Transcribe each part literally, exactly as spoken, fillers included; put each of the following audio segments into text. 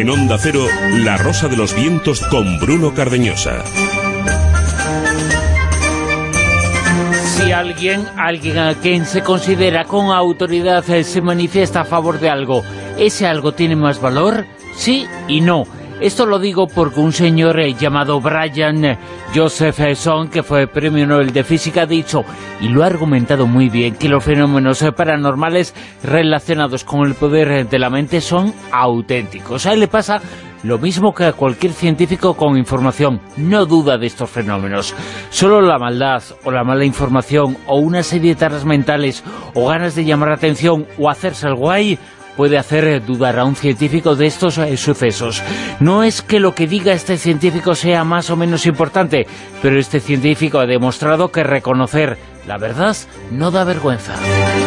En Onda Cero, La Rosa de los Vientos con Bruno Cardeñosa. Si alguien, alguien a quien se considera con autoridad eh, se manifiesta a favor de algo, ¿ese algo tiene más valor? Sí y no. Esto lo digo porque un señor eh, llamado Brian eh, Josephson, que fue premio Nobel de Física, ha dicho, y lo ha argumentado muy bien, que los fenómenos eh, paranormales relacionados con el poder eh, de la mente son auténticos. A él le pasa lo mismo que a cualquier científico con información, no duda de estos fenómenos. Solo la maldad o la mala información o una serie de taras mentales o ganas de llamar la atención o hacerse el guay puede hacer dudar a un científico de estos eh, sucesos. No es que lo que diga este científico sea más o menos importante, pero este científico ha demostrado que reconocer la verdad no da vergüenza.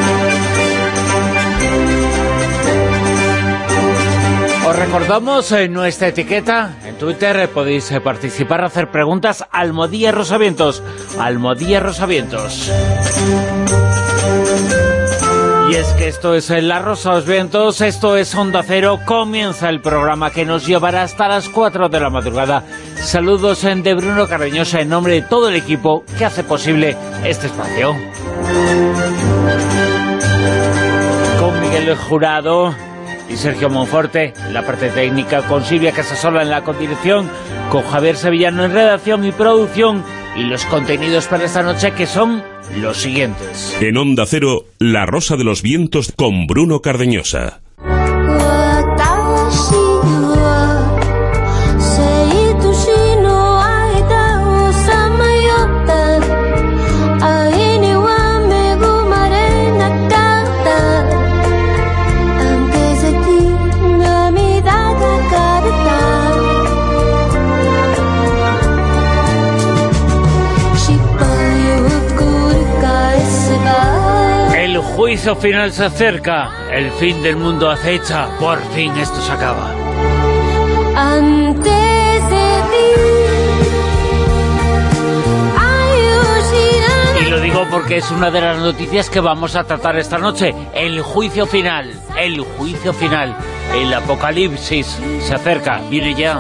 Os recordamos en nuestra etiqueta, en Twitter eh, podéis eh, participar, hacer preguntas, Almohadilla Rosavientos, Almohadilla Rosavientos. Y es que esto es La Rosa de los Vientos, esto es Onda Cero, comienza el programa que nos llevará hasta las cuatro de la madrugada. Saludos en de Bruno Cardeñosa en nombre de todo el equipo que hace posible este espacio. Con Miguel Jurado y Sergio Monforte en la parte técnica, con Silvia Casasola en la condirección, con Javier Sevillano en redacción y producción, y los contenidos para esta noche que son los siguientes. En Onda Cero, La Rosa de los Vientos con Bruno Cardeñosa. El juicio final se acerca, el fin del mundo acecha, por fin esto se acaba. Antes de ti, y lo digo porque es una de las noticias que vamos a tratar esta noche, el juicio final, el juicio final, el apocalipsis se acerca, viene ya.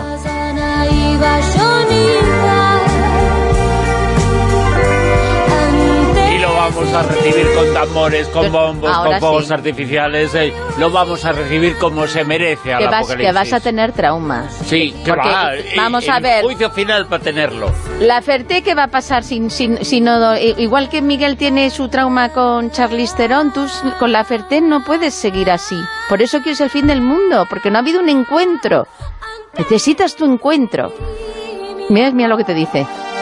Vamos a recibir con tambores, con bombos, ahora con fuegos sí. artificiales, eh, lo vamos a recibir como se merece al que vas, apocalipsis. Que vas a tener traumas. Sí, que porque, va, vamos el, a ver. El juicio final para tenerlo. La Ferté, ¿qué va a pasar sin, sin, sin no, igual que Miguel tiene su trauma con Charlize Theron, tú con la Ferté no puedes seguir así. Por eso que es el fin del mundo, porque no ha habido un encuentro. Necesitas tu encuentro. Mira, mira lo que te dice.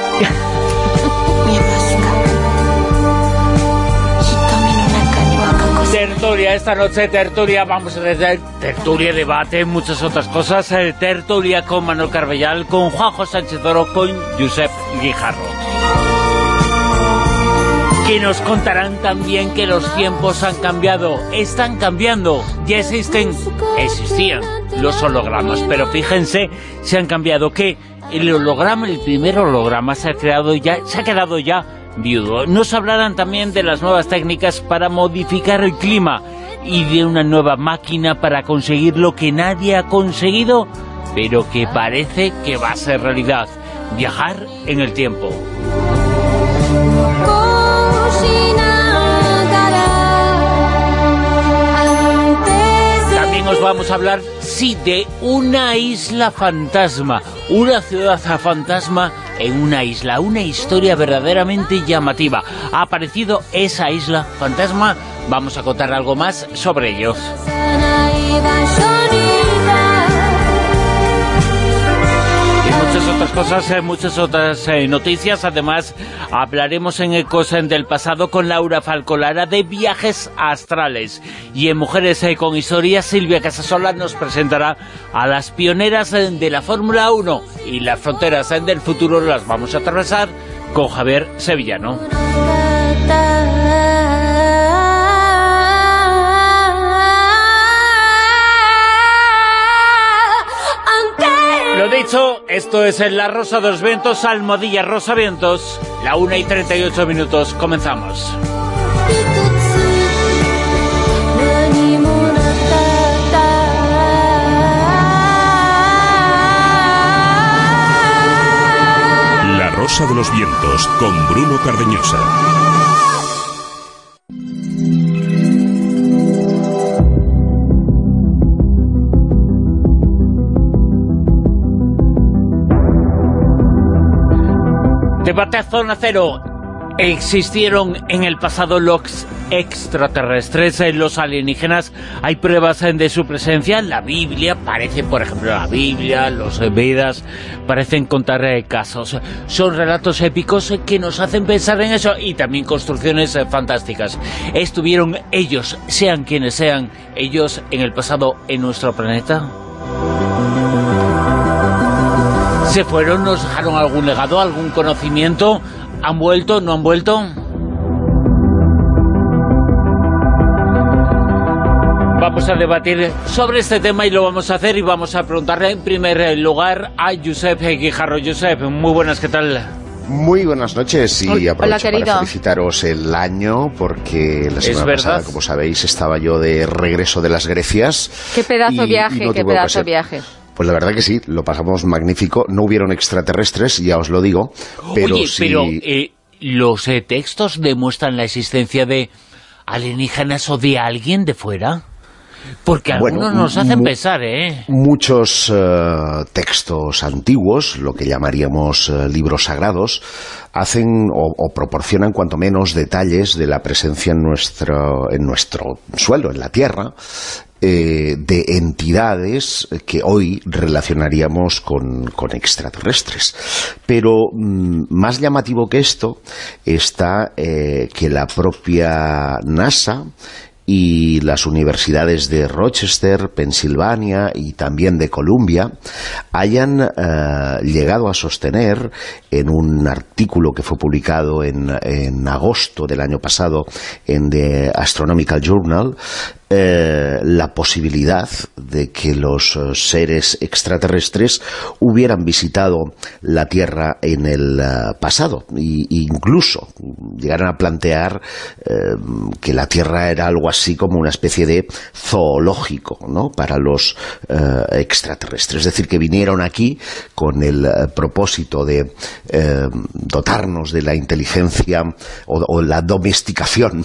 Tertulia, esta noche tertulia, vamos a tener tertulia, debate, muchas otras cosas, eh, tertulia con Manuel Carbellal, con Juanjo Sánchez Oro, con Josep Guijarro. Que nos contarán también que los tiempos han cambiado, están cambiando, ya existen, existían los hologramas, pero fíjense, se han cambiado, que el holograma, el primer holograma se ha creado ya, se ha quedado ya viudo. Nos hablarán también de las nuevas técnicas para modificar el clima y de una nueva máquina para conseguir lo que nadie ha conseguido, pero que parece que va a ser realidad: viajar en el tiempo. También os vamos a hablar, sí, de una isla fantasma, una ciudad fantasma en una isla, una historia verdaderamente llamativa. ¿Ha aparecido esa isla fantasma? Vamos a contar algo más sobre ellos. Y muchas otras cosas, eh, muchas otras eh, noticias. Además, hablaremos en Ecos del pasado con Laura Falcolara de viajes astrales. Y en Mujeres eh, con Historia, Silvia Casasola nos presentará a las pioneras eh, de la Fórmula uno. Y las fronteras eh, del futuro las vamos a atravesar con Javier Sevillano. Lo dicho, esto es La Rosa de los Vientos, Almohadilla Rosavientos, la una y treinta y ocho minutos, comenzamos. Rosa de los Vientos, con Bruno Cardeñosa. Debate a Zona Cero. ¿Existieron en el pasado los extraterrestres, los alienígenas? ¿Hay pruebas de su presencia? La Biblia parece, por ejemplo, la Biblia, los Vedas, parecen contar casos. Son relatos épicos que nos hacen pensar en eso, y también construcciones fantásticas. ¿Estuvieron ellos, sean quienes sean, ellos en el pasado en nuestro planeta? ¿Se fueron? ¿Nos dejaron algún legado, algún conocimiento? ¿Han vuelto? ¿No han vuelto? Vamos a debatir sobre este tema y lo vamos a hacer, y vamos a preguntarle en primer lugar a Josep Guijarro. Josep, muy buenas, ¿qué tal? Muy buenas noches, y Hola, aprovecho querido. para felicitaros el año, porque la semana pasada, como sabéis, estaba yo de regreso de las Grecias. Qué pedazo y, viaje, y no qué tuve pedazo ocasión. viaje. Pues la verdad que sí, lo pasamos magnífico. No hubieron extraterrestres, ya os lo digo, pero Oye, sí... pero eh, ¿los eh, textos demuestran la existencia de alienígenas o de alguien de fuera? Porque algunos Bueno, nos hacen mu- pensar, ¿eh? Muchos eh, textos antiguos, lo que llamaríamos eh, libros sagrados, hacen o, o proporcionan cuanto menos detalles de la presencia en nuestro, en nuestro suelo, en la Tierra, eh, de entidades que hoy relacionaríamos con, con extraterrestres. Pero mm, más llamativo que esto está eh, que la propia NASA y las universidades de Rochester, Pensilvania y también de Columbia hayan eh, llegado a sostener, en un artículo que fue publicado en, en agosto del año pasado en The Astronomical Journal, eh, la posibilidad de que los eh, seres extraterrestres hubieran visitado la Tierra en el eh, pasado, e incluso llegaran a plantear eh, que la Tierra era algo así como una especie de zoológico, ¿no?, para los eh, extraterrestres. Es decir, que vinieron aquí con el eh, propósito de eh, dotarnos de la inteligencia o, o la domesticación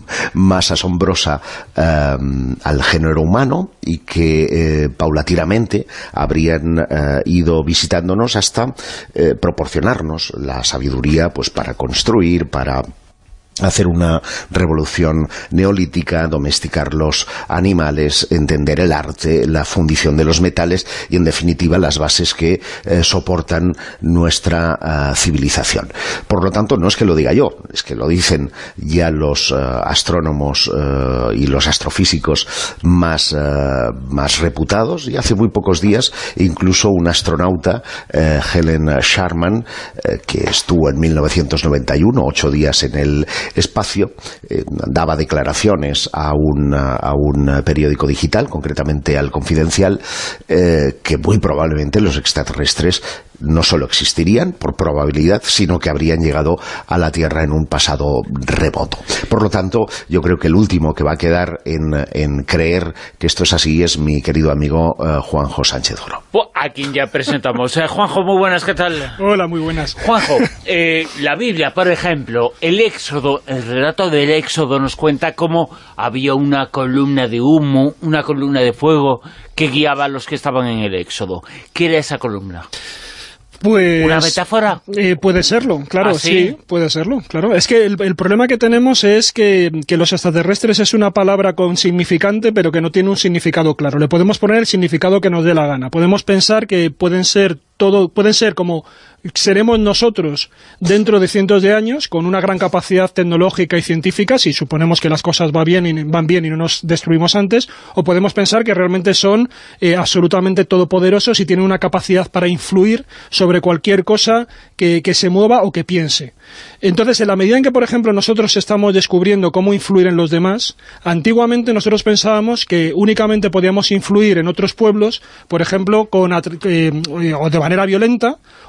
más asombrosa eh, al género humano, y que eh, paulatinamente habrían eh, ido visitándonos hasta eh, proporcionarnos la sabiduría, pues, para construir, para hacer una revolución neolítica, domesticar los animales, entender el arte, la fundición de los metales y, en definitiva, las bases que eh, soportan nuestra uh, civilización. Por lo tanto, no es que lo diga yo, es que lo dicen ya los uh, astrónomos uh, y los astrofísicos más, uh, más reputados, y hace muy pocos días incluso un astronauta, eh, Helen Sharman, eh, que estuvo en mil novecientos noventa y uno, ocho días en el espacio, eh, daba declaraciones a un, a un periódico digital, concretamente al Confidencial, eh, que muy probablemente los extraterrestres no solo existirían por probabilidad, sino que habrían llegado a la Tierra en un pasado remoto. Por lo tanto, yo creo que el último que va a quedar en, en creer que esto es así es mi querido amigo eh, Juanjo Sánchez Oro. A quien ya presentamos. Eh, Juanjo, muy buenas, ¿qué tal? Hola, muy buenas. Juanjo, eh, la Biblia, por ejemplo, el Éxodo, el relato del Éxodo nos cuenta cómo había una columna de humo, una columna de fuego que guiaba a los que estaban en el Éxodo. ¿Qué era esa columna? Pues, ¿Una metáfora? Eh, puede serlo, claro, ¿Ah, sí? sí, puede serlo, claro. Es que el, el problema que tenemos es que, que los extraterrestres es una palabra con significante, pero que no tiene un significado claro. Le podemos poner el significado que nos dé la gana. Podemos pensar que pueden ser todo, pueden ser como seremos nosotros dentro de cientos de años, con una gran capacidad tecnológica y científica, si suponemos que las cosas van bien y, van bien y no nos destruimos antes, o podemos pensar que realmente son eh, absolutamente todopoderosos y tienen una capacidad para influir sobre cualquier cosa que, que se mueva o que piense. Entonces, en la medida en que, por ejemplo, nosotros estamos descubriendo cómo influir en los demás, antiguamente nosotros pensábamos que únicamente podíamos influir en otros pueblos, por ejemplo, con eh, o de manera violenta, o a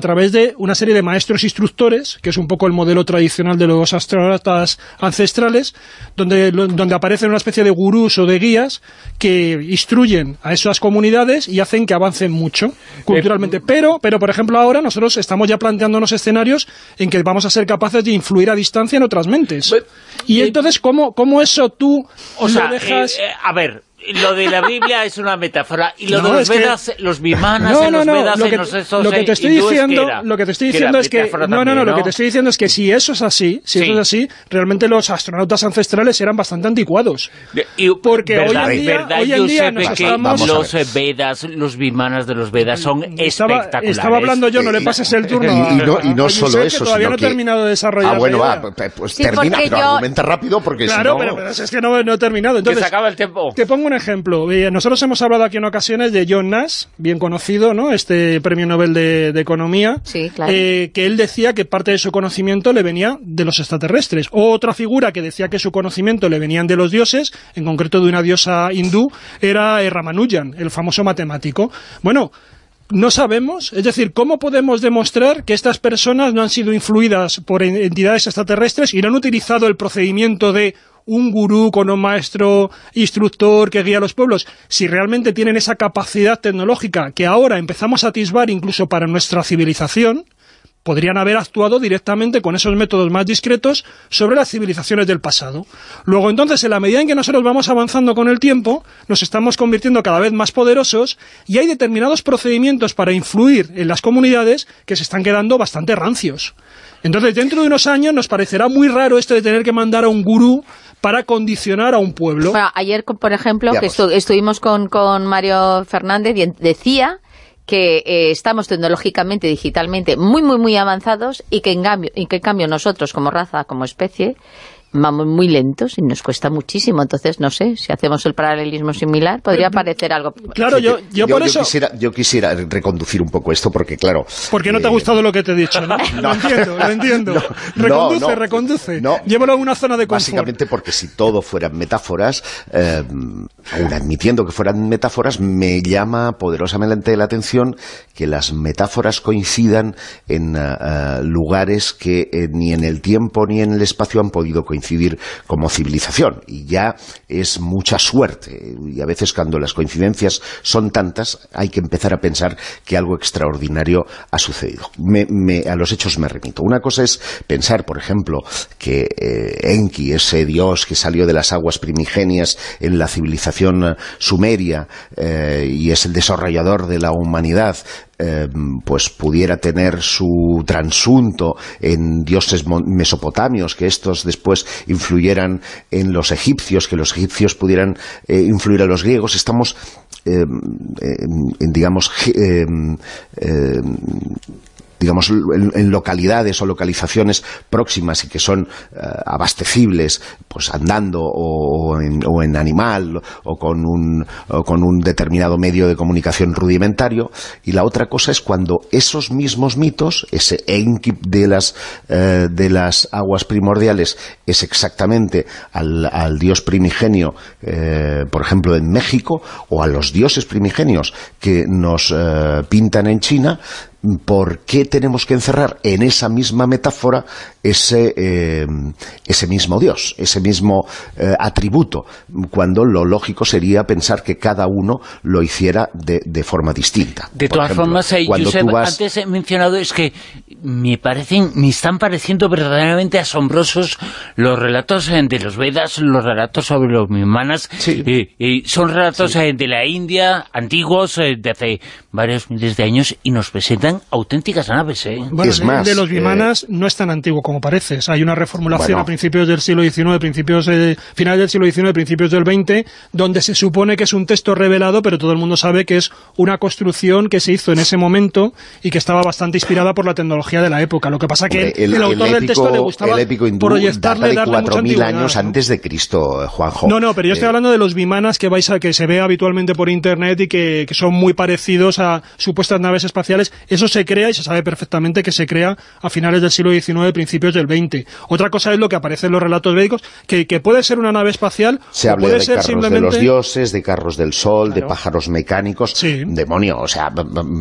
través de una serie de maestros instructores, que es un poco el modelo tradicional de los astronautas ancestrales, donde, donde aparecen una especie de gurús o de guías que instruyen a esas comunidades y hacen que avancen mucho culturalmente. Pero, pero, por ejemplo, ahora nosotros estamos ya planteándonos escenarios en que vamos a ser capaces de influir a distancia en otras mentes. Y entonces, ¿cómo, cómo eso tú o lo sea, dejas...? Eh, eh, a ver... Lo de la Biblia es una metáfora y lo no, de los Vedas, que... los Vimanas no, en no, los no, Vedas lo que, en los esos lo que te estoy diciendo, que era, lo que te estoy diciendo es que no, también, no, no, ¿no? lo que te estoy diciendo es que si eso es así, si sí. eso es así, realmente los astronautas ancestrales eran bastante anticuados. Y, porque verdad, hoy en día, verdad, hoy en día nos que estamos... los Vedas, los Vimanas de los Vedas son estaba, espectaculares. Estaba hablando yo, no le pases el turno. Y, y no, y no solo eso, que todavía sino no he que... terminado de desarrollar. Ah, bueno, va, pues sí, termina, pero yo... argumenta rápido porque claro, si no... pero, pero es que no, no he terminado. Entonces, que se acaba el tiempo. Te pongo un ejemplo. Nosotros hemos hablado aquí en ocasiones de John Nash, bien conocido, ¿no? Este premio Nobel de, de Economía, sí, claro. eh, que él decía que parte de su conocimiento le venía de los extraterrestres. O otra figura que decía que su conocimiento le venían de los dioses, en concreto de una diosa hindú, era Ramanujan, el famoso matemático. Bueno, no sabemos, es decir, ¿cómo podemos demostrar que estas personas no han sido influidas por entidades extraterrestres y no han utilizado el procedimiento de un gurú con un maestro instructor que guía a los pueblos, si realmente tienen esa capacidad tecnológica que ahora empezamos a atisbar incluso para nuestra civilización? Podrían haber actuado directamente con esos métodos más discretos sobre las civilizaciones del pasado. Luego, entonces, en la medida en que nosotros vamos avanzando con el tiempo, nos estamos convirtiendo cada vez más poderosos y hay determinados procedimientos para influir en las comunidades que se están quedando bastante rancios. Entonces, dentro de unos años nos parecerá muy raro esto de tener que mandar a un gurú para condicionar a un pueblo. Bueno, ayer, por ejemplo, que estu estuvimos con, con Mario Fernández, y decía que eh, estamos tecnológicamente, digitalmente, muy, muy, muy avanzados y que, en cambio, y que en cambio nosotros, como raza, como especie, vamos muy lentos y nos cuesta muchísimo. Entonces, no sé, si hacemos el paralelismo similar, podría parecer algo... Claro, yo, yo, yo por yo eso... Quisiera, yo quisiera reconducir un poco esto, porque claro... Porque no te eh... ha gustado lo que te he dicho, ¿no? no. Lo entiendo, lo entiendo. No, reconduce, no, no, reconduce. No, Llévalo a una zona de confort. Básicamente porque si todo fueran metáforas, eh, aún admitiendo que fueran metáforas, me llama poderosamente la atención que las metáforas coincidan en uh, lugares que eh, ni en el tiempo ni en el espacio han podido coincidir como civilización, y ya es mucha suerte, y a veces cuando las coincidencias son tantas hay que empezar a pensar que algo extraordinario ha sucedido. Me, me, a los hechos me remito. Una cosa es pensar, por ejemplo, que eh, Enki, ese dios que salió de las aguas primigenias en la civilización sumeria eh, y es el desarrollador de la humanidad, Eh, pues pudiera tener su transunto en dioses mesopotamios, que estos después influyeran en los egipcios, que los egipcios pudieran eh, influir a los griegos. Estamos, eh, en, digamos, eh, eh, digamos, en, en localidades o localizaciones próximas y que son uh, abastecibles, pues andando o en, o en animal o con, un, o con un determinado medio de comunicación rudimentario. Y la otra cosa es cuando esos mismos mitos, ese Enki de las, uh, de las aguas primordiales es exactamente al, al dios primigenio, eh, por ejemplo en México, o a los dioses primigenios que nos uh, pintan en China. ¿Por qué tenemos que encerrar en esa misma metáfora ese, eh, ese mismo Dios, ese mismo eh, atributo, cuando lo lógico sería pensar que cada uno lo hiciera de, de forma distinta? De Por todas ejemplo, formas, eh, Josep, vas... antes he mencionado, es que me parecen, me están pareciendo verdaderamente asombrosos los relatos eh, de los Vedas, los relatos sobre los Vimanas. Sí. Eh, eh, son relatos sí. eh, de la India, antiguos, eh, de hace varios miles de años, y nos presentan auténticas naves, ¿eh? Bueno, es de, más, de los Vimanas eh... no es tan antiguo como parece. O sea, hay una reformulación bueno. a principios del siglo diecinueve, principios de, finales del siglo diecinueve, principios del veinte, donde se supone que es un texto revelado, pero todo el mundo sabe que es una construcción que se hizo en ese momento y que estaba bastante inspirada por la tecnología de la época. Lo que pasa que Hombre, el, el autor el épico, del texto le gustaba el épico hindú proyectarle, data de darle mucha cuatro mil antigüedad, años ¿no? antes de Cristo, Juanjo. No, no, pero yo estoy eh... hablando de los Vimanas que vais a que se ve habitualmente por internet y que, que son muy parecidos a supuestas naves espaciales. Eso se crea y se sabe perfectamente que se crea a finales del siglo diecinueve, principios principios del veinte. Otra cosa es lo que aparece en los relatos védicos, que, que puede ser una nave espacial, se o habla puede de ser carros simplemente... de los dioses, de carros del sol, claro, de pájaros mecánicos, sí, demonio, o sea,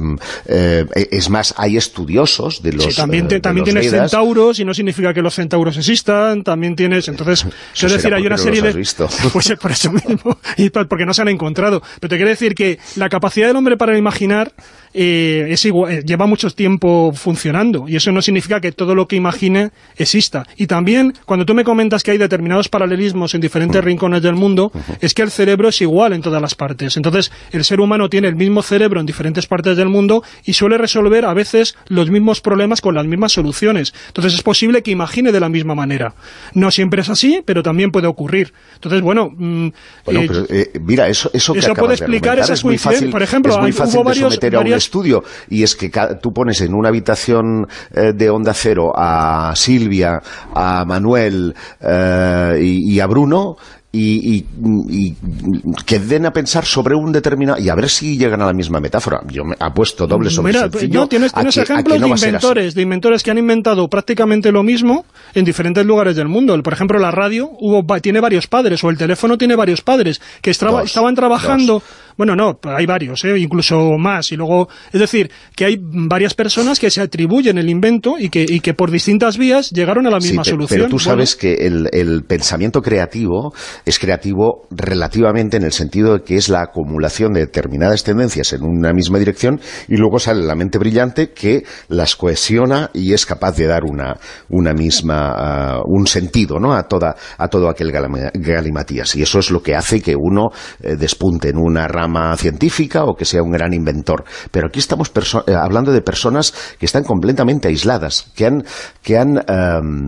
eh, es más, hay estudiosos de los sí, también, te, eh, también tienes Vedas. centauros, y no significa que los centauros existan, también tienes, entonces, es decir, hay una serie no de... visto. Pues por eso mismo, y porque no se han encontrado, pero te quiero decir que la capacidad del hombre para imaginar eh, es igual, lleva mucho tiempo funcionando, y eso no significa que todo lo que imagine exista. Y también, cuando tú me comentas que hay determinados paralelismos en diferentes uh-huh. rincones del mundo, uh-huh. es que el cerebro es igual en todas las partes. Entonces, el ser humano tiene el mismo cerebro en diferentes partes del mundo y suele resolver a veces los mismos problemas con las mismas soluciones. Entonces, es posible que imagine de la misma manera. No siempre es así, pero también puede ocurrir. Entonces, bueno... Mmm, bueno, eh, pero, eh, mira, eso, eso que eso puede explicar esas coincidencias. Por ejemplo, es muy hay, fácil hubo varios, de someter varias... a un estudio, y es que tú pones en una habitación eh, de Onda Cero a Silvia, a Manuel eh, y, y a Bruno, Y, y, y que den a pensar sobre un determinado... Y a ver si llegan a la misma metáfora. Yo me apuesto doble sobre Mira, sencillo. No, tienes, tienes que, ejemplos no de inventores, de inventores que han inventado prácticamente lo mismo en diferentes lugares del mundo. Por ejemplo, la radio hubo, tiene varios padres, o el teléfono tiene varios padres, que estraba, dos, estaban trabajando... Dos. Bueno, no, hay varios, ¿eh? Incluso más. Y luego, es decir, que hay varias personas que se atribuyen el invento y que, y que por distintas vías llegaron a la misma sí, solución. Pero tú sabes bueno. que el, el pensamiento creativo es creativo relativamente en el sentido de que es la acumulación de determinadas tendencias en una misma dirección, y luego sale la mente brillante que las cohesiona y es capaz de dar una, una misma, uh, un sentido, ¿no?, a, toda, a todo aquel galimatías. Y eso es lo que hace que uno eh, despunte en una rama científica o que sea un gran inventor. Pero aquí estamos eh, hablando de personas que están completamente aisladas, que han, que han um,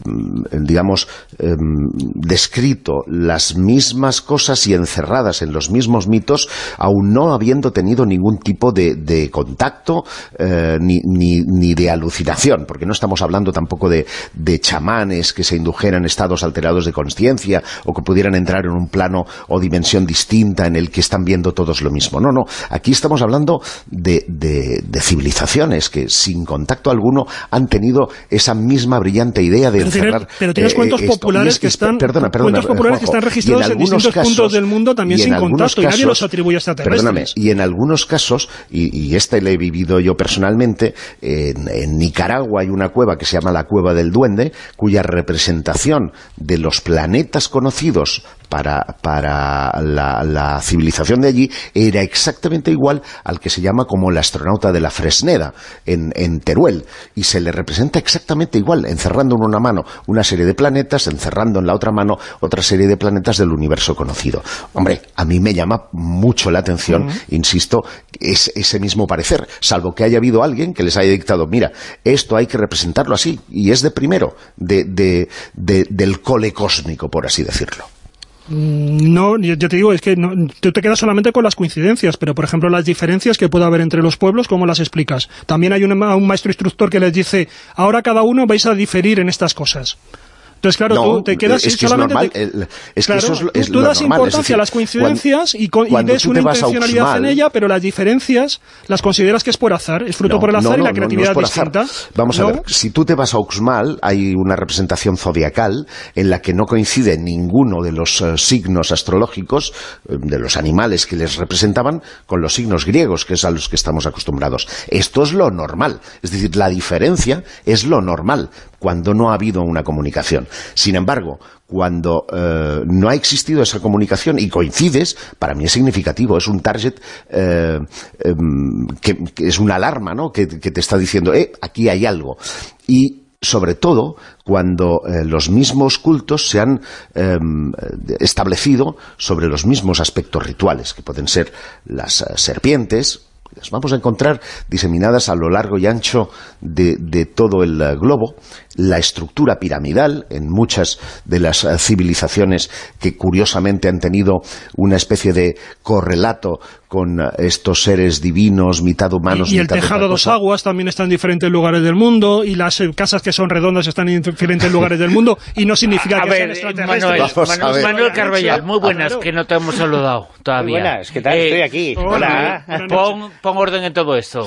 digamos, eh, descrito las mismas cosas y encerradas en los mismos mitos, aún no habiendo tenido ningún tipo de, de contacto eh, ni, ni, ni de alucinación, porque no estamos hablando tampoco de, de chamanes que se indujeran estados alterados de consciencia o que pudieran entrar en un plano o dimensión distinta en el que están viendo todos lo mismo. No, no, aquí estamos hablando de, de, de civilizaciones que sin contacto alguno han tenido esa misma brillante idea de Tienes, pero tienes eh, cuentos populares que están perdona, perdona, cuentos populares Juanjo, que están registrados en, en distintos casos, puntos del mundo también sin contacto, casos, y nadie los atribuye a extraterrestres. Perdóname, y en algunos casos, y, y este lo he vivido yo personalmente, en, en Nicaragua hay una cueva que se llama la Cueva del Duende, cuya representación de los planetas conocidos para, para la, la civilización de allí era exactamente igual al que se llama como el astronauta de la Fresneda en, en Teruel, y se le representa exactamente igual, encerrando en una mano una serie de planetas, encerrando en la otra mano otra serie de planetas del universo conocido. Hombre, a mí me llama mucho la atención, uh-huh. insisto, es ese mismo parecer, salvo que haya habido alguien que les haya dictado, mira, esto hay que representarlo así, y es de primero, de, de, de, del cole cósmico, por así decirlo. No, yo te digo, es que no, tú te quedas solamente con las coincidencias, pero por ejemplo las diferencias que puede haber entre los pueblos, ¿cómo las explicas? También hay un, un maestro instructor que les dice, ahora cada uno vais a diferir en estas cosas. Entonces, claro, no, tú te quedas es que solamente... Es normal, te, es claro, que eso es, es tú, tú lo das normal, importancia decir, a las coincidencias cuando, y, con, y ves una intencionalidad Uxmal, en ella, pero las diferencias las consideras que es por azar, es fruto no, por el azar no, no, y la creatividad no, no es distinta. Azar. Vamos ¿no? a ver, si tú te vas a Uxmal, hay una representación zodiacal en la que no coincide ninguno de los uh, signos astrológicos, uh, de los animales que les representaban, con los signos griegos, que es a los que estamos acostumbrados. Esto es lo normal, es decir, la diferencia es lo normal cuando no ha habido una comunicación. Sin embargo, cuando eh, no ha existido esa comunicación y coincides, para mí es significativo, es un target eh, eh, que, que es una alarma, ¿no?, que, que te está diciendo, eh, aquí hay algo. Y sobre todo cuando eh, los mismos cultos se han eh, establecido sobre los mismos aspectos rituales, que pueden ser las uh, serpientes. Las vamos a encontrar diseminadas a lo largo y ancho de, de todo el uh, globo, la estructura piramidal en muchas de las uh, civilizaciones que curiosamente han tenido una especie de correlato con uh, estos seres divinos, mitad humanos, y, y el mitad tejado a dos aguas también está en diferentes lugares del mundo, y las eh, casas que son redondas están en diferentes lugares del mundo, y no significa a que ver, sean extraterrestres. Manuel, Manuel, Manuel Carballal, muy buenas, que no te hemos saludado todavía. Muy buenas, ¿qué tal? Eh, Estoy aquí. Hola. Hola. Pon, pon orden en todo esto.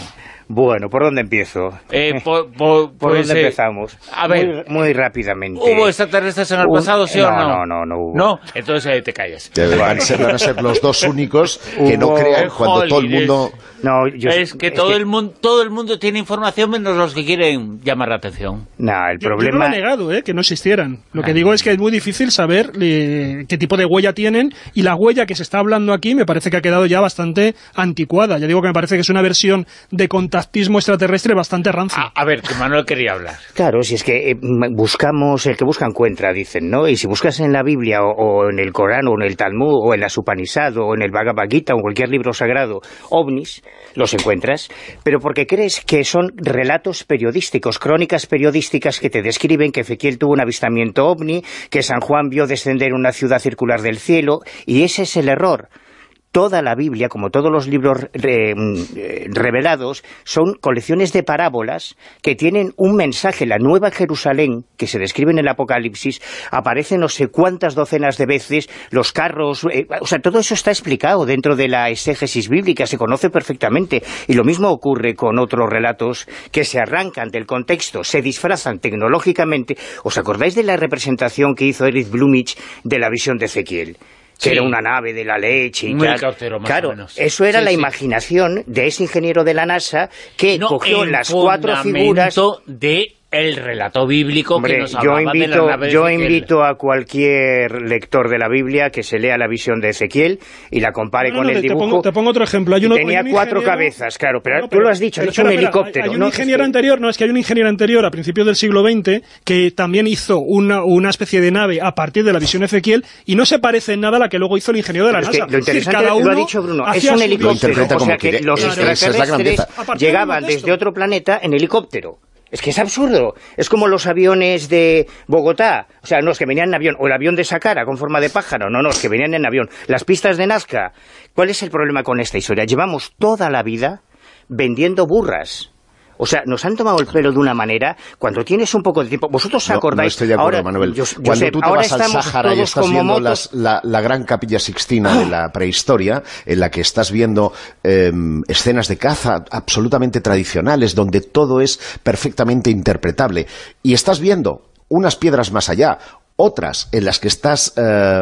Bueno, ¿por dónde empiezo? Eh, por, por, ¿Por pues, dónde eh, empezamos? A ver, muy, muy rápidamente. ¿hubo extraterrestres en el Un, pasado, sí no, o no? No, no, no hubo. No, entonces eh, te callas. Van a, ser, van a ser los dos únicos que no Hubo... crean cuando todo el mundo... No, yo, es que, es todo, que... El mundo, todo el mundo tiene información menos los que quieren llamar la atención. No, el yo, problema... Yo no lo he negado, ¿eh? que no existieran. Lo que digo es que es muy difícil saber eh, qué tipo de huella tienen, y la huella que se está hablando aquí me parece que ha quedado ya bastante anticuada. Ya digo que me parece que es una versión de contactismo extraterrestre bastante rancia. A, a ver, que Manuel quería hablar. Claro, si es que eh, buscamos, el que busca encuentra, dicen, ¿no? Y si buscas en la Biblia, o, o en el Corán, o en el Talmud, o en la Upanishad, o en el Bhagavad Gita, o en cualquier libro sagrado, ovnis, los encuentras, pero porque crees que son relatos periodísticos, crónicas periodísticas que te describen que Ezequiel tuvo un avistamiento ovni, que San Juan vio descender una ciudad circular del cielo, y ese es el error. Toda la Biblia, como todos los libros re, revelados, son colecciones de parábolas que tienen un mensaje. La Nueva Jerusalén, que se describe en el Apocalipsis, aparece no sé cuántas docenas de veces, los carros... Eh, o sea, todo eso está explicado dentro de la exégesis bíblica, se conoce perfectamente. Y lo mismo ocurre con otros relatos que se arrancan del contexto, se disfrazan tecnológicamente. ¿Os acordáis de la representación que hizo Erich Blumich de la visión de Ezequiel? Que sí, era una nave de la leche y muy tal. Cautero, más claro, o menos. Eso era sí, la sí. imaginación de ese ingeniero de la NASA que no, cogió las cuatro figuras de el relato bíblico. Hombre, que nos yo hablaba invito, de la nave de yo Ezequiel. invito a cualquier lector de la Biblia que se lea la visión de Ezequiel y la compare no, con no, el te, dibujo. Te pongo, te pongo otro ejemplo. Hay uno, tenía hay un cuatro ingeniero... cabezas, claro, pero, no, pero tú lo has dicho, has dicho espera, un espera, helicóptero. Hay, hay un ¿no? ingeniero anterior, no, es que hay un ingeniero anterior a principios del siglo veinte que también hizo una, una especie de nave a partir de la visión de Ezequiel y no se parece en nada a la que luego hizo el ingeniero de la pero NASA. es que lo interesante, cada uno lo ha dicho Bruno, es un helicóptero, o sea que los extraterrestres llegaban desde otro planeta en helicóptero. Es que es absurdo. Es como los aviones de Bogotá. O sea, no, es que venían en avión. O el avión de Saqqara con forma de pájaro. No, no, es que venían en avión. Las pistas de Nazca. ¿Cuál es el problema con esta historia? Llevamos toda la vida vendiendo burras. O sea, nos han tomado el pelo de una manera cuando tienes un poco de tiempo. ¿Vosotros os acordáis? No, no estoy de acuerdo, ahora, Manuel. Yo, yo cuando sé, tú te vas al Sáhara y estás viendo las, la, la gran capilla sixtina de la prehistoria, en la que estás viendo eh, escenas de caza absolutamente tradicionales, donde todo es perfectamente interpretable, y estás viendo unas piedras más allá, otras en las que estás eh,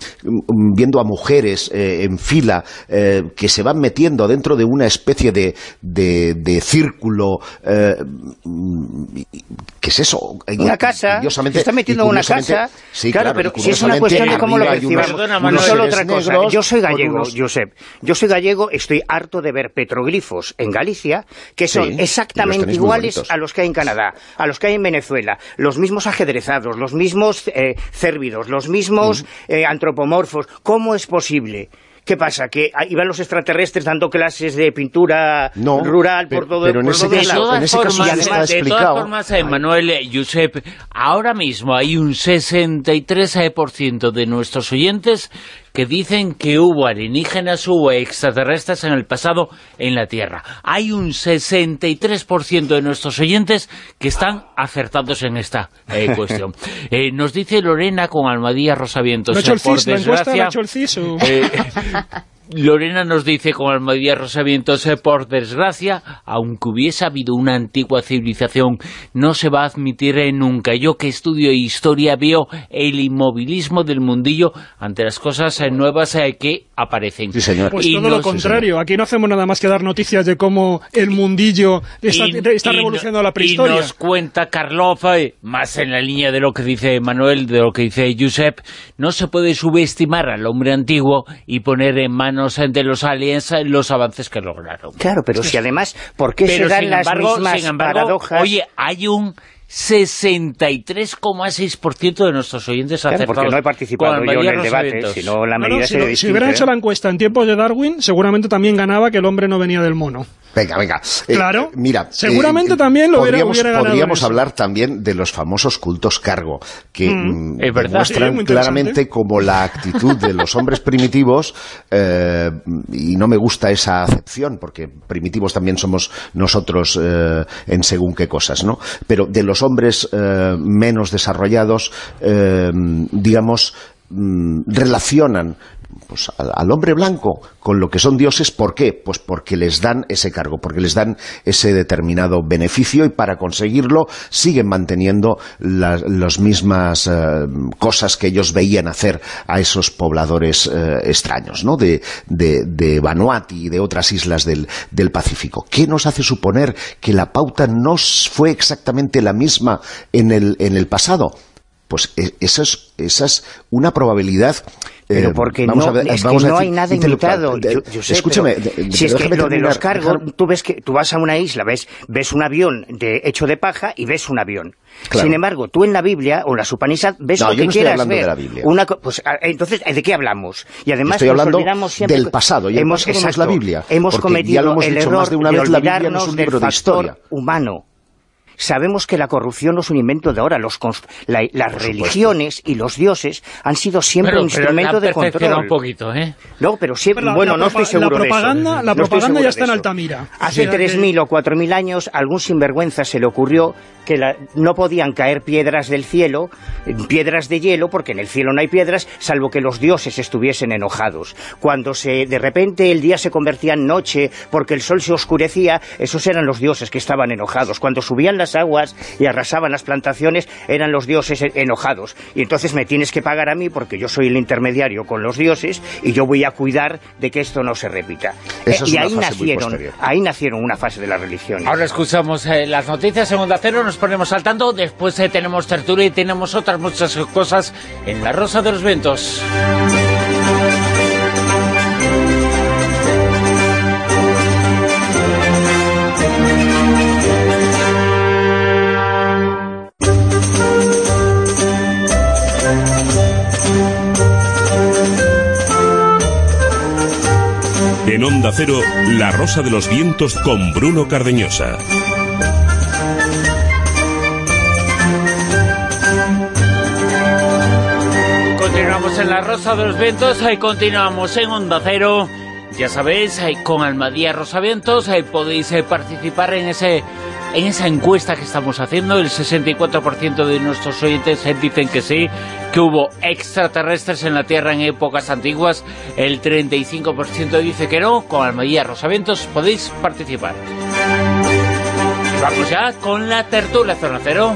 viendo a mujeres eh, en fila eh, que se van metiendo dentro de una especie de, de, de círculo. Eh, ¿Qué es eso? Una casa, se está metiendo en una casa. Sí, claro, claro, pero si es una cuestión de cómo lo percibamos. No solo otra cosa. Yo soy gallego, unos... Josep. Yo soy gallego, estoy harto de ver petroglifos en Galicia que son sí, exactamente iguales a los que hay en Canadá, a los que hay en Venezuela, los mismos ajedrezados, los mismos... Eh, Eh, cérvidos, los mismos eh, antropomorfos. ¿Cómo es posible? ¿Qué pasa? ¿Que iban los extraterrestres dando clases de pintura no, rural por todo el mundo? Pero en ese caso, en ese caso ya está de explicado. De todas formas, eh, Manuel, eh, Josep, ahora mismo hay un sesenta y tres por ciento de nuestros oyentes que dicen que hubo alienígenas, hubo extraterrestres en el pasado en la Tierra. Hay un sesenta y tres por ciento de nuestros oyentes que están acertados en esta eh, cuestión. Eh, nos dice Lorena con Almadía Rosavientos. ¿No ha hecho el por C I S? desgracia, ¿No ha hecho el C I S? O... Eh, Lorena nos dice con Almadía Rosavientos, eh, por desgracia, aunque hubiese habido una antigua civilización, no se va a admitir eh, nunca. Yo que estudio historia veo el inmovilismo del mundillo ante las cosas eh, nuevas eh, que aparecen. Sí, señor. Pues y todo nos, lo contrario, aquí no hacemos nada más que dar noticias de cómo el mundillo está, y, está y revolucionando no, la prehistoria. Y nos cuenta Karlov, eh, más en la línea de lo que dice Manuel, de lo que dice Josep, no se puede subestimar al hombre antiguo y poner en manos de los aliens los avances que lograron. Claro, pero si además, ¿por qué pero se dan las embargo, mismas sin embargo, paradojas? Oye, hay un sesenta y tres coma seis por ciento de nuestros oyentes claro, acertados. Porque no he participado yo en el debate, si no la medida no, no, sería si, distinta. Si hubieran ¿eh? hecho la encuesta en tiempos de Darwin, seguramente también ganaba que el hombre no venía del mono. Venga, venga. Eh, claro, mira, seguramente eh, también lo hubiera, podríamos, hubiera ganado. Podríamos eso. hablar también de los famosos cultos cargo, que mm, mm, demuestran sí, claramente como la actitud de los hombres primitivos, eh, y no me gusta esa acepción, porque primitivos también somos nosotros eh, en según qué cosas, ¿no? Pero de los hombres eh, menos desarrollados, eh, digamos, mm, relacionan pues al, al hombre blanco con lo que son dioses. ¿Por qué? Pues porque les dan ese cargo, porque les dan ese determinado beneficio, y para conseguirlo siguen manteniendo las, las mismas eh, cosas que ellos veían hacer a esos pobladores eh, extraños, ¿no? de, de, de Vanuatu y de otras islas del, del Pacífico. ¿Qué nos hace suponer que la pauta no fue exactamente la misma en el, en el pasado? Pues eso es, esa es una probabilidad. Pero porque eh, vamos no, a ver, es vamos que a no decir, hay nada invitado. Yo, yo sé, escúchame, pero, de, si es que lo de los terminar, cargos, dejar... tú ves que tú vas a una isla, ves ves un avión de, hecho de paja y ves un avión. Claro. Sin embargo, tú en la Biblia o en la Upanishad ves no, lo que no quieras ver. De la Biblia. Una, pues, entonces, ¿de qué hablamos? Y además estoy hablando nos olvidamos siempre del pasado, y el hemos, pasado no es la Biblia. Hemos cometido ya lo hemos el dicho error más de una de vez, la Biblia no es olvidarnos un del libro de factor historia humano. Sabemos que la corrupción no es un invento de ahora. Los la, las religiones y los dioses han sido siempre pero, un instrumento pero de control. un poquito, ¿eh? No, pero siempre, pero la, bueno, la no estoy seguro la propaganda, de eso. La no propaganda ya está en eso. Altamira. Hace tres mil o cuatro mil años, algún sinvergüenza se le ocurrió que la, no podían caer piedras del cielo, piedras de hielo, porque en el cielo no hay piedras, salvo que los dioses estuviesen enojados. Cuando se de repente el día se convertía en noche, porque el sol se oscurecía, esos eran los dioses que estaban enojados. Cuando subían las aguas y arrasaban las plantaciones, eran los dioses enojados. Y entonces me tienes que pagar a mí, porque yo soy el intermediario con los dioses, y yo voy a cuidar de que esto no se repita. Eh, y ahí nacieron, ahí nacieron una fase de la religión. Ahora escuchamos eh, las noticias en Onda Cero, nos ponemos al tanto, después eh, tenemos tertulia y tenemos otras muchas cosas en La Rosa de los Vientos. En Onda Cero, La Rosa de los Vientos con Bruno Cardeñosa. Continuamos en La Rosa de los Vientos, ahí continuamos en Onda Cero. Ya sabéis, ahí con Almadía Rosavientos, ahí podéis eh, participar en ese en esa encuesta que estamos haciendo. El sesenta y cuatro por ciento de nuestros oyentes eh, dicen que sí, que hubo extraterrestres en la Tierra en épocas antiguas. El treinta y cinco por ciento dice que no. Con Almadía Rosavientos podéis participar. Y vamos ya con la tertulia Zona Cero.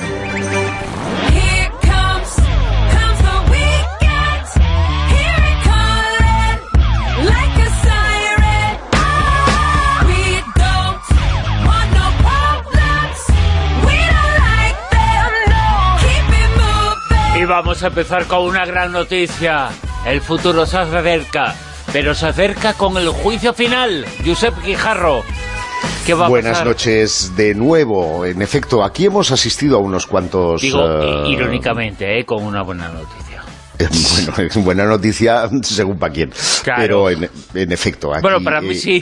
Y vamos a empezar con una gran noticia. El futuro se acerca, pero se acerca con el juicio final. Josep Guijarro, ¿qué va a Buenas pasar? noches de nuevo. En efecto, aquí hemos asistido a unos cuantos... Digo, uh... irónicamente, ¿eh? Con una buena noticia. Bueno, es buena noticia según para quién. Claro. Pero en, en efecto aquí... Bueno, para mí eh... sí.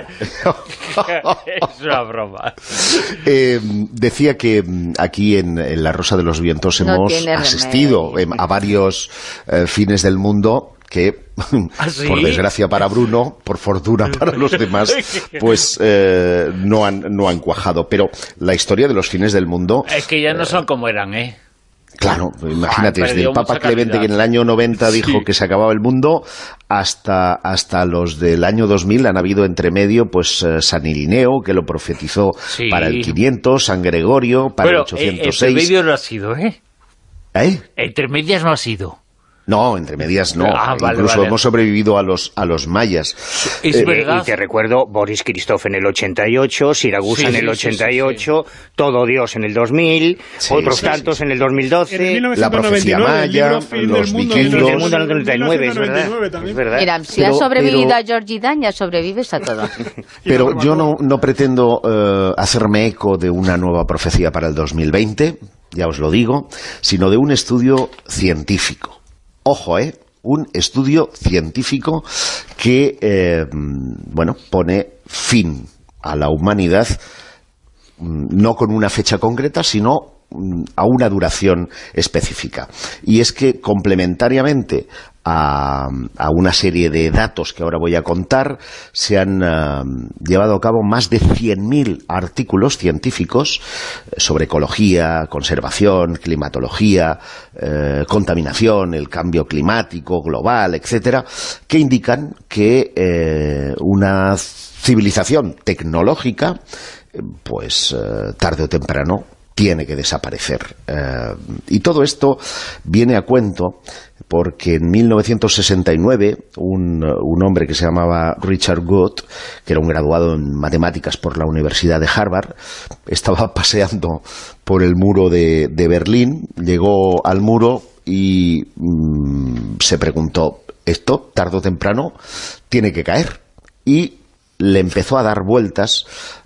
Es una broma. Eh, decía que aquí en, en La Rosa de los Vientos No hemos tiene asistido remedio. a varios eh, fines del mundo que, ¿Ah, sí? por desgracia para Bruno, por fortuna para los demás, pues eh, no, han, no han cuajado. Pero la historia de los fines del mundo... Es que ya no son como eran, ¿eh? Claro, imagínate, Ah, desde el Papa mucha Clemente, calidad. que en el año noventa dijo Sí. que se acababa el mundo, hasta, hasta los del año dos mil han habido entre medio pues eh, San Irineo, que lo profetizó Sí. para el quinientos, San Gregorio para Pero el ochocientos entre seis. medio no ha sido, ¿eh? ¿Eh? Entre medias no ha sido. No, entre medias no. Ah, vale, Incluso vale. hemos sobrevivido a los, a los mayas. Es Eh, verdad. Y te recuerdo, Boris Christoph en el ochenta y ocho, Siragusa Sí, en el sí, ochenta y ocho, sí, Todo Dios en el dos mil, Sí, otros sí, tantos sí. en el dos mil En doce... el mil La novecientos noventa y nueve, profecía el libro maya, Fin los del Mundo, vikingos. Fin del mundo en el noventa y nueve, es mil novecientos noventa y nueve verdad. también. Es verdad. Mira, si Pero- ha sobrevivido pero- a Georgie Dan, ya sobrevives a todo. Pero yo no, no pretendo eh, hacerme eco de una nueva profecía para el dos mil veinte, ya os lo digo, sino de un estudio científico. Ojo, ¿eh? Un estudio científico que, eh, bueno, pone fin a la humanidad, no con una fecha concreta, sino a una duración específica. Y es que, complementariamente a, a una serie de datos que ahora voy a contar. Se han uh, llevado a cabo más de cien mil artículos científicos sobre ecología, conservación, climatología, eh, contaminación, el cambio climático global, etcétera, que indican que eh, una civilización tecnológica, pues eh, tarde o temprano tiene que desaparecer. Eh, y todo esto viene a cuento porque en mil novecientos sesenta y nueve un, un hombre que se llamaba Richard Good, que era un graduado en matemáticas por la Universidad de Harvard, estaba paseando por el muro de, de Berlín, llegó al muro y mmm, se preguntó, esto tarde o temprano tiene que caer, y le empezó a dar vueltas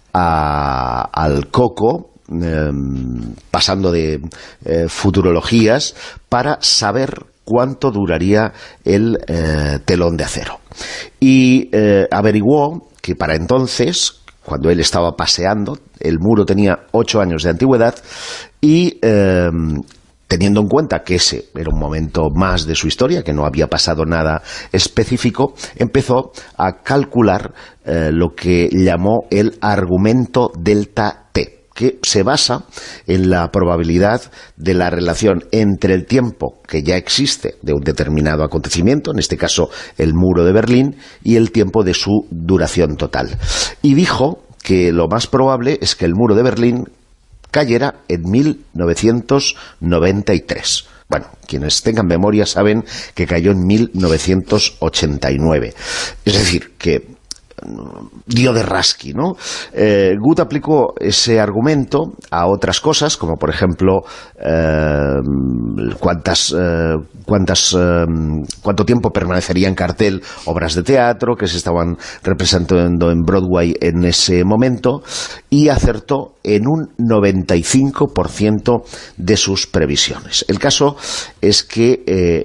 a, al coco, eh, pasando de eh, futurologías para saber cuánto duraría el eh, telón de acero. Y eh, averiguó que para entonces, cuando él estaba paseando, el muro tenía ocho años de antigüedad y eh, teniendo en cuenta que ese era un momento más de su historia, que no había pasado nada específico, empezó a calcular eh, lo que llamó el argumento delta T, que se basa en la probabilidad de la relación entre el tiempo que ya existe de un determinado acontecimiento, en este caso el muro de Berlín, y el tiempo de su duración total. Y dijo que lo más probable es que el muro de Berlín cayera en mil novecientos noventa y tres. Bueno, quienes tengan memoria saben que cayó en mil novecientos ochenta y nueve. Es decir, que dio de rasqui, ¿no? Eh, Good aplicó ese argumento a otras cosas, como por ejemplo eh, cuántas, eh, cuántas, eh, cuánto tiempo permanecería en cartel obras de teatro que se estaban representando en Broadway en ese momento, y acertó en un noventa y cinco por ciento de sus previsiones. El caso es que eh,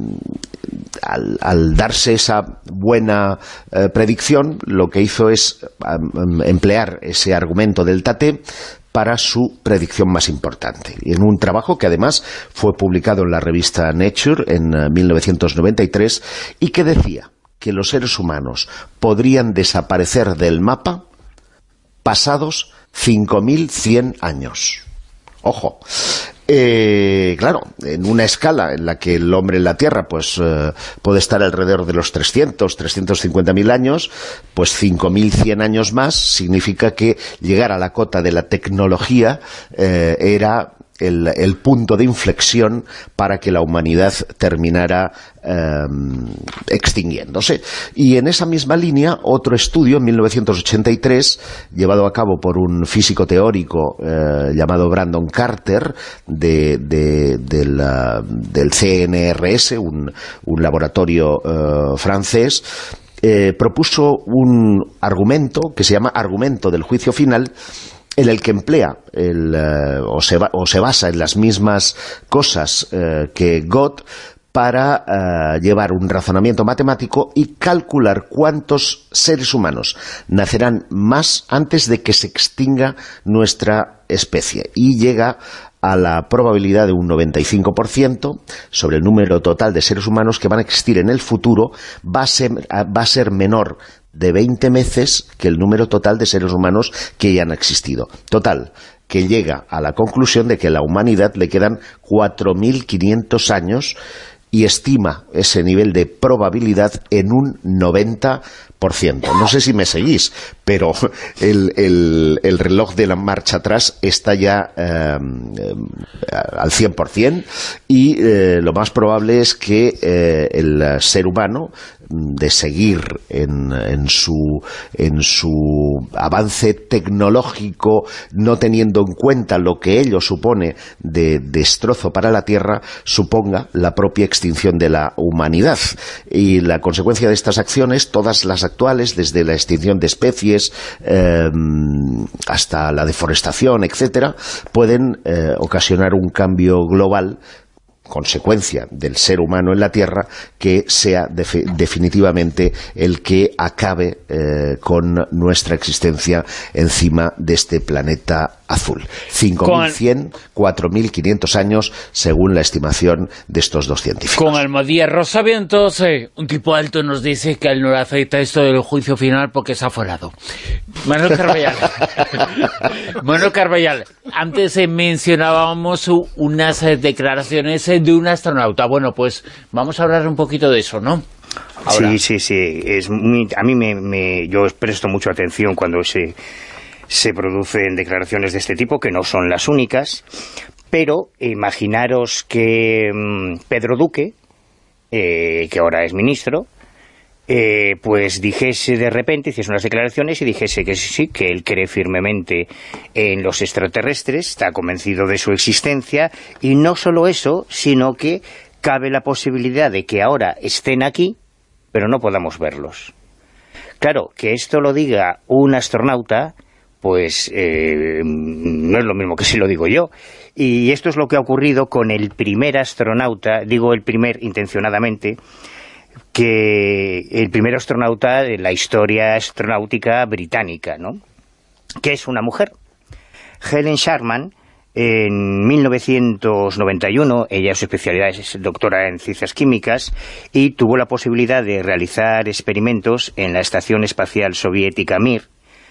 al, al darse esa buena eh, predicción, lo que hizo es um, emplear ese argumento delta T para su predicción más importante. Y en un trabajo que además fue publicado en la revista Nature en uh, mil novecientos noventa y tres, y que decía que los seres humanos podrían desaparecer del mapa pasados cinco mil cien años. Ojo. Eh, claro, en una escala en la que el hombre en la Tierra pues eh, puede estar alrededor de los trescientos, trescientos cincuenta mil años, pues cinco mil cien años más significa que llegar a la cota de la tecnología eh, era el, el punto de inflexión para que la humanidad terminara eh, extinguiéndose. Y en esa misma línea, otro estudio en mil novecientos ochenta y tres, llevado a cabo por un físico teórico eh, llamado Brandon Carter, de, de, de la, del C N R S, un, un laboratorio eh, francés, eh, propuso un argumento que se llama argumento del juicio final, en el que emplea el, eh, o, se va, o se basa en las mismas cosas eh, que Good para eh, llevar un razonamiento matemático y calcular cuántos seres humanos nacerán más antes de que se extinga nuestra especie, y llega a la probabilidad de un noventa y cinco por ciento sobre el número total de seres humanos que van a existir en el futuro, va a ser, va a ser menor de veinte veces que el número total de seres humanos que ya han existido. Total, que llega a la conclusión de que a la humanidad le quedan cuatro mil quinientos años, y estima ese nivel de probabilidad en un noventa por ciento. No sé si me seguís, pero el, el, el reloj de la marcha atrás está ya eh, al cien por cien, y eh, lo más probable es que eh, el ser humano, de seguir en, en, su, en su avance tecnológico, no teniendo en cuenta lo que ello supone de destrozo para la Tierra, suponga la propia extinción de la humanidad. Y la consecuencia de estas acciones, todas las actuales, desde la extinción de especies eh, hasta la deforestación, etcétera, pueden eh, ocasionar un cambio global, consecuencia del ser humano en la Tierra, que sea defi definitivamente el que acabe eh, con nuestra existencia encima de este planeta azul. cinco mil cien, cuatro mil quinientos años, según la estimación de estos dos científicos. Con Almadía Rosavientos, eh, un tipo alto nos dice que él no le acepta esto del juicio final porque se ha aforado. Manuel Carballal. Manuel Carballal, antes eh, mencionábamos uh, unas eh, declaraciones eh, de un astronauta. Bueno, pues vamos a hablar un poquito de eso, ¿no? Ahora. Sí, sí, sí. Es muy, a mí me, me, yo presto mucha atención cuando se... se producen declaraciones de este tipo, que no son las únicas, pero imaginaros que mmm, Pedro Duque, eh, que ahora es ministro, eh, pues dijese de repente, hiciese unas declaraciones y dijese que sí, que él cree firmemente en los extraterrestres, está convencido de su existencia, y no solo eso, sino que cabe la posibilidad de que ahora estén aquí, pero no podamos verlos. Claro, que esto lo diga un astronauta, pues eh, no es lo mismo que si lo digo yo. Y esto es lo que ha ocurrido con el primer astronauta, digo el primer intencionadamente, que el primer astronauta de la historia astronáutica británica, ¿no? Que es una mujer. Helen Sharman, en mil novecientos noventa y uno, ella su especialidad es doctora en ciencias químicas, y tuvo la posibilidad de realizar experimentos en la Estación Espacial Soviética Mir.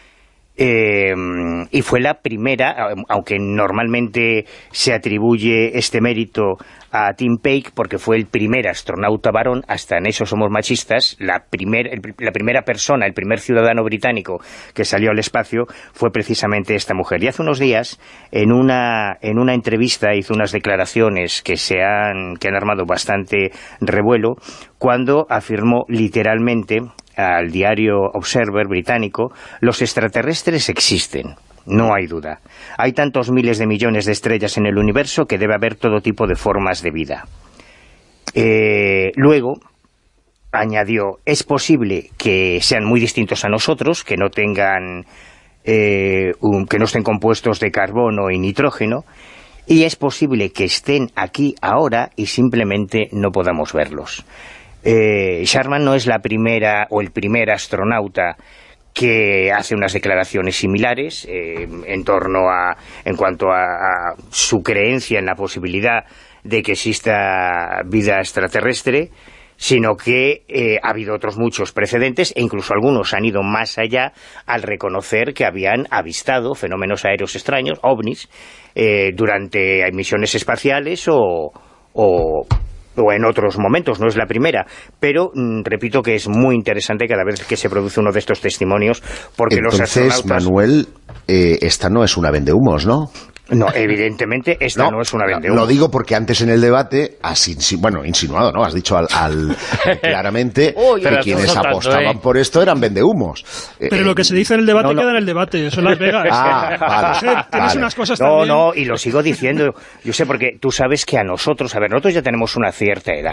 Eh, y fue la primera, aunque normalmente se atribuye este mérito a Tim Peake, porque fue el primer astronauta varón, hasta en eso somos machistas, la, primer, el, la primera persona, el primer ciudadano británico que salió al espacio fue precisamente esta mujer. Y hace unos días, en una, en una entrevista, hizo unas declaraciones que, se han, que han armado bastante revuelo, cuando afirmó literalmente al diario Observer británico: los extraterrestres existen, no hay duda. Hay tantos miles de millones de estrellas en el universo que debe haber todo tipo de formas de vida. Eh, luego añadió: es posible que sean muy distintos a nosotros, que no tengan eh, un, que no estén compuestos de carbono y nitrógeno, y es posible que estén aquí ahora y simplemente no podamos verlos. Eh, Sharman no es la primera o el primer astronauta que hace unas declaraciones similares eh, en torno a, en cuanto a, a su creencia en la posibilidad de que exista vida extraterrestre, sino que eh, ha habido otros muchos precedentes, e incluso algunos han ido más allá al reconocer que habían avistado fenómenos aéreos extraños, ovnis, eh, durante misiones espaciales o... o o en otros momentos, no es la primera, pero mm, repito que es muy interesante cada vez que se produce uno de estos testimonios, porque entonces, los astronautas... Manuel, eh, esta no es una vendehumos, ¿no? No, evidentemente esta no, no es una vendehumos. Lo digo porque antes en el debate has insi bueno, insinuado, ¿no? Has dicho al, al claramente Uy, que quienes apostaban eh. por esto eran vendehumos. Pero eh, lo que se dice en el debate no, no. queda en el debate, eso en Las Vegas. Ah, vale, Tienes vale. unas cosas no, también. No, y lo sigo diciendo, yo sé, porque tú sabes que a nosotros, a ver, nosotros ya tenemos una cierta edad.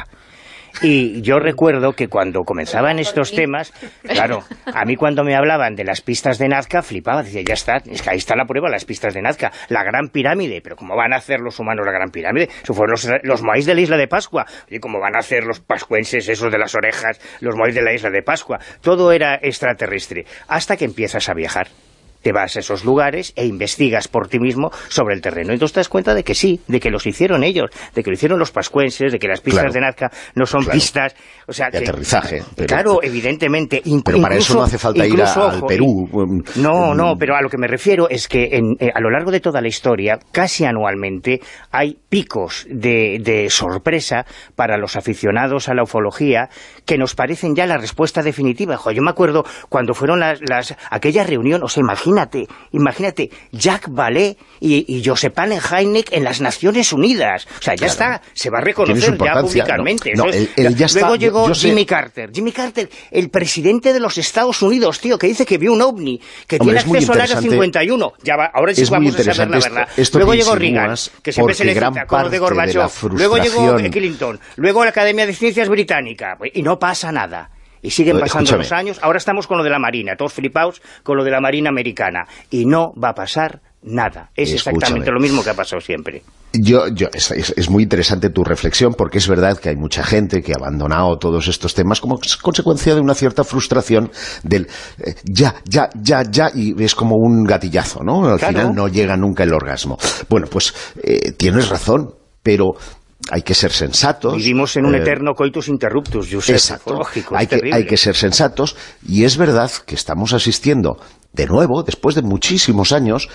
Y yo recuerdo que cuando comenzaban estos temas, claro, a mí cuando me hablaban de las pistas de Nazca, flipaba, decía, ya está, es que ahí está la prueba, las pistas de Nazca, la Gran Pirámide, pero ¿cómo van a hacer los humanos la Gran Pirámide? Eso fueron los, los moáis de la isla de Pascua, y ¿cómo van a hacer los pascuenses, esos de las orejas, los moáis de la isla de Pascua? Todo era extraterrestre, hasta que empiezas a viajar. Te vas a esos lugares e investigas por ti mismo sobre el terreno. Entonces te das cuenta de que sí, de que los hicieron ellos, de que lo hicieron los pascuenses, de que las pistas claro, de Nazca no son claro, pistas... O sea, de que, aterrizaje. Pero, claro, evidentemente. Pero para eso no hace falta ir a, ojo, al Perú. No, no, pero a lo que me refiero es que en, eh, a lo largo de toda la historia, casi anualmente, hay picos de, de sorpresa para los aficionados a la ufología que nos parecen ya la respuesta definitiva. Jo, yo me acuerdo cuando fueron las, las aquella reunión, o sea, imagínate, Imagínate, imagínate, Jacques Vallée y, y Josep Allen Hynek en las Naciones Unidas. O sea, ya claro, está, se va a reconocer ya públicamente. No, no, él, él ya Luego está, llegó yo, yo Jimmy sé. Carter. Jimmy Carter, el presidente de los Estados Unidos, tío, que dice que vio un ovni, que Hombre, tiene acceso al Área cincuenta y uno. Ya va, ahora sí vamos a saber la verdad. Esto, Luego esto llegó Reagan, que siempre se le cita con lo de Gorbachev. Luego llegó Clinton. Luego la Academia de Ciencias Británica. Y no pasa nada. Y siguen pasando Escúchame. los años. Ahora estamos con lo de la Marina, todos flipados con lo de la Marina americana. Y no va a pasar nada. Es Escúchame. exactamente lo mismo que ha pasado siempre. Yo, yo, es, es, es muy interesante tu reflexión, porque es verdad que hay mucha gente que ha abandonado todos estos temas como consecuencia de una cierta frustración del eh, ya, ya, ya, ya, y es como un gatillazo, ¿no? Al Claro. final no llega nunca el orgasmo. Bueno, pues eh, tienes razón, pero hay que ser sensatos. Vivimos en un eh, eterno coitus interruptus, Josep, Exacto. lógico, Hay que, hay que ser sensatos, y es verdad que estamos asistiendo de nuevo, después de muchísimos años,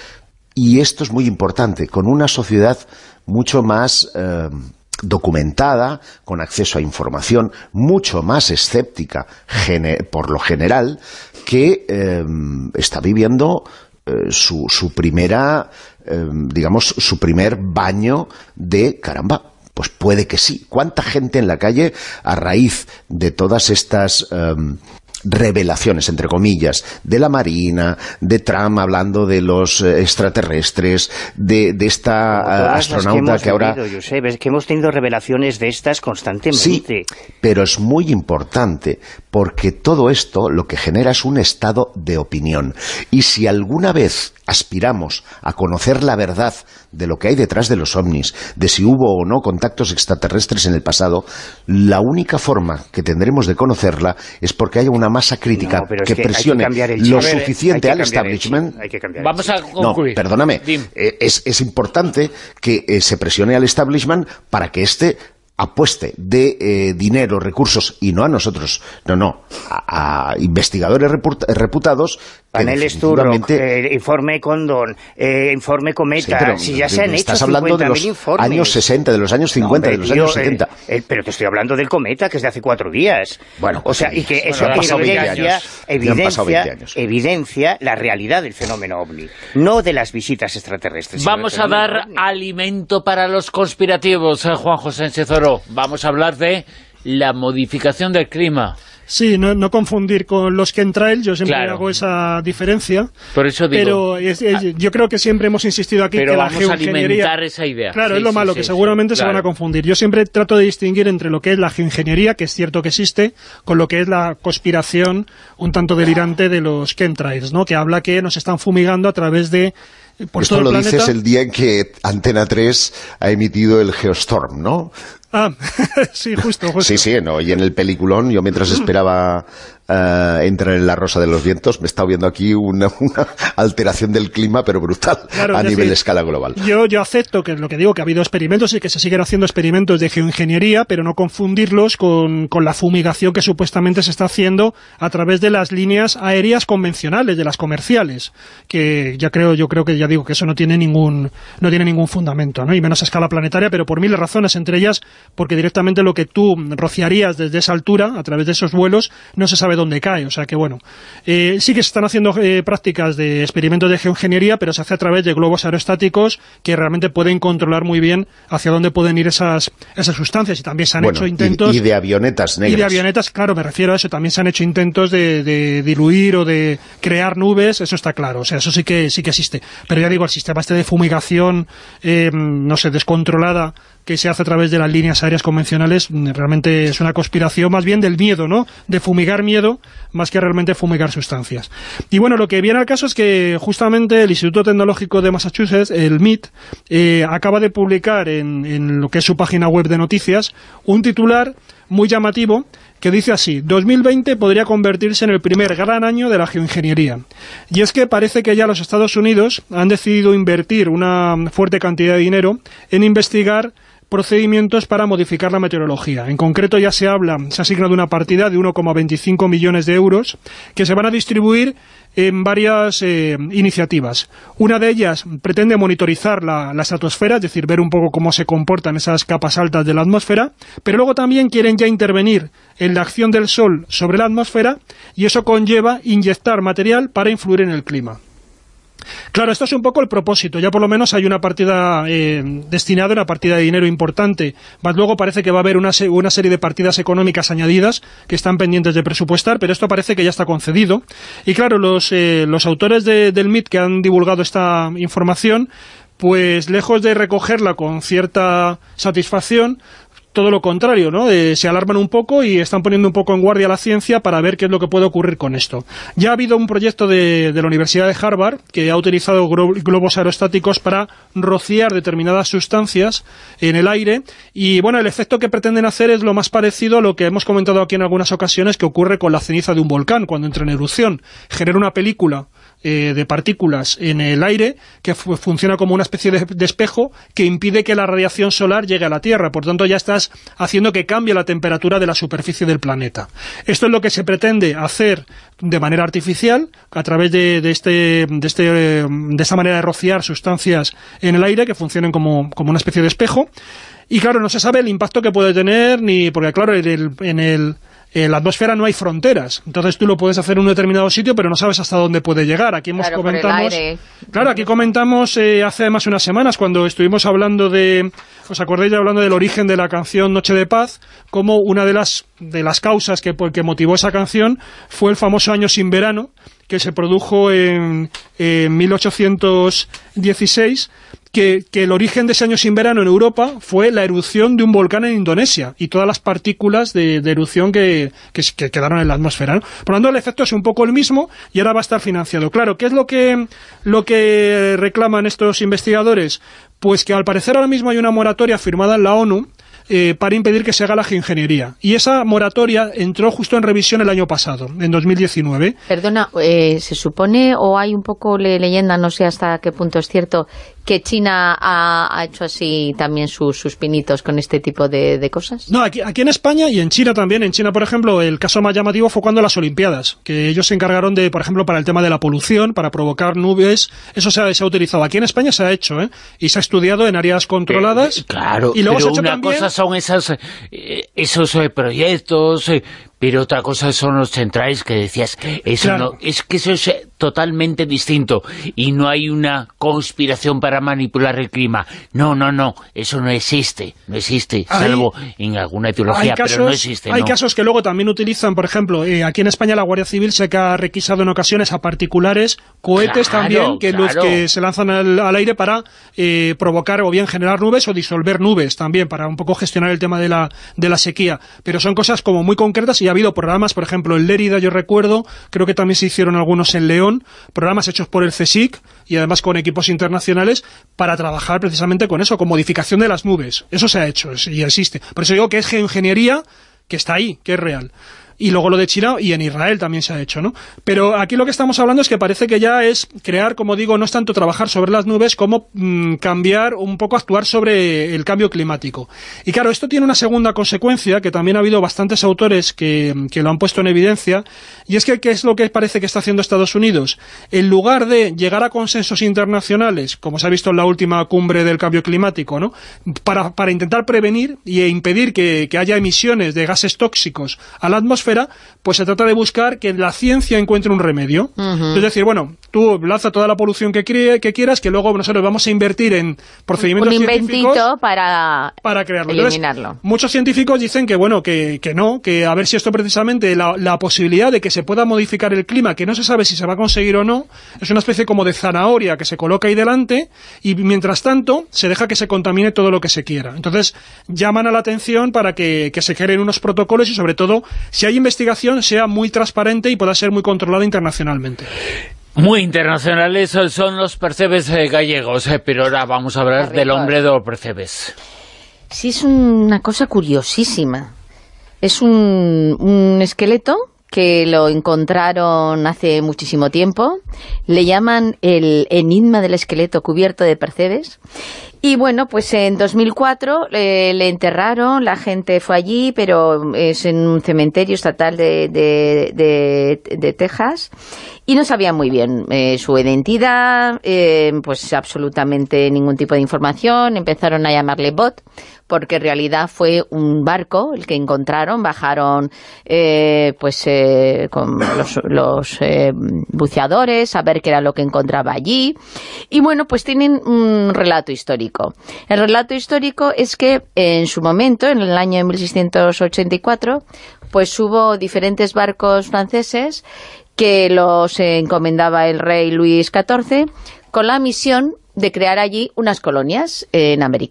y esto es muy importante, con una sociedad mucho más eh, documentada, con acceso a información, mucho más escéptica por lo general, que eh, está viviendo eh, su, su primera, eh, digamos, su primer baño de caramba. Pues puede que sí. ¿Cuánta gente en la calle, a raíz de todas estas eh, revelaciones, entre comillas, de la Marina, de Trump hablando de los eh, extraterrestres, de, de esta uh, astronauta que, que ahora... Vivido, Josep, es que hemos tenido revelaciones de estas constantemente. Sí, pero es muy importante, porque todo esto lo que genera es un estado de opinión. Y si alguna vez aspiramos a conocer la verdad de lo que hay detrás de los ovnis, de si hubo o no contactos extraterrestres en el pasado, la única forma que tendremos de conocerla es porque haya una masa crítica no, que, que presione que lo suficiente ver, al establishment. Vamos a concluir. No, perdóname, eh, es, es importante que eh, se presione al establishment para que éste apueste de eh, dinero, recursos, y no a nosotros, no, no, a, a investigadores reputados. Paneles Turok, eh, informe Condon, eh, informe Cometa, sí, pero, si ya se han estás hecho hablando de los informes. años sesenta, de los años cincuenta, no, hombre, de los tío, años setenta. Eh, eh, pero te estoy hablando del Cometa, que es de hace cuatro días. Bueno, o sea, y que eso bueno, evidencia, evidencia, evidencia la realidad del fenómeno ovni, no de las visitas extraterrestres. Vamos a dar ovni. alimento para los conspirativos, eh, Juan José Sánchez Oro. Vamos a hablar de la modificación del clima. Sí, no, no confundir con los chemtrails, yo siempre claro. hago esa diferencia. Por eso digo, pero es, es, yo creo que siempre hemos insistido aquí pero que la vamos geoingeniería... a alimentar esa idea. Claro, sí, es lo sí, malo, sí, que sí, seguramente sí, se claro. van a confundir. Yo siempre trato de distinguir entre lo que es la geoingeniería, que es cierto que existe, con lo que es la conspiración un tanto delirante de los chemtrails, ¿no? Que habla que nos están fumigando a través de... Por Esto todo lo el dices el día en que Antena tres ha emitido el Geostorm, ¿no? Ah, sí, justo, justo. Sí, sí, no, y en el peliculón, yo mientras esperaba uh, entrar en La Rosa de los Vientos, me he estado viendo aquí una, una alteración del clima, pero brutal, claro, a nivel decir, de escala global. Yo, yo acepto que lo que digo, que ha habido experimentos y que se siguen haciendo experimentos de geoingeniería, pero no confundirlos con, con la fumigación que supuestamente se está haciendo a través de las líneas aéreas convencionales, de las comerciales, que ya creo, yo creo que ya digo que eso no tiene ningún, no tiene ningún fundamento, ¿no? Y menos a escala planetaria, pero por miles de razones, entre ellas porque directamente lo que tú rociarías desde esa altura, a través de esos vuelos, no se sabe dónde cae. O sea que, bueno, eh, sí que se están haciendo eh, prácticas de experimentos de geoingeniería, pero se hace a través de globos aerostáticos que realmente pueden controlar muy bien hacia dónde pueden ir esas, esas sustancias. Y también se han bueno, hecho intentos... Y, y de avionetas negras. Y de avionetas, claro, me refiero a eso. También se han hecho intentos de, de diluir o de crear nubes, eso está claro. O sea, eso sí que, sí que existe. Pero ya digo, el sistema este de fumigación, eh, no sé, descontrolada, que se hace a través de las líneas aéreas convencionales, realmente es una conspiración más bien del miedo, ¿no? De fumigar miedo, más que realmente fumigar sustancias. Y bueno, lo que viene al caso es que justamente el Instituto Tecnológico de Massachusetts, el M I T, eh, acaba de publicar en, en lo que es su página web de noticias, un titular muy llamativo que dice así: dos mil veinte podría convertirse en el primer gran año de la geoingeniería. Y es que parece que ya los Estados Unidos han decidido invertir una fuerte cantidad de dinero en investigar procedimientos para modificar la meteorología. En concreto ya se habla, se ha asignado una partida de uno coma veinticinco millones de euros que se van a distribuir en varias eh, iniciativas. Una de ellas pretende monitorizar la, la estratosfera, es decir, ver un poco cómo se comportan esas capas altas de la atmósfera, pero luego también quieren ya intervenir en la acción del Sol sobre la atmósfera, y eso conlleva inyectar material para influir en el clima. Claro, esto es un poco el propósito, ya por lo menos hay una partida eh, destinada, una partida de dinero importante, más luego parece que va a haber una, se una serie de partidas económicas añadidas que están pendientes de presupuestar, pero esto parece que ya está concedido, y claro, los, eh, los autores de, del M I T que han divulgado esta información, pues lejos de recogerla con cierta satisfacción, todo lo contrario, ¿no? Eh, se alarman un poco y están poniendo un poco en guardia a la ciencia para ver qué es lo que puede ocurrir con esto. Ya ha habido un proyecto de, de la Universidad de Harvard que ha utilizado globos aerostáticos para rociar determinadas sustancias en el aire y, bueno, el efecto que pretenden hacer es lo más parecido a lo que hemos comentado aquí en algunas ocasiones que ocurre con la ceniza de un volcán cuando entra en erupción. Genera una película eh, de partículas en el aire que fu funciona como una especie de, de espejo que impide que la radiación solar llegue a la Tierra. Por tanto, ya estás haciendo que cambie la temperatura de la superficie del planeta. Esto es lo que se pretende hacer de manera artificial a través de, de, este, de, este, de esta manera de rociar sustancias en el aire que funcionen como, como una especie de espejo. Y claro, no se sabe el impacto que puede tener, ni porque claro, en el, en el en la atmósfera no hay fronteras, entonces tú lo puedes hacer en un determinado sitio, pero no sabes hasta dónde puede llegar. Aquí hemos claro, comentamos, claro, aquí comentamos eh, hace más unas semanas cuando estuvimos hablando de, ¿os acordáis? Hablando del origen de la canción Noche de Paz, como una de las de las causas que, que motivó esa canción fue el famoso Año sin Verano, que se produjo en, en mil ochocientos dieciséis. Que, que el origen de ese año sin verano en Europa fue la erupción de un volcán en Indonesia y todas las partículas de, de erupción que, que, que quedaron en la atmósfera, ¿no? Por lo tanto, el efecto es un poco el mismo y ahora va a estar financiado. Claro, ¿qué es lo que, lo que reclaman estos investigadores? Pues que al parecer ahora mismo hay una moratoria firmada en la ONU Eh, para impedir que se haga la geoingeniería. Y esa moratoria entró justo en revisión el año pasado, en dos mil diecinueve. Perdona, eh, ¿se supone o hay un poco de leyenda, no sé hasta qué punto es cierto, que China ha, ha hecho así también sus, sus pinitos con este tipo de, de cosas? No, aquí, aquí en España y en China también. En China, por ejemplo, el caso más llamativo fue cuando las Olimpiadas, que ellos se encargaron de, por ejemplo, para el tema de la polución, para provocar nubes, eso se ha, se ha utilizado. Aquí en España se ha hecho, ¿eh? Y se ha estudiado en áreas controladas. Eh, claro, y luego pero se ha hecho una también... cosa son esas, eh, esos eh, proyectos, eh, pero otra cosa son los centrales que decías. Eso claro. no, es que eso es eh, totalmente distinto y no hay una conspiración para manipular el clima. No, no, no, eso no existe, no existe, hay, salvo en alguna etiología, casos, pero no existe. Hay no. casos que luego también utilizan, por ejemplo, eh, aquí en España la Guardia Civil se ha requisado en ocasiones a particulares, cohetes claro, también, que, claro. los que se lanzan al, al aire para eh, provocar o bien generar nubes o disolver nubes también, para un poco gestionar el tema de la, de la sequía. Pero son cosas como muy concretas y ha habido programas, por ejemplo, en Lérida, yo recuerdo, creo que también se hicieron algunos en León, programas hechos por el CSIC y además con equipos internacionales para trabajar precisamente con eso, con modificación de las nubes. Eso se ha hecho y existe. Por eso digo que es geoingeniería que está ahí, que es real. Y luego lo de China y en Israel también se ha hecho, ¿no? Pero aquí lo que estamos hablando es que parece que ya es crear, como digo, no es tanto trabajar sobre las nubes como mmm, cambiar, un poco actuar sobre el cambio climático. Y claro, esto tiene una segunda consecuencia, que también ha habido bastantes autores que, que lo han puesto en evidencia, y es que ¿qué es lo que parece que está haciendo Estados Unidos? En lugar de llegar a consensos internacionales, como se ha visto en la última cumbre del cambio climático, ¿no? Para, para intentar prevenir e impedir que, que haya emisiones de gases tóxicos a la atmósfera, pues se trata de buscar que la ciencia encuentre un remedio. Uh-huh. Es decir, bueno, tú lanza toda la polución que, crie, que quieras, que luego nosotros vamos a invertir en procedimientos un científicos para, para crearlo. eliminarlo. Entonces, muchos científicos dicen que, bueno, que, que no, que a ver si esto precisamente, la, la posibilidad de que se pueda modificar el clima, que no se sabe si se va a conseguir o no, es una especie como de zanahoria que se coloca ahí delante y mientras tanto se deja que se contamine todo lo que se quiera. Entonces, llaman a la atención para que, que se creen unos protocolos y sobre todo, si hay investigación, sea muy transparente y pueda ser muy controlada internacionalmente. Muy internacionales son los percebes eh, gallegos, eh, pero ahora vamos a hablar del hombre de los percebes. Sí, es una cosa curiosísima. Es un, un esqueleto que lo encontraron hace muchísimo tiempo. Le llaman el enigma del esqueleto cubierto de percebes. Y bueno, pues en dos mil cuatro eh, le enterraron, la gente fue allí, pero es en un cementerio estatal de, de, de, de Texas, y no sabía muy bien eh, su identidad, eh, pues absolutamente ningún tipo de información. Empezaron a llamarle Bot, porque en realidad fue un barco el que encontraron, bajaron eh, pues eh, con los, los eh, buceadores a ver qué era lo que encontraba allí, y bueno, pues tienen un relato histórico. El relato histórico es que en su momento, en el año mil seiscientos ochenta y cuatro, pues hubo diferentes barcos franceses que los encomendaba el rey Luis catorce con la misión de crear allí unas colonias en América.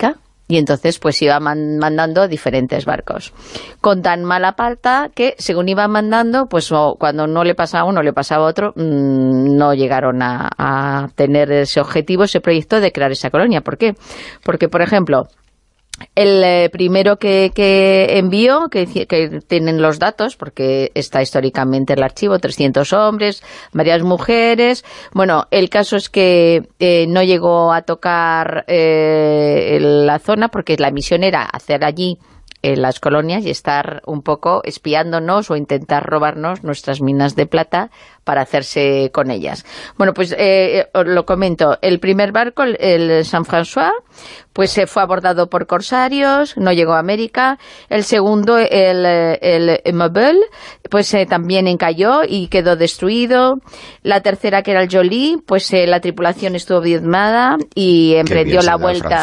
Y entonces pues iba man mandando diferentes barcos. Con tan mala pata que según iban mandando, pues o, cuando no le pasaba a uno, le pasaba a otro, mmm, no llegaron a, a tener ese objetivo, ese proyecto de crear esa colonia. ¿Por qué? Porque, por ejemplo, el eh, primero que, que envió, que, que tienen los datos, porque está históricamente el archivo, trescientos hombres, varias mujeres. Bueno, el caso es que eh, no llegó a tocar eh, la zona, porque la misión era hacer allí en las colonias y estar un poco espiándonos o intentar robarnos nuestras minas de plata para hacerse con ellas. Bueno, pues eh, os lo comento. El primer barco, el, el San François, pues se eh, fue abordado por corsarios, no llegó a América. El segundo, el, el Immobile, pues eh, también encalló y quedó destruido. La tercera, que era el Jolie, pues eh, la tripulación estuvo diezmada y emprendió la vuelta.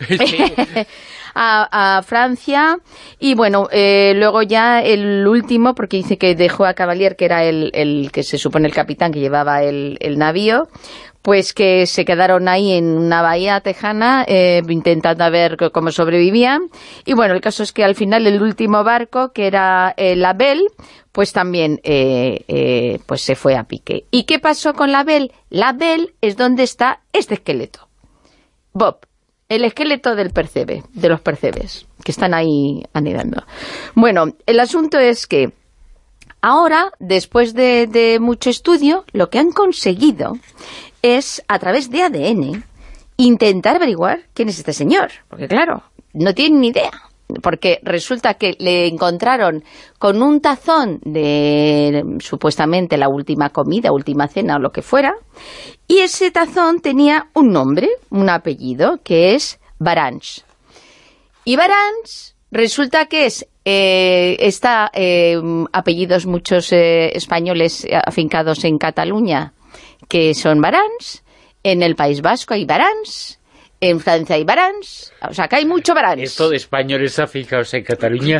A, a Francia, y bueno, eh, luego ya el último, porque dice que dejó a Cavalier, que era el, el que se supone el capitán que llevaba el, el navío, pues que se quedaron ahí en una bahía tejana eh, intentando ver cómo sobrevivían. Y bueno, el caso es que al final el último barco, que era eh, la Belle, pues también eh, eh, pues se fue a pique. ¿Y qué pasó con la Belle? La Belle es donde está este esqueleto, Bob. El esqueleto del percebe, de los percebes, que están ahí anidando. Bueno, el asunto es que ahora, después de, de mucho estudio, lo que han conseguido es, a través de A D N, intentar averiguar quién es este señor. Porque claro, no tienen ni idea. Porque resulta que le encontraron con un tazón de, supuestamente, la última comida, última cena o lo que fuera, y ese tazón tenía un nombre, un apellido, que es Barans. Y Barans resulta que es, eh, está eh, apellidos muchos eh, españoles afincados en Cataluña, que son Barans, en el País Vasco hay Barans, en Francia hay Barans, o sea, que hay mucho Barans. Esto de españoles afincados en Cataluña.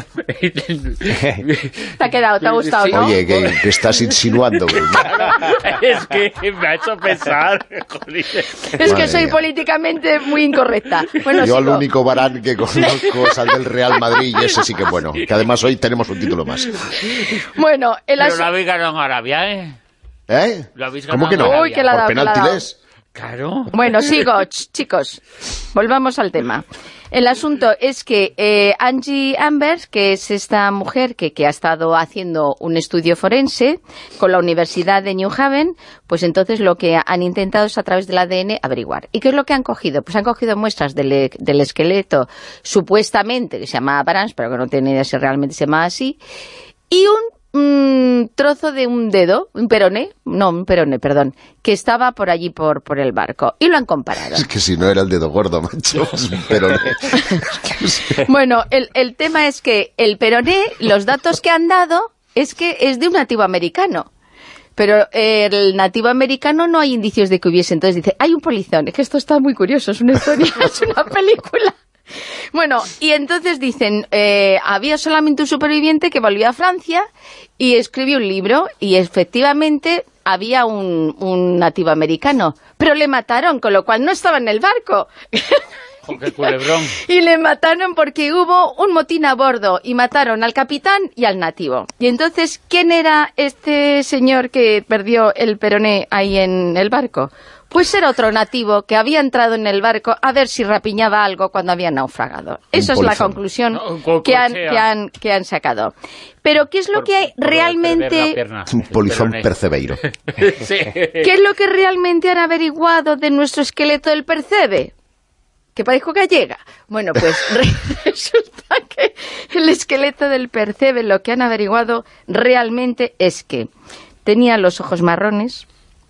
Te ha quedado, te ha gustado, ¿no? Oye, ¿qué, qué estás insinuando? Es que me ha hecho pensar. Es Madre que soy mía. políticamente muy incorrecta. Bueno, Yo sigo. al único Varane que conozco es al del Real Madrid, y ese sí que bueno, que además hoy tenemos un título más. Bueno, el Pero asunto... lo habéis ganado en Arabia, ¿eh? ¿Eh? Lo habéis ¿Cómo ganado que no? en Arabia. Uy, que la ha dado, ¿Por que la ha dado. penaltis? Claro. Bueno, sigo, ch, chicos, volvamos al tema. El asunto es que eh, Angie Ambers, que es esta mujer que, que ha estado haciendo un estudio forense con la Universidad de New Haven, pues entonces lo que han intentado es a través del A D N averiguar. ¿Y qué es lo que han cogido? Pues han cogido muestras del, del esqueleto, supuestamente, que se llama Barans, pero que no tiene idea si realmente se llama así, y un un trozo de un dedo, un peroné, no, un peroné, perdón, que estaba por allí por, por el barco, y lo han comparado. Es que si no era el dedo gordo, macho, es un peroné. Bueno, el, el tema es que el peroné, los datos que han dado, es que es de un nativo americano. Pero eh, el nativo americano no hay indicios de que hubiese. Entonces dice, hay un polizón. Es que esto está muy curioso, es una historia, es una película. Bueno, y entonces dicen, eh, había solamente un superviviente que volvió a Francia y escribió un libro, y efectivamente había un, un nativo americano, pero le mataron, con lo cual no estaba en el barco. Oh, qué culebrón. Y le mataron porque hubo un motín a bordo, y mataron al capitán y al nativo. Y entonces, ¿quién era este señor que perdió el peroné ahí en el barco? Pues era otro nativo que había entrado en el barco a ver si rapiñaba algo cuando había naufragado. Esa es la polizón. conclusión No, que han, cochea. que, han, que han sacado. Pero ¿qué es lo Por- que hay por perder la realmente... pierna, Un el polizón peroné. percebeiro. Sí. ¿Qué es lo que realmente han averiguado de nuestro esqueleto del percebe? Que parezco gallega. Bueno, pues resulta que el esqueleto del percebe, lo que han averiguado realmente es que tenía los ojos marrones,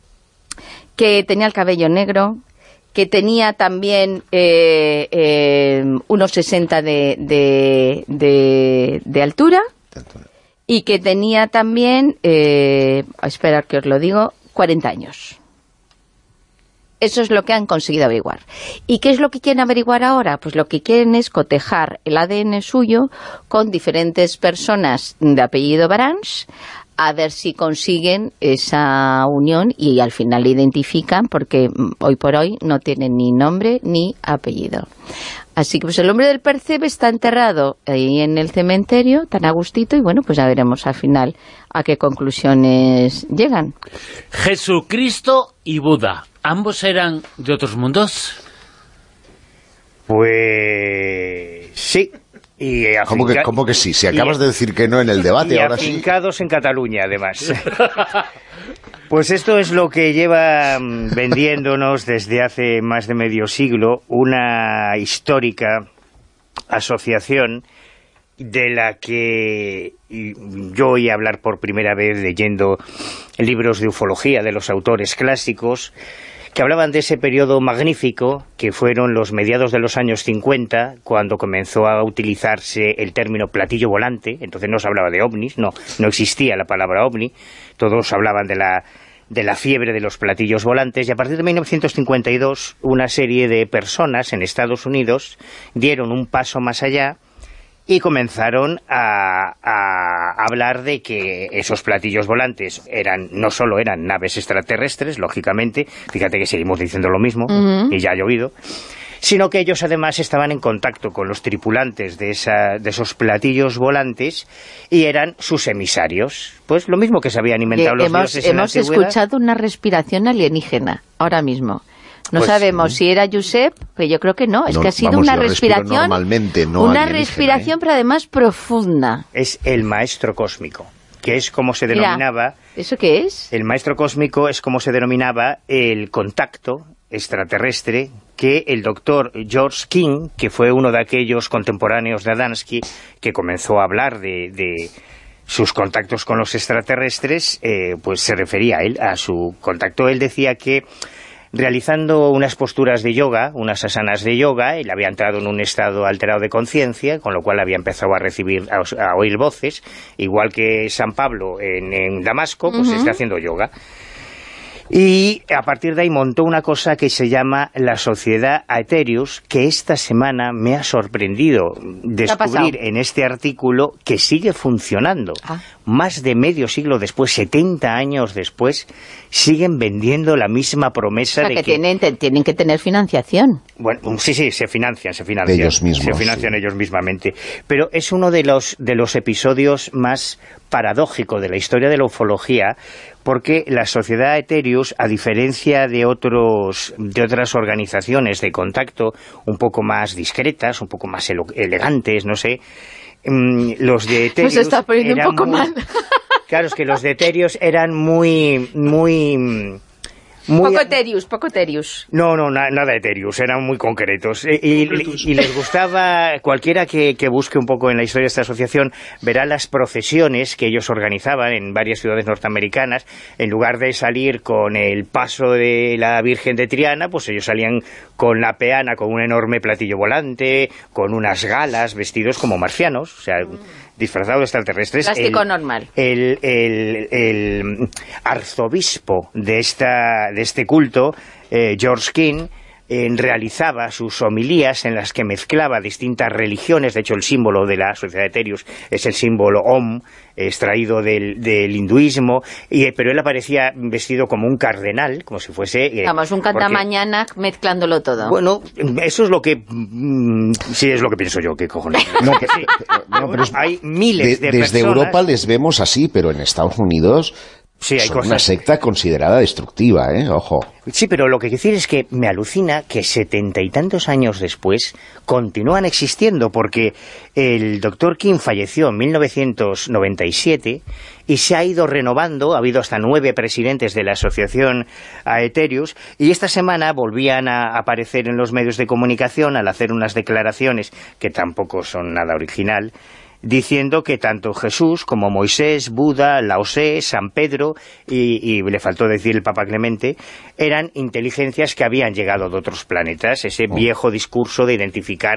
que tenía el cabello negro, que tenía también eh, eh, unos sesenta de, de, de, de altura, y que tenía también, eh, espera que os lo digo, cuarenta años. Eso es lo que han conseguido averiguar. ¿Y qué es lo que quieren averiguar ahora? Pues lo que quieren es cotejar el A D N suyo con diferentes personas de apellido Barans, a ver si consiguen esa unión y al final la identifican, porque hoy por hoy no tienen ni nombre ni apellido. Así que pues el hombre del percebe está enterrado ahí en el cementerio, tan a gustito, y bueno, pues ya veremos al final a qué conclusiones llegan. Jesucristo y Buda, ¿ambos eran de otros mundos? Pues sí. Y ¿Cómo que, ¿Cómo que sí? Si acabas y, de decir que no en el debate, y ahora sí. afincados en Cataluña, además. Pues esto es lo que lleva vendiéndonos desde hace más de medio siglo una histórica asociación de la que yo oí hablar por primera vez leyendo libros de ufología de los autores clásicos, que hablaban de ese periodo magnífico que fueron los mediados de los años cincuenta, cuando comenzó a utilizarse el término platillo volante. Entonces no se hablaba de ovnis, no, no existía la palabra ovni, todos hablaban de la, de la fiebre de los platillos volantes, y a partir de mil novecientos cincuenta y dos una serie de personas en Estados Unidos dieron un paso más allá y comenzaron a, a hablar de que esos platillos volantes eran no solo eran naves extraterrestres, lógicamente, fíjate que seguimos diciendo lo mismo, uh-huh. y ya ha llovido, sino que ellos además estaban en contacto con los tripulantes de, esa, de esos platillos volantes y eran sus emisarios. Pues lo mismo que se habían inventado y los hemos, dioses en la Hemos antigüedad. escuchado una respiración alienígena, ahora mismo. No pues, sabemos si era Josep, que yo creo que no, es no, que ha sido vamos, una respiración, normalmente, no una respiración, ¿eh? Pero además profunda. Es el maestro cósmico, que es como se denominaba... Mira, ¿eso qué es? El maestro cósmico es como se denominaba el contacto extraterrestre que el doctor George King, que fue uno de aquellos contemporáneos de Adamski, que comenzó a hablar de... de sus contactos con los extraterrestres, eh, pues se refería a él, a su contacto. Él decía que realizando unas posturas de yoga, unas asanas de yoga, él había entrado en un estado alterado de conciencia, con lo cual había empezado a recibir, a, a oír voces, igual que San Pablo en, en Damasco, pues uh-huh. está haciendo yoga. Y a partir de ahí montó una cosa que se llama la Sociedad Aetherius, que esta semana me ha sorprendido descubrir en este artículo que sigue funcionando. Ah. Más de medio siglo después, setenta años después, siguen vendiendo la misma promesa. O sea, de que, que tienen, te, tienen que tener financiación. Bueno, sí, sí, se financian, se financian. De ellos mismos. Se financian sí. ellos mismamente. Pero es uno de los, de los episodios más paradójicos de la historia de la ufología, porque la Sociedad Aetherius, a diferencia de otros de otras organizaciones de contacto un poco más discretas, un poco más elegantes, no sé, mmm, los de Aetherius... Nos está poniendo un poco muy, mal. Claro, es que los de Aetherius eran muy... muy Muy poco Eterius, poco Eterius. No, no, na, nada Eterius, eran muy concretos. Y, y, y les gustaba, cualquiera que, que busque un poco en la historia de esta asociación, verá las procesiones que ellos organizaban en varias ciudades norteamericanas. En lugar de salir con el paso de la Virgen de Triana, pues ellos salían con la peana, con un enorme platillo volante, con unas galas, vestidos como marcianos, o sea... disfrazados de extraterrestres. Plástico el, normal. El, el, el arzobispo de, esta, de este culto, eh, George King, eh, realizaba sus homilías en las que mezclaba distintas religiones. De hecho, el símbolo de la Sociedad de Aetherius es el símbolo Om, extraído del, del hinduismo, y, pero él aparecía vestido como un cardenal, como si fuese... Eh, Vamos, un cantamañana mezclándolo todo. Bueno, eso es lo que... Mm, sí, es lo que pienso yo, qué cojones. No, que, sí. no, pero es, hay miles de, de personas... Desde Europa les vemos así, pero en Estados Unidos... Sí, hay son cosas. Una secta considerada destructiva, ¿eh? Ojo. Sí, pero lo que quiero decir es que me alucina que setenta y tantos años después continúan existiendo, porque el doctor King falleció en mil novecientos noventa y siete y se ha ido renovando, ha habido hasta nueve presidentes de la asociación Aetherius, y esta semana volvían a aparecer en los medios de comunicación al hacer unas declaraciones que tampoco son nada original, diciendo que tanto Jesús como Moisés, Buda, Lao Tse, San Pedro y, y le faltó decir el Papa Clemente, eran inteligencias que habían llegado de otros planetas, ese viejo discurso de identificar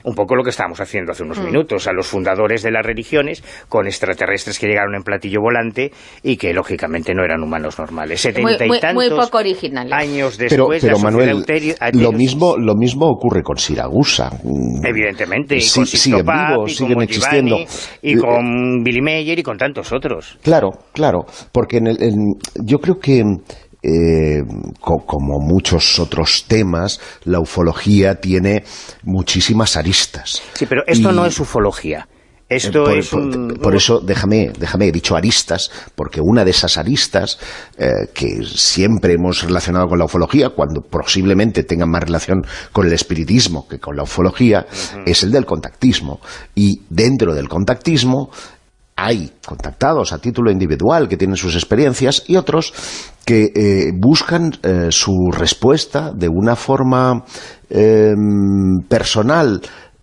un poco lo que estábamos haciendo hace unos mm. minutos, a los fundadores de las religiones, con extraterrestres que llegaron en platillo volante y que lógicamente no eran humanos normales. setenta muy, y tantos muy poco originales. años después pero, pero la Manuel, Euterio, lo mismo lo mismo ocurre con Siragusa. Evidentemente, y sí, con siguen vivos, y siguen con existiendo. Y con Billy Mayer y con tantos otros. Claro, claro, porque en el, en, yo creo que Eh, co como muchos otros temas, la ufología tiene muchísimas aristas. Sí, pero esto y, no es ufología. Esto por, es por, un... por eso, déjame, déjame, he dicho aristas, porque una de esas aristas eh, que siempre hemos relacionado con la ufología, cuando posiblemente tengan más relación con el espiritismo que con la ufología, uh-huh. es el del contactismo. Y dentro del contactismo hay contactados a título individual que tienen sus experiencias y otros que eh, buscan eh, su respuesta de una forma eh, personal,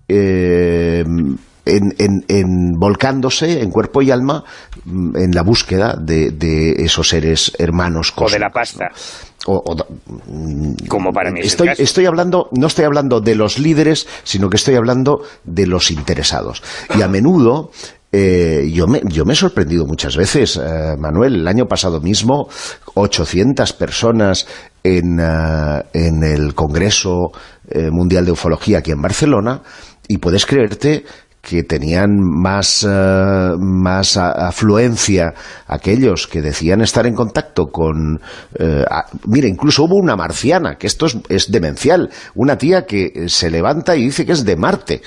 eh, en, en, en volcándose en cuerpo y alma en la búsqueda de, de esos seres hermanos cósmicos. O de la pasta. O, o, como para mí es estoy, el caso. estoy hablando, no estoy hablando de los líderes, sino que estoy hablando de los interesados. Y a menudo Eh, yo, me, yo me he sorprendido muchas veces, eh, Manuel, el año pasado mismo, ochocientas personas en, uh, en el Congreso eh, Mundial de Ufología aquí en Barcelona, y puedes creerte que tenían más, uh, más afluencia aquellos que decían estar en contacto con... Uh, a, mira, incluso hubo una marciana, que esto es, es demencial, una tía que se levanta y dice que es de Marte,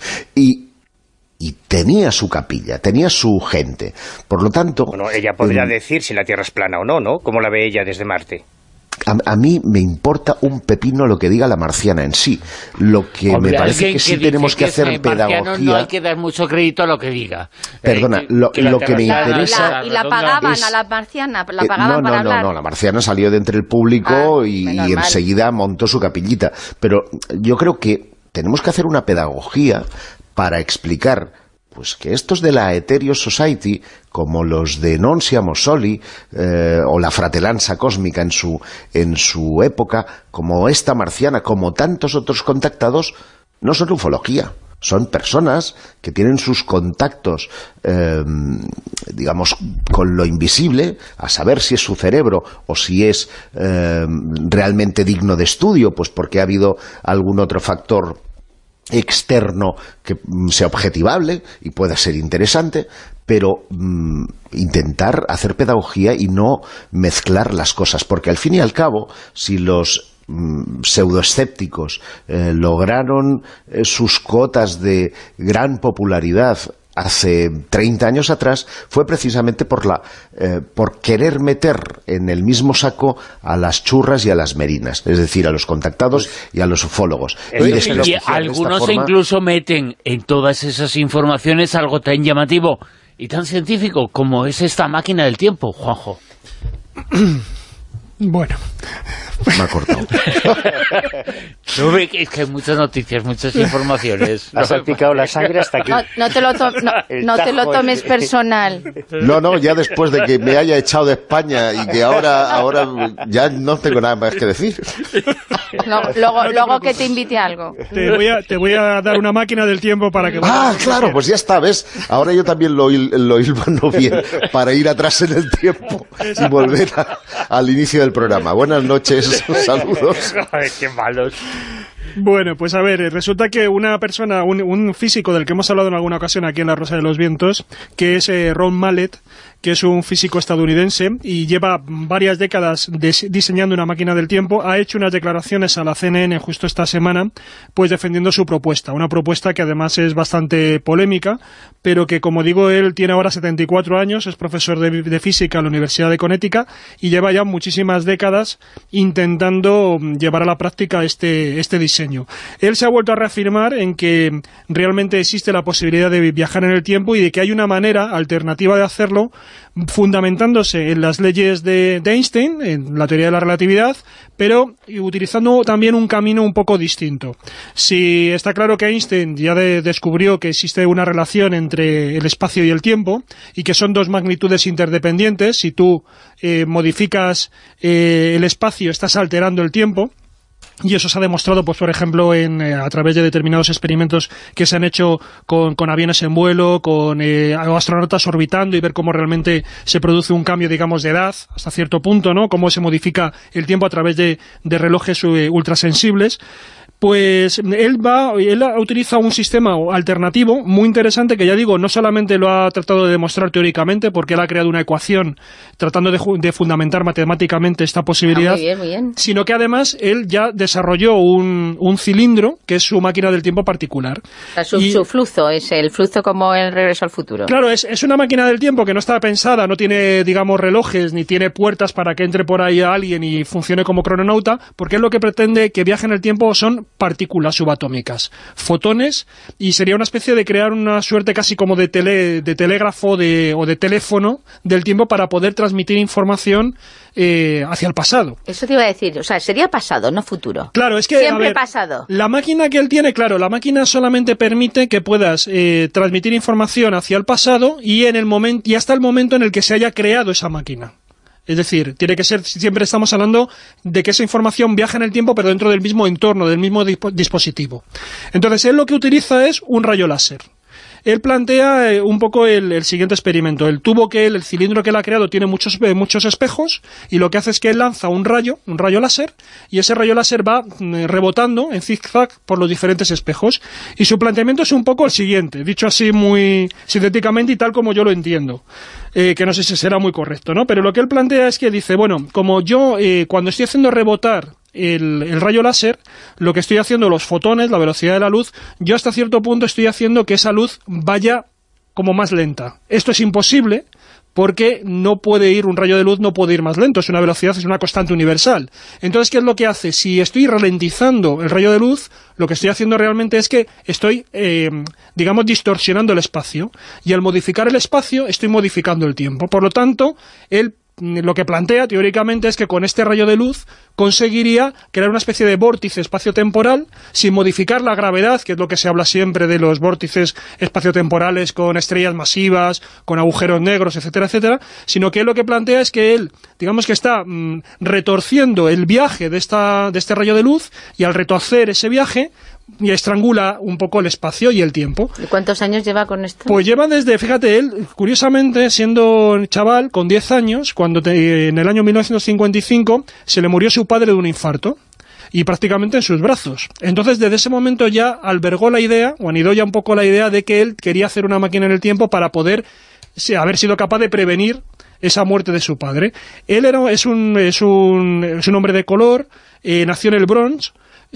y y tenía su capilla, tenía su gente. Por lo tanto... Bueno, ella podría eh, decir si la Tierra es plana o no, ¿no? ¿Cómo la ve ella desde Marte? A, a mí me importa un pepino lo que diga la marciana en sí. Lo que Hombre, me parece que sí tenemos que, que hacer pedagogía... No hay que dar mucho crédito a lo que diga. Perdona, eh, lo que, que, lo que me interesa... La, y la pagaban es, a la marciana, la pagaban eh, no, para no, hablar. No, no, la marciana salió de entre el público ah, y, y enseguida montó su capillita. Pero yo creo que tenemos que hacer una pedagogía para explicar... pues que estos de la Ethereal Society, como los de Non Siamo Soli, eh, o la Fratelanza Cósmica en su, en su época, como esta marciana, como tantos otros contactados, no son ufología. Son personas que tienen sus contactos, eh, digamos, con lo invisible, a saber si es su cerebro o si es eh, realmente digno de estudio, pues porque ha habido algún otro factor externo que sea objetivable y pueda ser interesante, pero mmm, intentar hacer pedagogía y no mezclar las cosas, porque al fin y al cabo, si los mmm, pseudoescépticos eh, lograron eh, sus cotas de gran popularidad hace treinta años atrás, fue precisamente por la eh, por querer meter en el mismo saco a las churras y a las merinas, es decir, a los contactados y a los ufólogos. Y, y, y algunos forma... incluso meten en todas esas informaciones algo tan llamativo y tan científico como es esta máquina del tiempo, Juanjo. Bueno... Me ha cortado. No, es que hay muchas noticias, muchas informaciones. Has salpicado la sangre hasta aquí. No, no, te, lo to no, no te lo tomes personal. No, no, ya después de que me haya echado de España y que ahora ahora ya no tengo nada más que decir. No, luego, luego que te invite a algo. Te voy a, te voy a dar una máquina del tiempo para que... Ah, claro, pues ya está, ¿ves? Ahora yo también lo, lo hilvano bien para ir atrás en el tiempo y volver a, al inicio del programa. Buenas noches. Saludos. Ay, qué malos. Bueno, pues a ver, resulta que una persona, un, un físico del que hemos hablado en alguna ocasión aquí en La Rosa de los Vientos, que es eh, Ron Mallett, que es un físico estadounidense y lleva varias décadas diseñando una máquina del tiempo, ha hecho unas declaraciones a la C N N justo esta semana, pues defendiendo su propuesta, una propuesta que además es bastante polémica, pero que, como digo, él tiene ahora setenta y cuatro años, es profesor de, de física en la Universidad de Connecticut y lleva ya muchísimas décadas intentando llevar a la práctica este, este diseño. Él se ha vuelto a reafirmar en que realmente existe la posibilidad de viajar en el tiempo y de que hay una manera alternativa de hacerlo, fundamentándose en las leyes de, de Einstein, en la teoría de la relatividad, pero utilizando también un camino un poco distinto. Si está claro que Einstein ya de, descubrió que existe una relación entre el espacio y el tiempo, y que son dos magnitudes interdependientes, si tú eh, modificas eh, el espacio, estás alterando el tiempo. y eso se ha demostrado, pues por ejemplo, en, eh, a través de determinados experimentos que se han hecho con, con aviones en vuelo, con eh, astronautas orbitando, y ver cómo realmente se produce un cambio, digamos, de edad hasta cierto punto, ¿no? Cómo se modifica el tiempo a través de, de relojes eh, ultrasensibles. Pues él va, él utiliza un sistema alternativo muy interesante que, ya digo, no solamente lo ha tratado de demostrar teóricamente, porque él ha creado una ecuación tratando de, de fundamentar matemáticamente esta posibilidad, ah, muy bien, muy bien. Sino que además él ya desarrolló un, un cilindro que es su máquina del tiempo particular. O sea, su, y, su flujo, es el flujo como el Regreso al Futuro. Claro, es, es una máquina del tiempo que no está pensada, no tiene, digamos, relojes, ni tiene puertas para que entre por ahí a alguien y funcione como crononauta, porque él lo que pretende que viaje en el tiempo son partículas subatómicas, fotones, y sería una especie de crear una suerte casi como de, tele, de telégrafo de, o de teléfono del tiempo para poder transmitir información eh, hacia el pasado. Eso te iba a decir, o sea, sería pasado, no futuro. Claro, es que, siempre a ver, pasado. La máquina que él tiene, claro, la máquina solamente permite que puedas eh, transmitir información hacia el pasado y en el momento y hasta el momento en el que se haya creado esa máquina. Es decir, tiene que ser, siempre estamos hablando de que esa información viaja en el tiempo, pero dentro del mismo entorno, del mismo dispo, dispositivo. Entonces, él lo que utiliza es un rayo láser. Él plantea eh, un poco el, el siguiente experimento. El tubo que él, el cilindro que él ha creado tiene muchos, eh, muchos espejos, y lo que hace es que él lanza un rayo, un rayo láser, y ese rayo láser va eh, rebotando en zigzag por los diferentes espejos. Y su planteamiento es un poco el siguiente, dicho así muy sintéticamente y tal como yo lo entiendo. Eh, que no sé si será muy correcto, ¿no? Pero lo que él plantea es que dice, bueno, como yo eh, cuando estoy haciendo rebotar el, el rayo láser, lo que estoy haciendo, los fotones, la velocidad de la luz, yo hasta cierto punto estoy haciendo que esa luz vaya como más lenta. Esto es imposible, porque no puede ir, un rayo de luz no puede ir más lento, es una velocidad, es una constante universal. Entonces, ¿qué es lo que hace? Si estoy ralentizando el rayo de luz, lo que estoy haciendo realmente es que estoy, eh, digamos, distorsionando el espacio, y al modificar el espacio, estoy modificando el tiempo. Por lo tanto, él lo que plantea teóricamente es que con este rayo de luz conseguiría crear una especie de vórtice espacio-temporal sin modificar la gravedad, que es lo que se habla siempre de los vórtices espaciotemporales con estrellas masivas, con agujeros negros, etcétera, etcétera, sino que él lo que plantea es que él, digamos que está mmm, retorciendo el viaje de, esta, de este rayo de luz, y al retorcer ese viaje y estrangula un poco el espacio y el tiempo. ¿Y cuántos años lleva con esto? Pues lleva desde, fíjate, él, curiosamente, siendo chaval, con diez años, cuando te, en el año mil novecientos cincuenta y cinco se le murió su padre de un infarto, y prácticamente en sus brazos. Entonces, desde ese momento ya albergó la idea, o anidó ya un poco la idea de que él quería hacer una máquina en el tiempo para poder sí, haber sido capaz de prevenir esa muerte de su padre. Él era, es, un, es, un, es un hombre de color, eh, nació en el Bronx,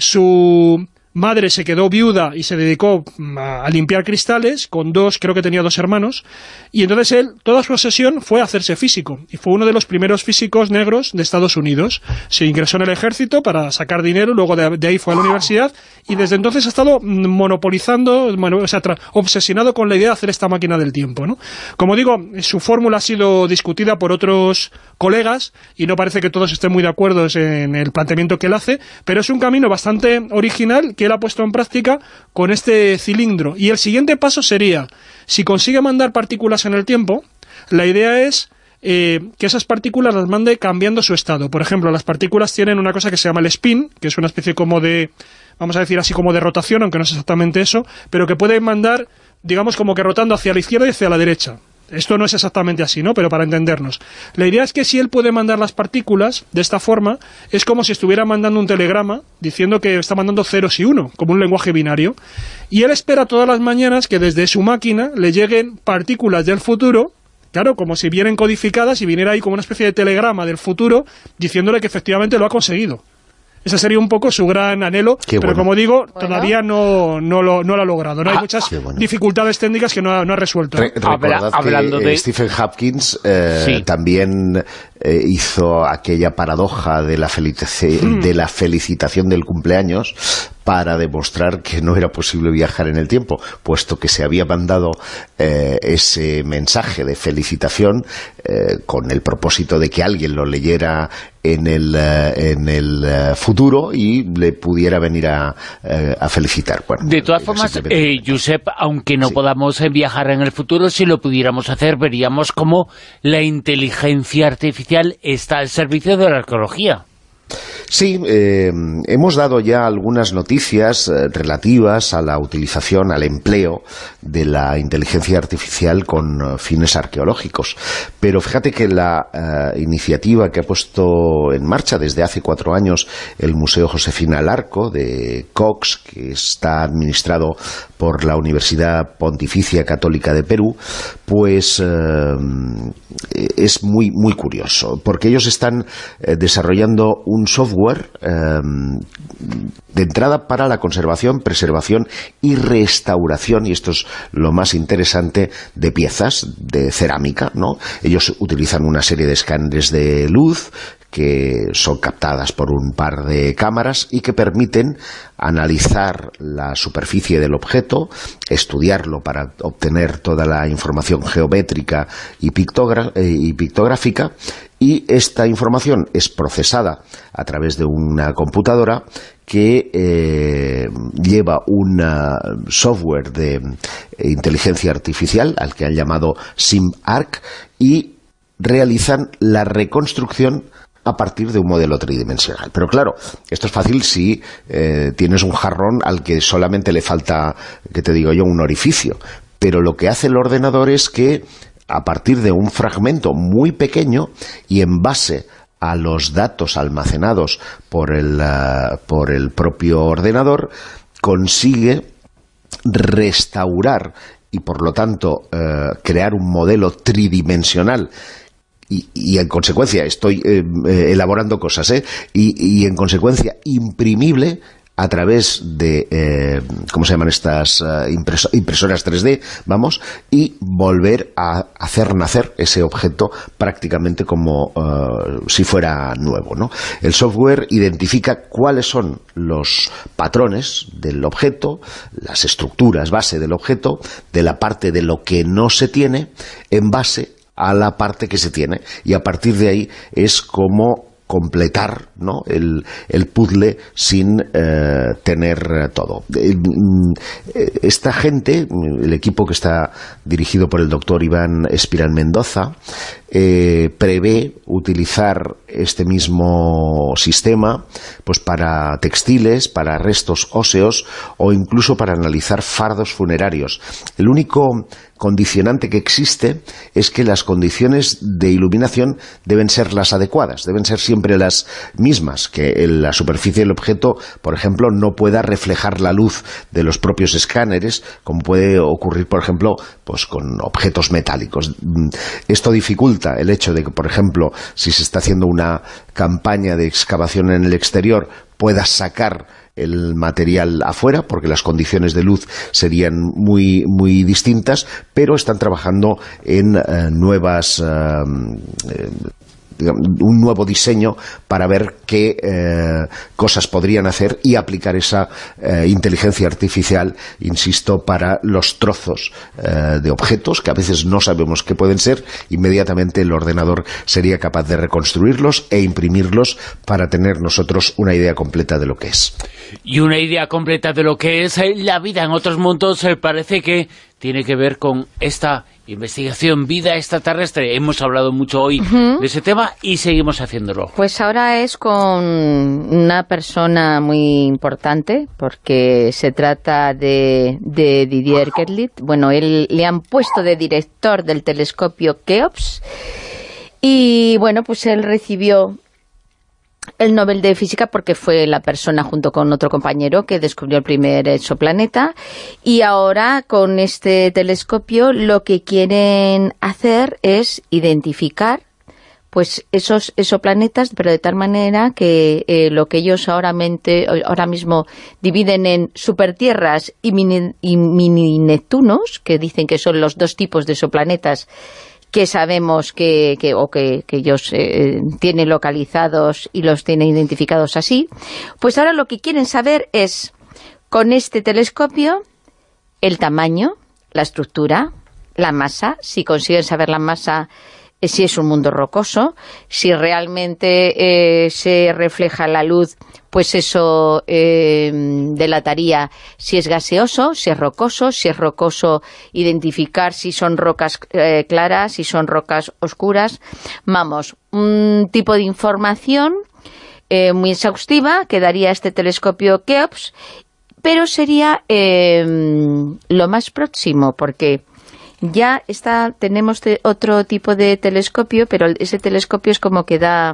su madre se quedó viuda y se dedicó a, a limpiar cristales, con dos, creo que tenía dos hermanos, y entonces él, toda su obsesión fue hacerse físico, y fue uno de los primeros físicos negros de Estados Unidos. Se ingresó en el ejército para sacar dinero, luego de, de ahí fue a la universidad, y desde entonces ha estado monopolizando, bueno, o sea, obsesionado con la idea de hacer esta máquina del tiempo, ¿no? Como digo, su fórmula ha sido discutida por otros colegas, y no parece que todos estén muy de acuerdo en el planteamiento que él hace, pero es un camino bastante original que él ha puesto en práctica con este cilindro. Y el siguiente paso sería, si consigue mandar partículas en el tiempo, la idea es eh, que esas partículas las mande cambiando su estado. Por ejemplo, las partículas tienen una cosa que se llama el spin, que es una especie como de, vamos a decir así, como de rotación, aunque no es exactamente eso, pero que pueden mandar, digamos, como que rotando hacia la izquierda y hacia la derecha. Esto no es exactamente así, ¿no? Pero para entendernos. La idea es que si él puede mandar las partículas de esta forma, es como si estuviera mandando un telegrama diciendo que está mandando ceros y uno, como un lenguaje binario. Y él espera todas las mañanas que desde su máquina le lleguen partículas del futuro, claro, como si vienen codificadas y viniera ahí como una especie de telegrama del futuro diciéndole que efectivamente lo ha conseguido. Ese sería un poco su gran anhelo, Qué pero bueno. como digo, bueno. todavía no, no, lo, no lo ha logrado. No hay ah, muchas bueno. dificultades técnicas que no ha, no ha resuelto. Re recordad Habla, que de... Stephen Hopkins eh, sí. también eh, hizo aquella paradoja de la, mm. de la felicitación del cumpleaños para demostrar que no era posible viajar en el tiempo, puesto que se había mandado eh, ese mensaje de felicitación eh, con el propósito de que alguien lo leyera en el, eh, en el eh, futuro y le pudiera venir a, eh, a felicitar. Bueno, de todas formas, eh, Josep, aunque no sí. podamos viajar en el futuro, si lo pudiéramos hacer, veríamos cómo la inteligencia artificial está al servicio de la arqueología. Sí, eh, hemos dado ya algunas noticias eh, relativas a la utilización, al empleo de la inteligencia artificial con uh, fines arqueológicos. Pero fíjate que la uh, iniciativa que ha puesto en marcha desde hace cuatro años el Museo Josefina Larco de Cox, que está administrado por la Universidad Pontificia Católica de Perú, pues eh, es muy, muy curioso, porque ellos están eh, desarrollando un software eh, de entrada para la conservación, preservación y restauración, y esto es lo más interesante, de piezas de cerámica, ¿no? Ellos utilizan una serie de escáneres de luz que son captadas por un par de cámaras y que permiten analizar la superficie del objeto, estudiarlo para obtener toda la información geométrica y, pictogra- y pictográfica, y esta información es procesada a través de una computadora que eh, lleva un software de inteligencia artificial al que han llamado SimArc, y realizan la reconstrucción a partir de un modelo tridimensional. Pero claro, esto es fácil si eh, tienes un jarrón al que solamente le falta, ¿qué te digo yo?, un orificio. Pero lo que hace el ordenador es que, a partir de un fragmento muy pequeño y en base a los datos almacenados por el, uh, por el propio ordenador, consigue restaurar y, por lo tanto, uh, crear un modelo tridimensional. Y, y en consecuencia, estoy eh, eh, elaborando cosas, ¿eh? Y, y en consecuencia, imprimible a través de, eh, ¿cómo se llaman estas uh, impreso- impresoras tres D? Vamos, y volver a hacer nacer ese objeto prácticamente como uh, si fuera nuevo, ¿no? El software identifica cuáles son los patrones del objeto, las estructuras base del objeto, de la parte de lo que no se tiene, en base a la parte que se tiene, y a partir de ahí es como completar, ¿no?, el, el puzzle sin eh, tener todo. Esta gente, el equipo que está dirigido por el doctor Iván Espirán Mendoza, eh, prevé utilizar este mismo sistema pues para textiles, para restos óseos o incluso para analizar fardos funerarios. El único condicionante que existe es que las condiciones de iluminación deben ser las adecuadas, deben ser siempre las mismas, que la superficie del objeto, por ejemplo, no pueda reflejar la luz de los propios escáneres, como puede ocurrir, por ejemplo, pues con objetos metálicos. Esto dificulta el hecho de que, por ejemplo, si se está haciendo una campaña de excavación en el exterior, puedas sacar el material afuera, porque las condiciones de luz serían muy, muy distintas, pero están trabajando en eh, nuevas... Eh, un nuevo diseño para ver qué eh, cosas podrían hacer y aplicar esa eh, inteligencia artificial, insisto, para los trozos eh, de objetos que a veces no sabemos qué pueden ser. Inmediatamente el ordenador sería capaz de reconstruirlos e imprimirlos para tener nosotros una idea completa de lo que es. Y una idea completa de lo que es la vida en otros mundos eh, parece que tiene que ver con esta investigación, vida extraterrestre. Hemos hablado mucho hoy uh-huh. de ese tema y seguimos haciéndolo. Pues ahora es con una persona muy importante, porque se trata de, de Didier Queloz. Bueno, él le han puesto de director del telescopio Keops y bueno, pues él recibió el Nobel de Física porque fue la persona, junto con otro compañero, que descubrió el primer exoplaneta. Y ahora, con este telescopio, lo que quieren hacer es identificar pues esos exoplanetas, pero de tal manera que eh, lo que ellos ahora, mente, ahora mismo dividen en supertierras y mini, y mini Neptunos, que dicen que son los dos tipos de exoplanetas que sabemos que, que, o que, que ellos eh, tienen localizados y los tienen identificados así, pues ahora lo que quieren saber es, con este telescopio, el tamaño, la estructura, la masa, si consiguen saber la masa, eh, si es un mundo rocoso, si realmente eh, se refleja la luz, pues eso eh, delataría si es gaseoso, si es rocoso, si es rocoso, identificar si son rocas eh, claras, si son rocas oscuras. Vamos, un tipo de información eh, muy exhaustiva que daría este telescopio Keops, pero sería eh, lo más próximo, porque ya está, tenemos te, otro tipo de telescopio, pero ese telescopio es como que da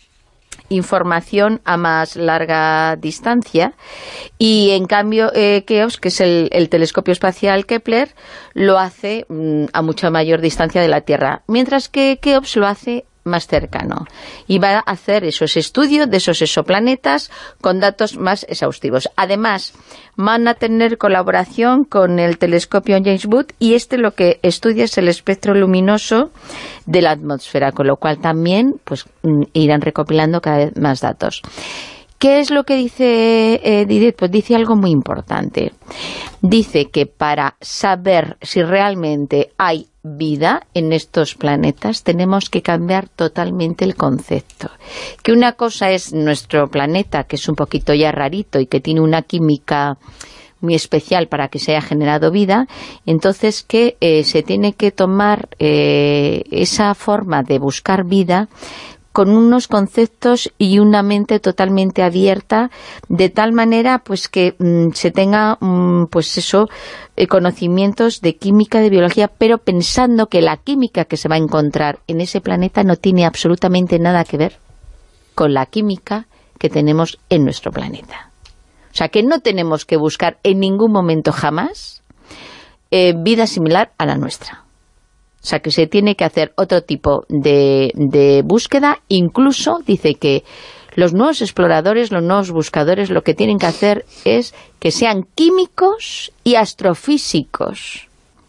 información a más larga distancia, y en cambio eh, Keops, que es el, el telescopio espacial Kepler, lo hace mm, a mucha mayor distancia de la Tierra, mientras que Keops lo hace más cercano, y va a hacer esos estudios de esos exoplanetas con datos más exhaustivos. Además, van a tener colaboración con el telescopio James Webb, y este lo que estudia es el espectro luminoso de la atmósfera, con lo cual también pues irán recopilando cada vez más datos. ¿Qué es lo que dice eh, Didier? Pues dice algo muy importante. Dice que para saber si realmente hay vida en estos planetas tenemos que cambiar totalmente el concepto. Que una cosa es nuestro planeta, que es un poquito ya rarito y que tiene una química muy especial para que se haya generado vida, entonces que eh, se tiene que tomar eh, esa forma de buscar vida con unos conceptos y una mente totalmente abierta, de tal manera pues que mmm, se tenga mmm, pues eso, eh, conocimientos de química, de biología, pero pensando que la química que se va a encontrar en ese planeta no tiene absolutamente nada que ver con la química que tenemos en nuestro planeta. O sea, que no tenemos que buscar en ningún momento jamás eh, vida similar a la nuestra. O sea, que se tiene que hacer otro tipo de, de búsqueda. Incluso dice que los nuevos exploradores, los nuevos buscadores, lo que tienen que hacer es que sean químicos y astrofísicos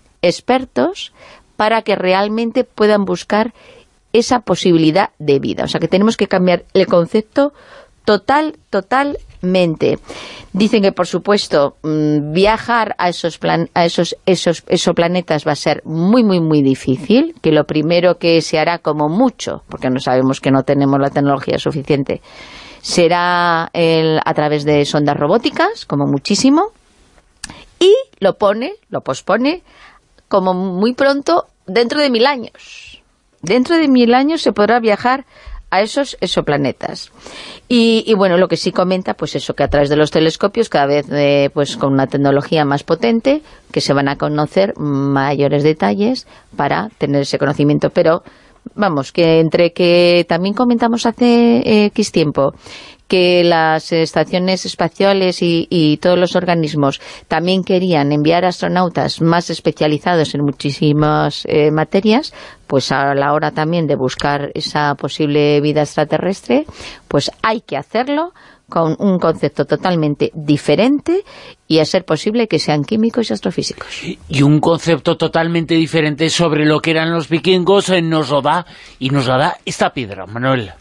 expertos para que realmente puedan buscar esa posibilidad de vida. O sea, que tenemos que cambiar el concepto total, totalmente. Dicen que, por supuesto, mmm, viajar a esos plan a esos, esos exoplanetas va a ser muy, muy, muy difícil, que lo primero que se hará como mucho, porque no sabemos que no tenemos la tecnología suficiente, será el, a través de sondas robóticas, como muchísimo, y lo pone, lo pospone, como muy pronto, dentro de mil años. Dentro de mil años se podrá viajar a esos exoplanetas. Y, y bueno, lo que sí comenta, pues eso, que a través de los telescopios, cada vez eh, pues con una tecnología más potente, que se van a conocer mayores detalles para tener ese conocimiento. Pero, vamos, que entre que también comentamos hace eh, X tiempo, que las estaciones espaciales y, y todos los organismos también querían enviar astronautas más especializados en muchísimas eh, materias, pues a la hora también de buscar esa posible vida extraterrestre, pues hay que hacerlo con un concepto totalmente diferente y a ser posible que sean químicos y astrofísicos. Y un concepto totalmente diferente sobre lo que eran los vikingos eh, nos lo da, y nos lo da esta piedra, Manuel.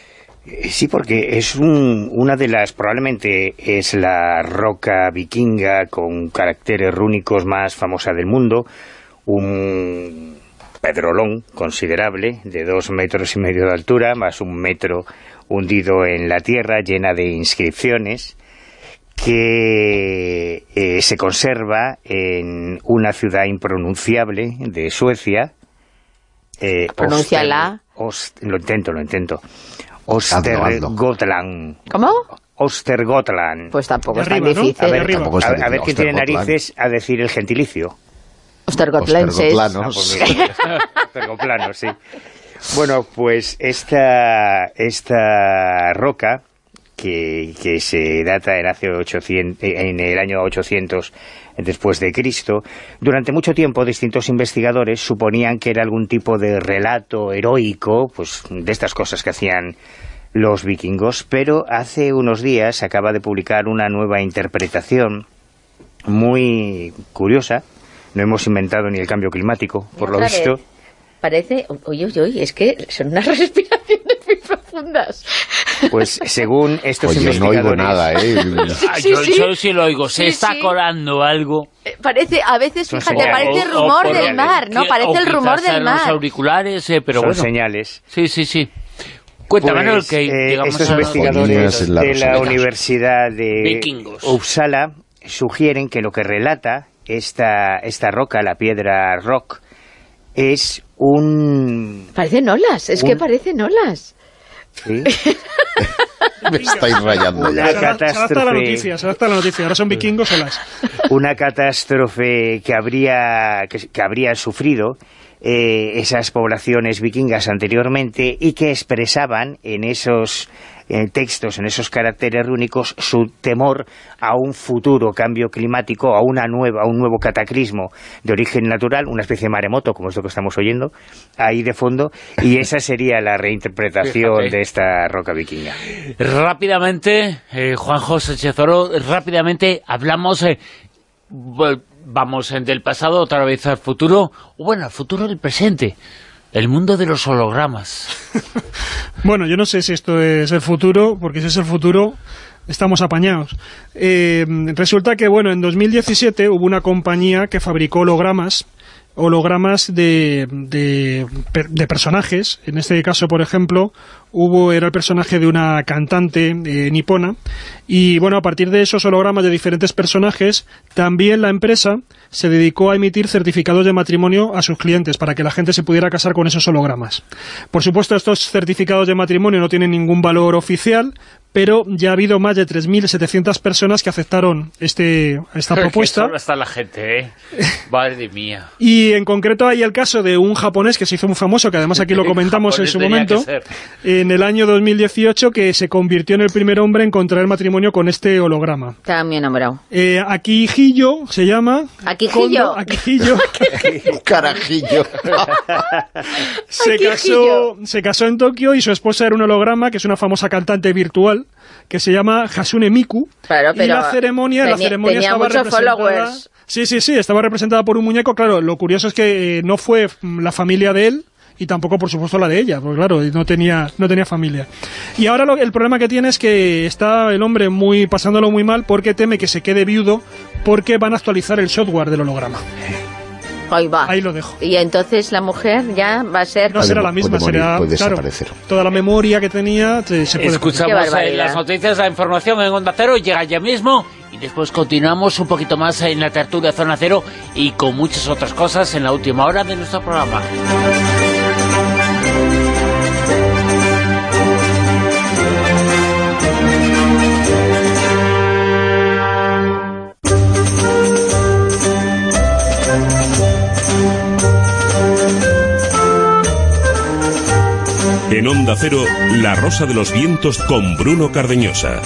Sí, porque es un, una de las, probablemente es la roca vikinga con caracteres rúnicos más famosa del mundo, un pedrolón considerable de dos metros y medio de altura, más un metro hundido en la tierra, llena de inscripciones, que eh, se conserva en una ciudad impronunciable de Suecia. Eh, Pronúnciala. Oster, lo intento, lo intento. Ostergotland. ¿Cómo? Ostergotland. Pues tampoco es arriba, tan ¿no? difícil. A ver, arriba. a, a ver quién tiene narices a decir el gentilicio. Ostergotlenses. Ostergotlanos. Ah, pues mira, Ostergoplanos, sí. Bueno, pues esta, esta roca, que, que se data en, hace ochocientos, en el año ochocientos después de Cristo, durante mucho tiempo distintos investigadores suponían que era algún tipo de relato heroico, pues de estas cosas que hacían los vikingos, pero hace unos días se acaba de publicar una nueva interpretación muy curiosa. No hemos inventado ni el cambio climático, por lo visto. Parece, oye, oye, oye, es que son unas respiraciones muy profundas. Pues según estos Oye, investigadores... no oigo nada, ¿eh? Sí, yo, sí. yo sí lo oigo, se Sí, está sí. colando algo. Eh, Parece, a veces, Son fíjate, señales. parece O- o rumor por- del mar, ¿no? que- Parece o el rumor quizás del sean los mar. auriculares, eh, pero Son bueno. señales. Sí, sí, sí. Cuenta, Pues, Manuel, que eh, llegamos estos a... investigadores en la de la Rosaleda. Universidad de Vikingos. Uppsala sugieren que lo que relata esta, esta roca, la piedra rock, es un... Parecen olas, es Un- que parecen olas. ¿Sí? Me estáis rayando una ya. catástrofe. Se adapta a la noticia, se adapta a la noticia. Ahora son vikingos o las... Una catástrofe que habría, que, que habría sufrido eh, esas poblaciones vikingas anteriormente y que expresaban en esos eh, textos, en esos caracteres rúnicos, su temor a un futuro cambio climático, a una nueva, a un nuevo cataclismo de origen natural, una especie de maremoto, como es lo que estamos oyendo, ahí de fondo, y esa sería la reinterpretación Fíjate. de esta roca vikinga. Rápidamente, eh, Juanjo Sánchez Oro, rápidamente hablamos... Eh, vamos del pasado otra vez al futuro, o bueno, al futuro del presente, el mundo de los hologramas. Bueno, yo no sé si esto es el futuro, porque si es el futuro estamos apañados. Eh, resulta que, bueno, en dos mil diecisiete hubo una compañía que fabricó hologramas, hologramas de, de, de personajes. En este caso, por ejemplo, hubo era el personaje de una cantante eh, nipona, y bueno, a partir de esos hologramas de diferentes personajes, también la empresa se dedicó a emitir certificados de matrimonio a sus clientes para que la gente se pudiera casar con esos hologramas. Por supuesto, estos certificados de matrimonio no tienen ningún valor oficial, pero ya ha habido más de tres mil setecientas personas que aceptaron este, esta propuesta. Que solo está la gente, ¿eh? Madre mía. Y en concreto hay el caso de un japonés que se hizo muy famoso, que además aquí lo comentamos en su momento, en el año dos mil dieciocho, que se convirtió en el primer hombre en contraer matrimonio con este holograma. Está muy enamorado. Eh, Akihiro se llama. ¿Akihiro? Akihiro. Carajillo. se, casó, se casó en Tokio y su esposa era un holograma, que es una famosa cantante virtual, que se llama Hasune Miku. Pero, pero y la ceremonia, tenía, la ceremonia tenía estaba muchos representada... followers. Sí, sí, sí, estaba representada por un muñeco. Claro, lo curioso es que eh, no fue la familia de él, y tampoco, por supuesto, la de ella, porque claro, no tenía, no tenía familia. Y ahora lo, el problema que tiene es que está el hombre muy pasándolo muy mal, porque teme que se quede viudo, porque van a actualizar el software del holograma. Ahí va. Ahí lo dejo. Y entonces la mujer ya va a ser... No será la misma, puede morir, será... puede claro, desaparecer. toda la memoria que tenía te, se puede... Escuchamos en las noticias, la información en Onda Cero, llega ya mismo, y después continuamos un poquito más en la tertulia Zona Cero y con muchas otras cosas en la última hora de nuestro programa. En Onda Cero, La Rosa de los Vientos con Bruno Cardeñosa.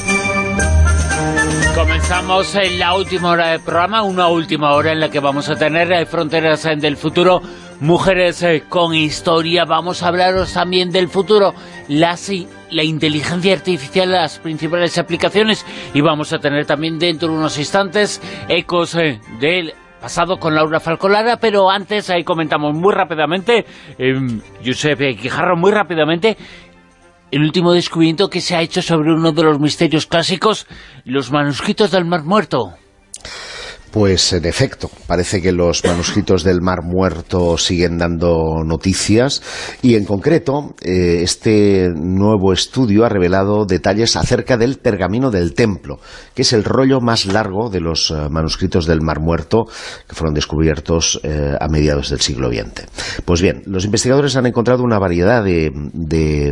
Comenzamos en la última hora del programa, una última hora en la que vamos a tener eh, Fronteras eh, del Futuro, Mujeres eh, con Historia. Vamos a hablaros también del futuro, las, la inteligencia artificial, las principales aplicaciones, y vamos a tener también dentro de unos instantes ecos eh, del pasado con Laura Falcolara, pero antes ahí comentamos muy rápidamente, eh, Josep Guijarro, muy rápidamente, el último descubrimiento que se ha hecho sobre uno de los misterios clásicos, los manuscritos del Mar Muerto. Pues en efecto, parece que los manuscritos del Mar Muerto siguen dando noticias, y en concreto eh, este nuevo estudio ha revelado detalles acerca del pergamino del templo, que es el rollo más largo de los eh, manuscritos del Mar Muerto, que fueron descubiertos eh, a mediados del siglo veinte. Pues bien, los investigadores han encontrado una variedad de, de,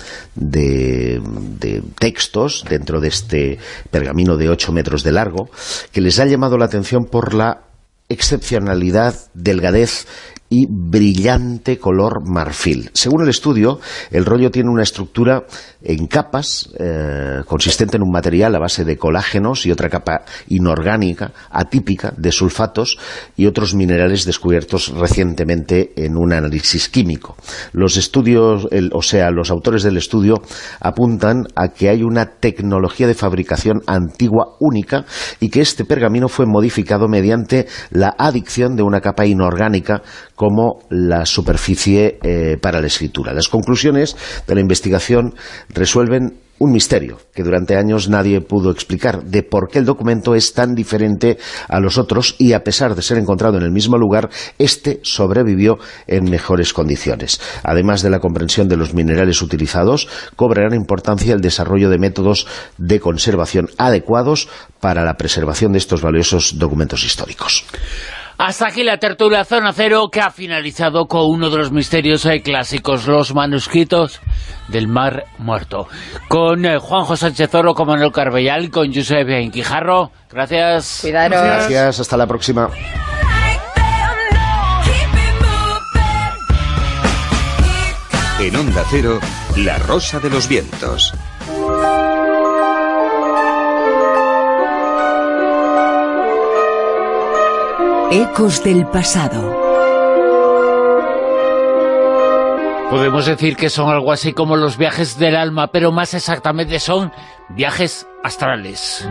de, de textos dentro de este pergamino de ocho metros de largo, que les ha llamado la atención por la excepcionalidad, delgadez y brillante color marfil. Según el estudio, el rollo tiene una estructura en capas, eh, consistente en un material a base de colágenos y otra capa inorgánica, atípica, de sulfatos y otros minerales descubiertos recientemente en un análisis químico. Los estudios, el, o sea, los autores del estudio apuntan a que hay una tecnología de fabricación antigua única y que este pergamino fue modificado mediante la adición de una capa inorgánica como la superficie eh, para la escritura. Las conclusiones de la investigación resuelven un misterio que durante años nadie pudo explicar, de por qué el documento es tan diferente a los otros, y a pesar de ser encontrado en el mismo lugar, este sobrevivió en mejores condiciones. Además de la comprensión de los minerales utilizados, cobra gran importancia el desarrollo de métodos de conservación adecuados para la preservación de estos valiosos documentos históricos. Hasta aquí la tertulia Zona Cero, que ha finalizado con uno de los misterios eh, clásicos, los manuscritos del Mar Muerto. Con eh, Juanjo Sánchez Oro, con Manuel Carbellal, con Josep Enquijarro. Gracias. Cuidaros. Gracias, hasta la próxima. En Onda Cero, La Rosa de los Vientos. Ecos del pasado. Podemos decir que son algo así como los viajes del alma, pero más exactamente son viajes astrales.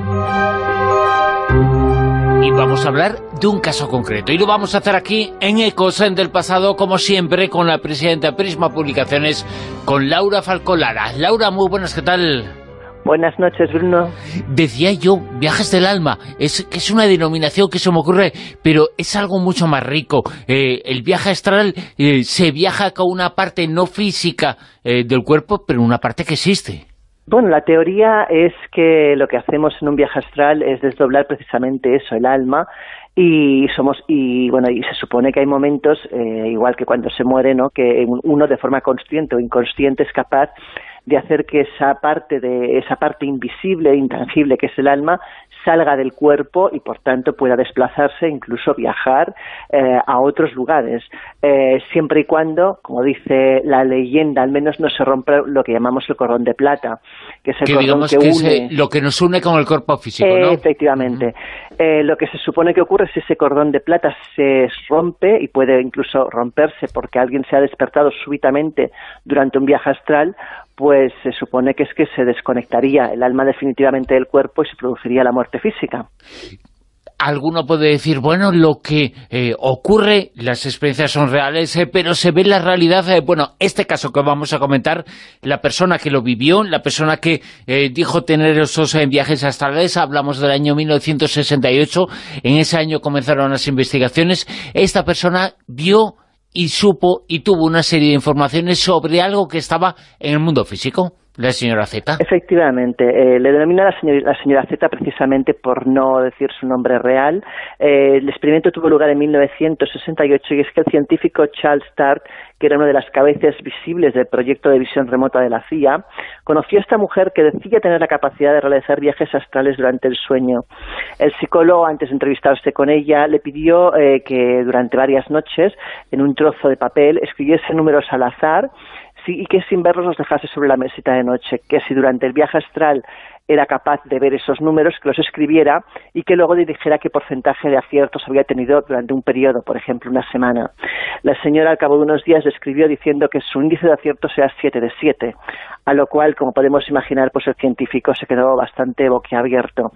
Y vamos a hablar de un caso concreto, y lo vamos a hacer aquí en Ecos del Pasado, como siempre, con la presidenta de Prisma Publicaciones, con Laura Falcolara. Laura, muy buenas, ¿qué tal? Buenas noches, Bruno. Decía yo, viajes del alma, es que es una denominación que se me ocurre, pero es algo mucho más rico. Eh, el viaje astral eh, se viaja con una parte no física eh, del cuerpo, pero una parte que existe. Bueno, la teoría es que lo que hacemos en un viaje astral es desdoblar precisamente eso, el alma, y somos y bueno y se supone que hay momentos, eh, igual que cuando se muere, ¿no?, que uno de forma consciente o inconsciente es capaz de hacer que esa parte de esa parte invisible e intangible que es el alma salga del cuerpo y por tanto pueda desplazarse, incluso viajar eh, a otros lugares, eh, siempre y cuando, como dice la leyenda, al menos no se rompe lo que llamamos el cordón de plata, que es el que cordón digamos que, que une... es lo que nos une con el cuerpo físico, ¿no? Eh, efectivamente. Uh-huh. eh, lo que se supone que ocurre es que ese cordón de plata se rompe, y puede incluso romperse porque alguien se ha despertado súbitamente durante un viaje astral, pues se supone que es que se desconectaría el alma definitivamente del cuerpo y se produciría la muerte física. Alguno puede decir, bueno, lo que eh, ocurre, las experiencias son reales, eh, pero se ve la realidad. Eh, bueno, este caso que vamos a comentar, la persona que lo vivió, la persona que eh, dijo tener esos eh, viajes astrales, hablamos del año mil novecientos sesenta y ocho, en ese año comenzaron las investigaciones. Esta persona vio y supo y tuvo una serie de informaciones sobre algo que estaba en el mundo físico. ¿La señora Z? Efectivamente, eh, le denomina la señora, la señora Z precisamente por no decir su nombre real. Eh, el experimento tuvo lugar en mil novecientos sesenta y ocho y es que el científico Charles Tart, que era una de las cabezas visibles del proyecto de visión remota de la C I A, conoció a esta mujer que decía tener la capacidad de realizar viajes astrales durante el sueño. El psicólogo, antes de entrevistarse con ella, le pidió eh, que durante varias noches, en un trozo de papel, escribiese números al azar, sí, y que sin verlos los dejase sobre la mesita de noche, que si durante el viaje astral era capaz de ver esos números, que los escribiera y que luego le dijera qué porcentaje de aciertos había tenido durante un periodo, por ejemplo, una semana. La señora, al cabo de unos días, le escribió diciendo que su índice de aciertos era siete de siete, a lo cual, como podemos imaginar, pues el científico se quedó bastante boquiabierto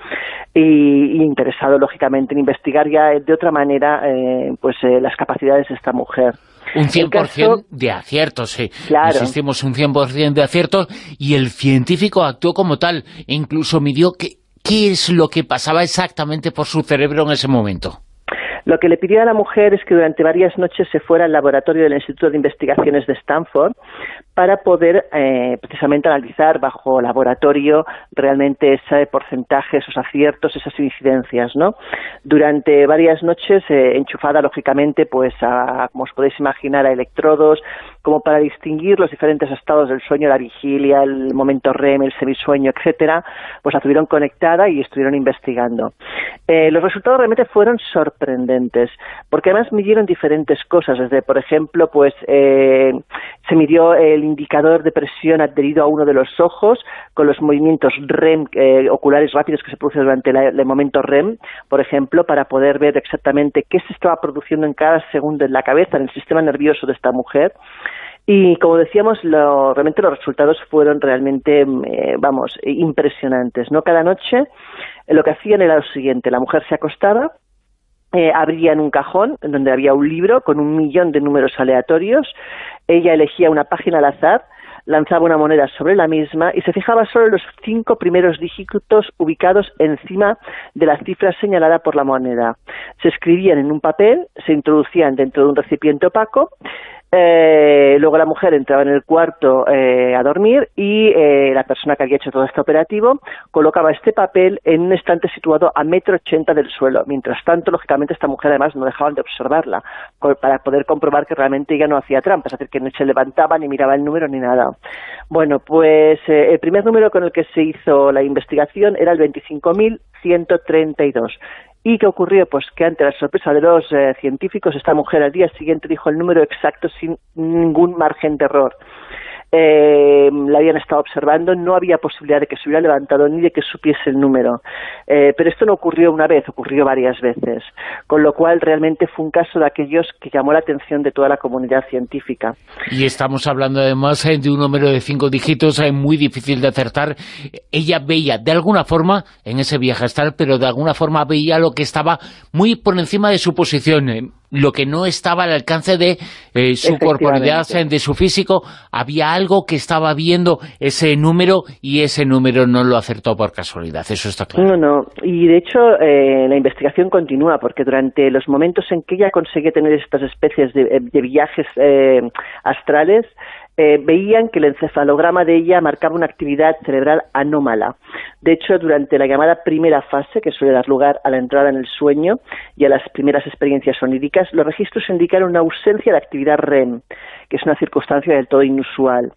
y, y interesado, lógicamente, en investigar ya de otra manera eh, pues eh, las capacidades de esta mujer. Un cien por ciento caso, de aciertos, sí. Claro. Insistimos, un cien por ciento de aciertos, y el científico actuó como tal, e incluso midió qué, qué es lo que pasaba exactamente por su cerebro en ese momento. Lo que le pidió a la mujer es que durante varias noches se fuera al laboratorio del Instituto de Investigaciones de Stanford para poder eh, precisamente analizar bajo laboratorio realmente ese porcentaje, esos aciertos, esas incidencias, ¿no? Durante varias noches, eh, enchufada lógicamente, pues a, como os podéis imaginar, a electrodos, como para distinguir los diferentes estados del sueño, la vigilia, el momento R E M, el semisueño, etcétera, pues la tuvieron conectada y estuvieron investigando. Eh, los resultados realmente fueron sorprendentes, porque además midieron diferentes cosas, desde, por ejemplo, pues eh, se midió el indicador de presión adherido a uno de los ojos con los movimientos R E M eh, oculares rápidos que se producen durante la, el momento R E M, por ejemplo, para poder ver exactamente qué se estaba produciendo en cada segundo en la cabeza, en el sistema nervioso de esta mujer. Y como decíamos, lo, realmente los resultados fueron realmente, eh, vamos, impresionantes, ¿no? Cada noche eh, lo que hacían era lo siguiente: la mujer se acostaba, Eh, abrían un cajón en donde había un libro con un millón de números aleatorios, ella elegía una página al azar, lanzaba una moneda sobre la misma y se fijaba solo en los cinco primeros dígitos ubicados encima de la cifra señalada por la moneda. Se escribían en un papel, se introducían dentro de un recipiente opaco, Eh, luego la mujer entraba en el cuarto eh, a dormir y eh, la persona que había hecho todo este operativo colocaba este papel en un estante situado a metro ochenta del suelo. Mientras tanto, lógicamente, esta mujer además no dejaban de observarla para poder comprobar que realmente ella no hacía trampas, es decir, que no se levantaba ni miraba el número ni nada. Bueno, pues eh, el primer número con el que se hizo la investigación era el veinticinco mil ciento treinta y dos. ¿Y qué ocurrió? Pues que ante la sorpresa de los eh, científicos, esta mujer al día siguiente dijo el número exacto sin ningún margen de error. Eh, la habían estado observando, no había posibilidad de que se hubiera levantado ni de que supiese el número. Eh, pero esto no ocurrió una vez, ocurrió varias veces. Con lo cual realmente fue un caso de aquellos que llamó la atención de toda la comunidad científica. Y estamos hablando además eh, de un número de cinco dígitos eh, muy difícil de acertar. Ella veía de alguna forma, en ese viaje astral, pero de alguna forma veía lo que estaba muy por encima de su posición, eh, lo que no estaba al alcance de eh, su corporalidad, de su físico. Había algo que estaba viendo ese número y ese número no lo acertó por casualidad, eso está claro. No, no, y de hecho eh, la investigación continúa, porque durante los momentos en que ella conseguía tener estas especies de, de viajes eh, astrales, Eh, veían que el encefalograma de ella marcaba una actividad cerebral anómala. De hecho, durante la llamada primera fase, que suele dar lugar a la entrada en el sueño y a las primeras experiencias oníricas, los registros indicaron una ausencia de actividad R E M, que es una circunstancia del todo inusual.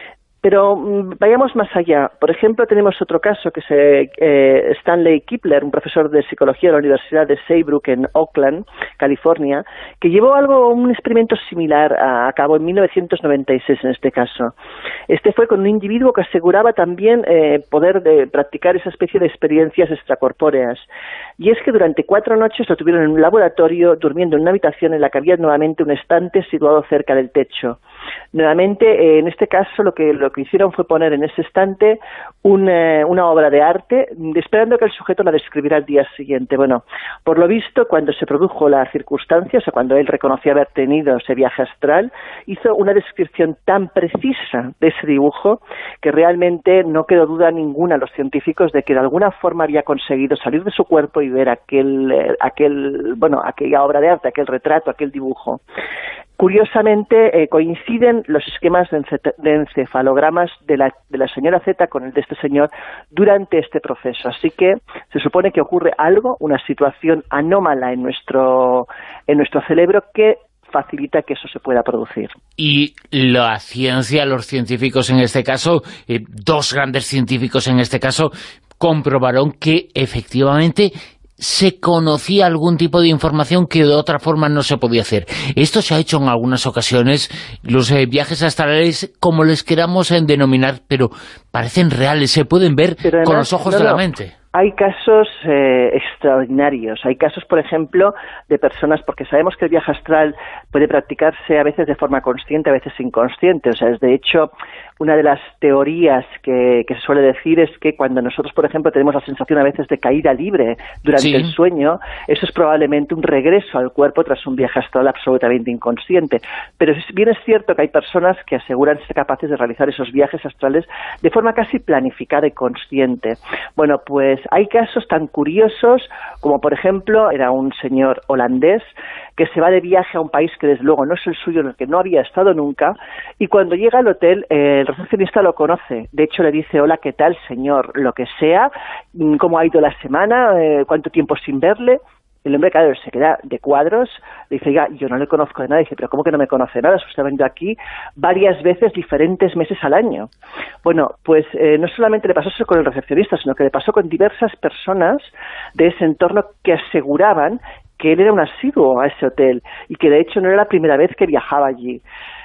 Pero mmm, vayamos más allá. Por ejemplo, tenemos otro caso, que es eh, Stanley Kipler, un profesor de psicología de la Universidad de Saybrook en Oakland, California, que llevó algo, un experimento similar a, a cabo en mil novecientos noventa y seis en este caso. Este fue con un individuo que aseguraba también eh, poder de practicar esa especie de experiencias extracorpóreas. Y es que durante cuatro noches lo tuvieron en un laboratorio, durmiendo en una habitación en la que había nuevamente un estante situado cerca del techo. Nuevamente, eh, en este caso, lo que, lo que hicieron fue poner en ese estante un, eh, una obra de arte, esperando que el sujeto la describiera al día siguiente. Bueno, por lo visto, cuando se produjo la circunstancia, o sea, cuando él reconoció haber tenido ese viaje astral, hizo una descripción tan precisa de ese dibujo que realmente no quedó duda ninguna a los científicos de que de alguna forma había conseguido salir de su cuerpo y ver aquel, eh, aquel, bueno, aquella obra de arte, aquel retrato, aquel dibujo. Curiosamente, eh, coinciden los esquemas de, ence de encefalogramas de la, de la señora Z con el de este señor durante este proceso. Así que se supone que ocurre algo, una situación anómala en nuestro, en nuestro cerebro que facilita que eso se pueda producir. Y la ciencia, los científicos en este caso, eh, dos grandes científicos en este caso, comprobaron que efectivamente se conocía algún tipo de información que de otra forma no se podía hacer. Esto se ha hecho en algunas ocasiones, los eh, viajes astrales, como les queramos en denominar, pero parecen reales, se pueden ver además, con los ojos no, de la no. mente. Hay casos eh, extraordinarios, hay casos, por ejemplo, de personas, porque sabemos que el viaje astral puede practicarse a veces de forma consciente, a veces inconsciente, o sea, es de hecho una de las teorías que, que se suele decir es que cuando nosotros, por ejemplo, tenemos la sensación a veces de caída libre durante sí. el sueño, eso es probablemente un regreso al cuerpo tras un viaje astral absolutamente inconsciente. Pero bien es cierto que hay personas que aseguran ser capaces de realizar esos viajes astrales de forma casi planificada y consciente. Bueno, pues hay casos tan curiosos como, por ejemplo, era un señor holandés que se va de viaje a un país que desde luego no es el suyo, en el que no había estado nunca, y cuando llega al hotel eh, el recepcionista lo conoce. De hecho le dice: hola, ¿qué tal, señor? Lo que sea, ¿cómo ha ido la semana? Eh, ¿Cuánto tiempo sin verle? El hombre, claro, se queda de cuadros, le dice: ya, yo no le conozco de nada. Dice: pero ¿cómo que no me conoce nada? Usted ha venido aquí varias veces, diferentes meses al año. Bueno, pues eh, no solamente le pasó eso con el recepcionista, sino que le pasó con diversas personas de ese entorno que aseguraban que él era un asiduo a ese hotel y que de hecho no era la primera vez que viajaba allí.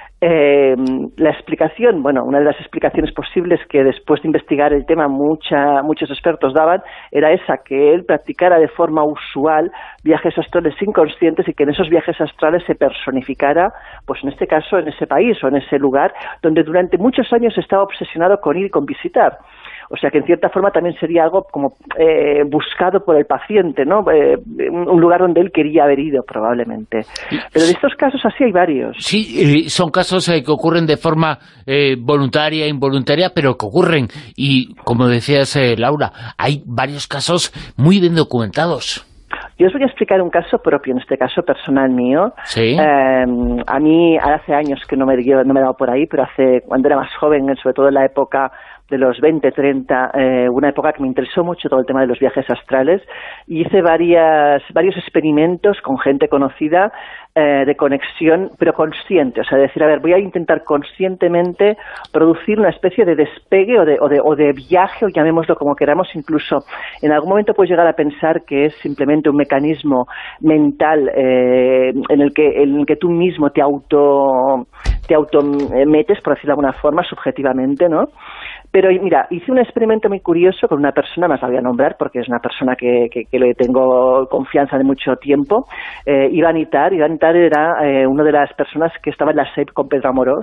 Eh, la explicación, bueno, una de las explicaciones posibles que después de investigar el tema mucha, muchos expertos daban, era esa, que él practicara de forma usual viajes astrales inconscientes y que en esos viajes astrales se personificara, pues en este caso, en ese país o en ese lugar donde durante muchos años estaba obsesionado con ir y con visitar. O sea que en cierta forma también sería algo como eh, buscado por el paciente, ¿no? Eh, un lugar donde él quería haber ido probablemente. Pero de estos casos así hay varios. Sí, eh, son casos eh, que ocurren de forma eh, voluntaria, involuntaria, pero que ocurren. Y como decías, eh, Laura, hay varios casos muy bien documentados. Yo os voy a explicar un caso propio, en este caso personal mío. ¿Sí? Eh, a mí hace años que no me, yo no me he dado por ahí, pero hace cuando era más joven, sobre todo en la época de los veinte, treinta, eh, una época que me interesó mucho todo el tema de los viajes astrales, y hice varias, varios experimentos con gente conocida eh, de conexión, pero consciente, o sea, decir, a ver, voy a intentar conscientemente producir una especie de despegue o de, o de, o de viaje, o llamémoslo como queramos, incluso en algún momento puedes llegar a pensar que es simplemente un mecanismo mental eh, en el que en el que tú mismo te auto te auto metes, por decirlo de alguna forma, subjetivamente, ¿no? Pero mira, hice un experimento muy curioso con una persona, más la voy a nombrar porque es una persona que, que, que le tengo confianza de mucho tiempo, eh, Iván Itar. Iván Itar era eh, una de las personas que estaba en la S E P con Pedro Amorós.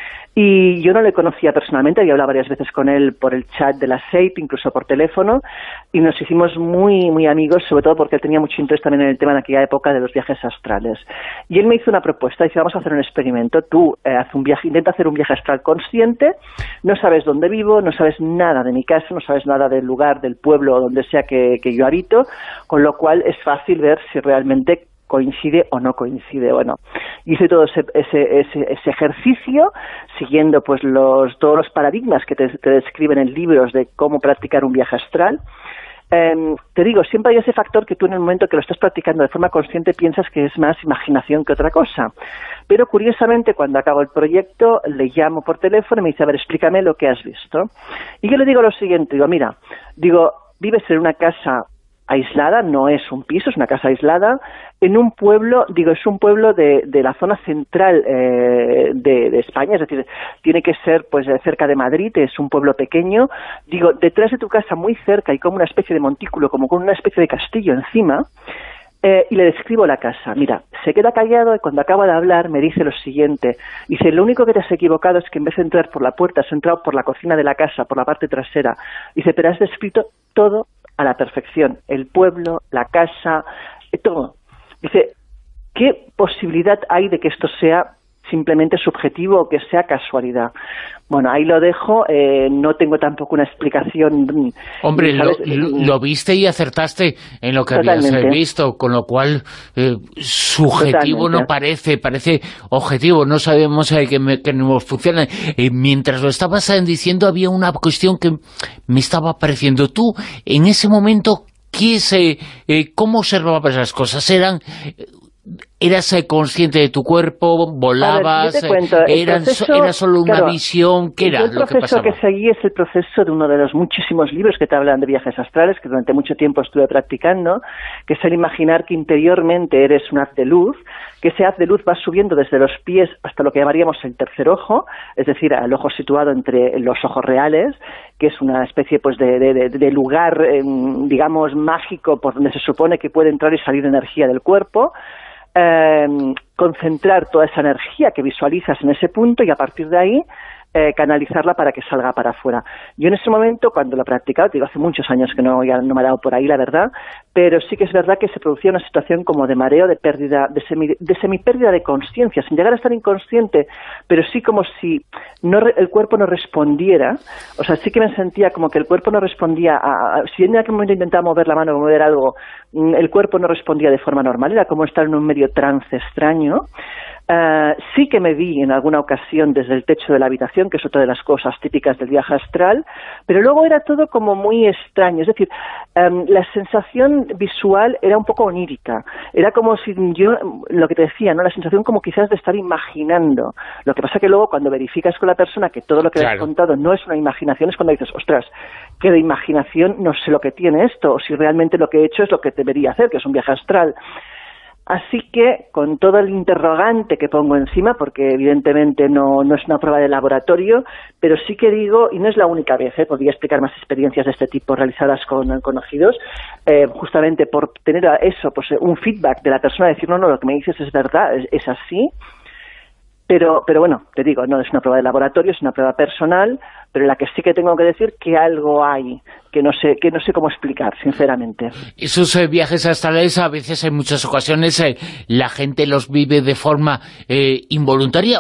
Y yo no le conocía personalmente, había hablado varias veces con él por el chat de la S E P, incluso por teléfono, y nos hicimos muy muy amigos, sobre todo porque él tenía mucho interés también en el tema en aquella época de los viajes astrales. Y él me hizo una propuesta, dice, vamos a hacer un experimento, tú eh, haz un viaje, intenta hacer un viaje astral consciente, no sabes dónde vivo, no sabes nada de mi casa, no sabes nada del lugar, del pueblo, donde sea que, que yo habito, con lo cual es fácil ver si realmente coincide o no coincide. Bueno, hice todo ese, ese, ese, ese ejercicio siguiendo pues los, todos los paradigmas que te, te describen en libros de cómo practicar un viaje astral. Eh, te digo, siempre hay ese factor que tú en el momento que lo estás practicando de forma consciente piensas que es más imaginación que otra cosa. Pero curiosamente, cuando acabo el proyecto, le llamo por teléfono y me dice, a ver, explícame lo que has visto. Y yo le digo lo siguiente, digo, mira, digo, vives en una casa aislada, no es un piso, es una casa aislada, en un pueblo, digo, es un pueblo de, de la zona central eh, de, de España, es decir, tiene que ser pues cerca de Madrid, es un pueblo pequeño, digo, detrás de tu casa, muy cerca, y como una especie de montículo, como con una especie de castillo encima, eh, y le describo la casa. Mira, se queda callado y cuando acaba de hablar me dice lo siguiente, dice, lo único que te has equivocado es que en vez de entrar por la puerta, has entrado por la cocina de la casa, por la parte trasera, dice, pero has descrito todo a la perfección, el pueblo, la casa, todo. Dice, ¿qué posibilidad hay de que esto sea simplemente subjetivo o que sea casualidad? Bueno, ahí lo dejo, eh, no tengo tampoco una explicación. Hombre, lo, lo viste y acertaste en lo que Totalmente. habías visto, con lo cual eh, subjetivo Totalmente. no parece, parece objetivo, no sabemos eh, que, me, que nos funciona. Eh, mientras lo estabas diciendo había una cuestión que me estaba pareciendo. Tú, en ese momento, ¿qué es, eh, eh, ¿cómo observabas las cosas? ¿Eran... ¿Eras consciente de tu cuerpo? ¿Volabas? Ver, cuento, ¿Era, proceso, ¿Era solo una claro, visión? ¿Qué era el lo que proceso pasaba? que seguí es el proceso de uno de los muchísimos libros que te hablan de viajes astrales, que durante mucho tiempo estuve practicando, que es el imaginar que interiormente eres un haz de luz, que ese haz de luz va subiendo desde los pies hasta lo que llamaríamos el tercer ojo, es decir, el ojo situado entre los ojos reales, que es una especie pues de, de, de, de lugar, eh, digamos, mágico por donde se supone que puede entrar y salir energía del cuerpo. Eh, concentrar toda esa energía que visualizas en ese punto y a partir de ahí eh, canalizarla para que salga para afuera. Yo en ese momento, cuando lo he practicado, digo, hace muchos años que no, ya no me ha dado por ahí, la verdad, pero sí que es verdad que se producía una situación como de mareo, de pérdida, de semi, de semipérdida de conciencia, sin llegar a estar inconsciente, pero sí como si no, el cuerpo no respondiera, o sea, sí que me sentía como que el cuerpo no respondía a, a si en aquel momento intentaba mover la mano o mover algo, el cuerpo no respondía de forma normal, era como estar en un medio trance extraño. Uh, sí que me vi en alguna ocasión desde el techo de la habitación, que es otra de las cosas típicas del viaje astral, pero luego era todo como muy extraño, es decir, um, la sensación visual era un poco onírica, era como si yo, lo que te decía, ¿no? La sensación como quizás de estar imaginando, lo que pasa que luego cuando verificas con la persona que todo lo que claro. has contado no es una imaginación, es cuando dices, ostras, que de imaginación no sé lo que tiene esto, o si realmente lo que he hecho es lo que debería hacer, que es un viaje astral. Así que, con todo el interrogante que pongo encima, porque evidentemente no, no es una prueba de laboratorio, pero sí que digo, y no es la única vez, ¿eh? Podría explicar más experiencias de este tipo realizadas con conocidos, eh, justamente por tener eso, pues un feedback de la persona, decir, no, no, lo que me dices es verdad, es, es así. Pero, pero bueno, te digo, no es una prueba de laboratorio, es una prueba personal, pero en la que sí que tengo que decir que algo hay, que no sé, que no sé cómo explicar, sinceramente. Esos eh, viajes astrales, a veces en muchas ocasiones eh, la gente los vive de forma eh, involuntaria,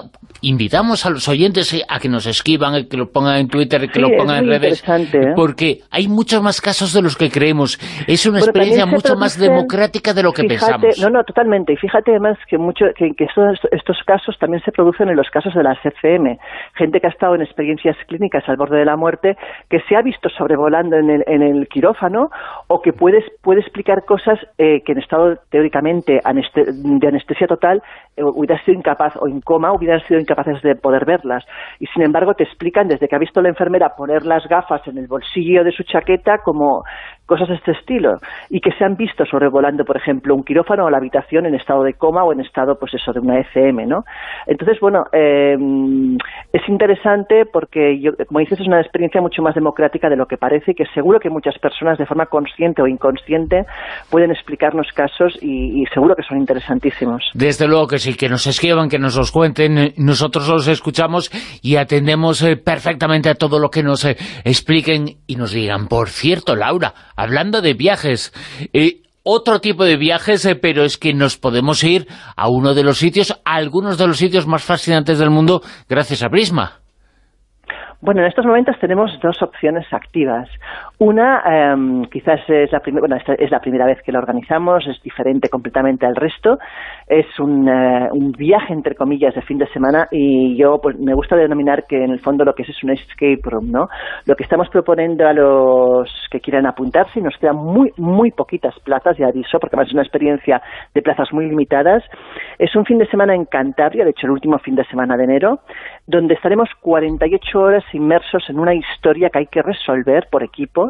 invitamos a los oyentes a que nos escriban, que lo pongan en Twitter, que sí, lo pongan en redes, ¿eh? porque hay muchos más casos de los que creemos. Es una bueno, experiencia mucho más democrática de lo que fíjate, pensamos. No, no, totalmente. Y fíjate además que, mucho, que, que estos, estos casos también se producen en los casos de la C C M. Gente que ha estado en experiencias clínicas al borde de la muerte, que se ha visto sobrevolando en el, en el quirófano, o que puede, puede explicar cosas eh, que en estado teóricamente aneste de anestesia total eh, hubiera sido incapaz, o en coma hubieran sido incapaces de poder verlas. Y sin embargo te explican desde que ha visto la enfermera poner las gafas en el bolsillo de su chaqueta como cosas de este estilo, y que se han visto sobrevolando, por ejemplo, un quirófano o la habitación en estado de coma o en estado, pues eso, de una E C M, ¿no? Entonces, bueno, eh, es interesante porque, yo, como dices, es una experiencia mucho más democrática de lo que parece, y que seguro que muchas personas, de forma consciente o inconsciente, pueden explicarnos casos y, y seguro que son interesantísimos. Desde luego que sí, que nos escriban, que nos los cuenten, nosotros los escuchamos y atendemos eh, perfectamente a todo lo que nos eh, expliquen y nos digan. Por cierto, Laura, hablando de viajes, eh, otro tipo de viajes, eh, pero es que nos podemos ir a uno de los sitios, a algunos de los sitios más fascinantes del mundo, gracias a Prisma. Bueno, en estos momentos tenemos dos opciones activas. Una, eh, quizás es la, bueno, esta es la primera vez que la organizamos, es diferente completamente al resto. Es un, eh, un viaje, entre comillas, de fin de semana, y yo pues me gusta denominar que en el fondo lo que es es un escape room, ¿no? Lo que estamos proponiendo a los que quieran apuntarse, y nos quedan muy, muy poquitas plazas, ya aviso, porque además es una experiencia de plazas muy limitadas. Es un fin de semana en Cantabria, de hecho el último fin de semana de enero, donde estaremos cuarenta y ocho horas inmersos en una historia que hay que resolver por equipos,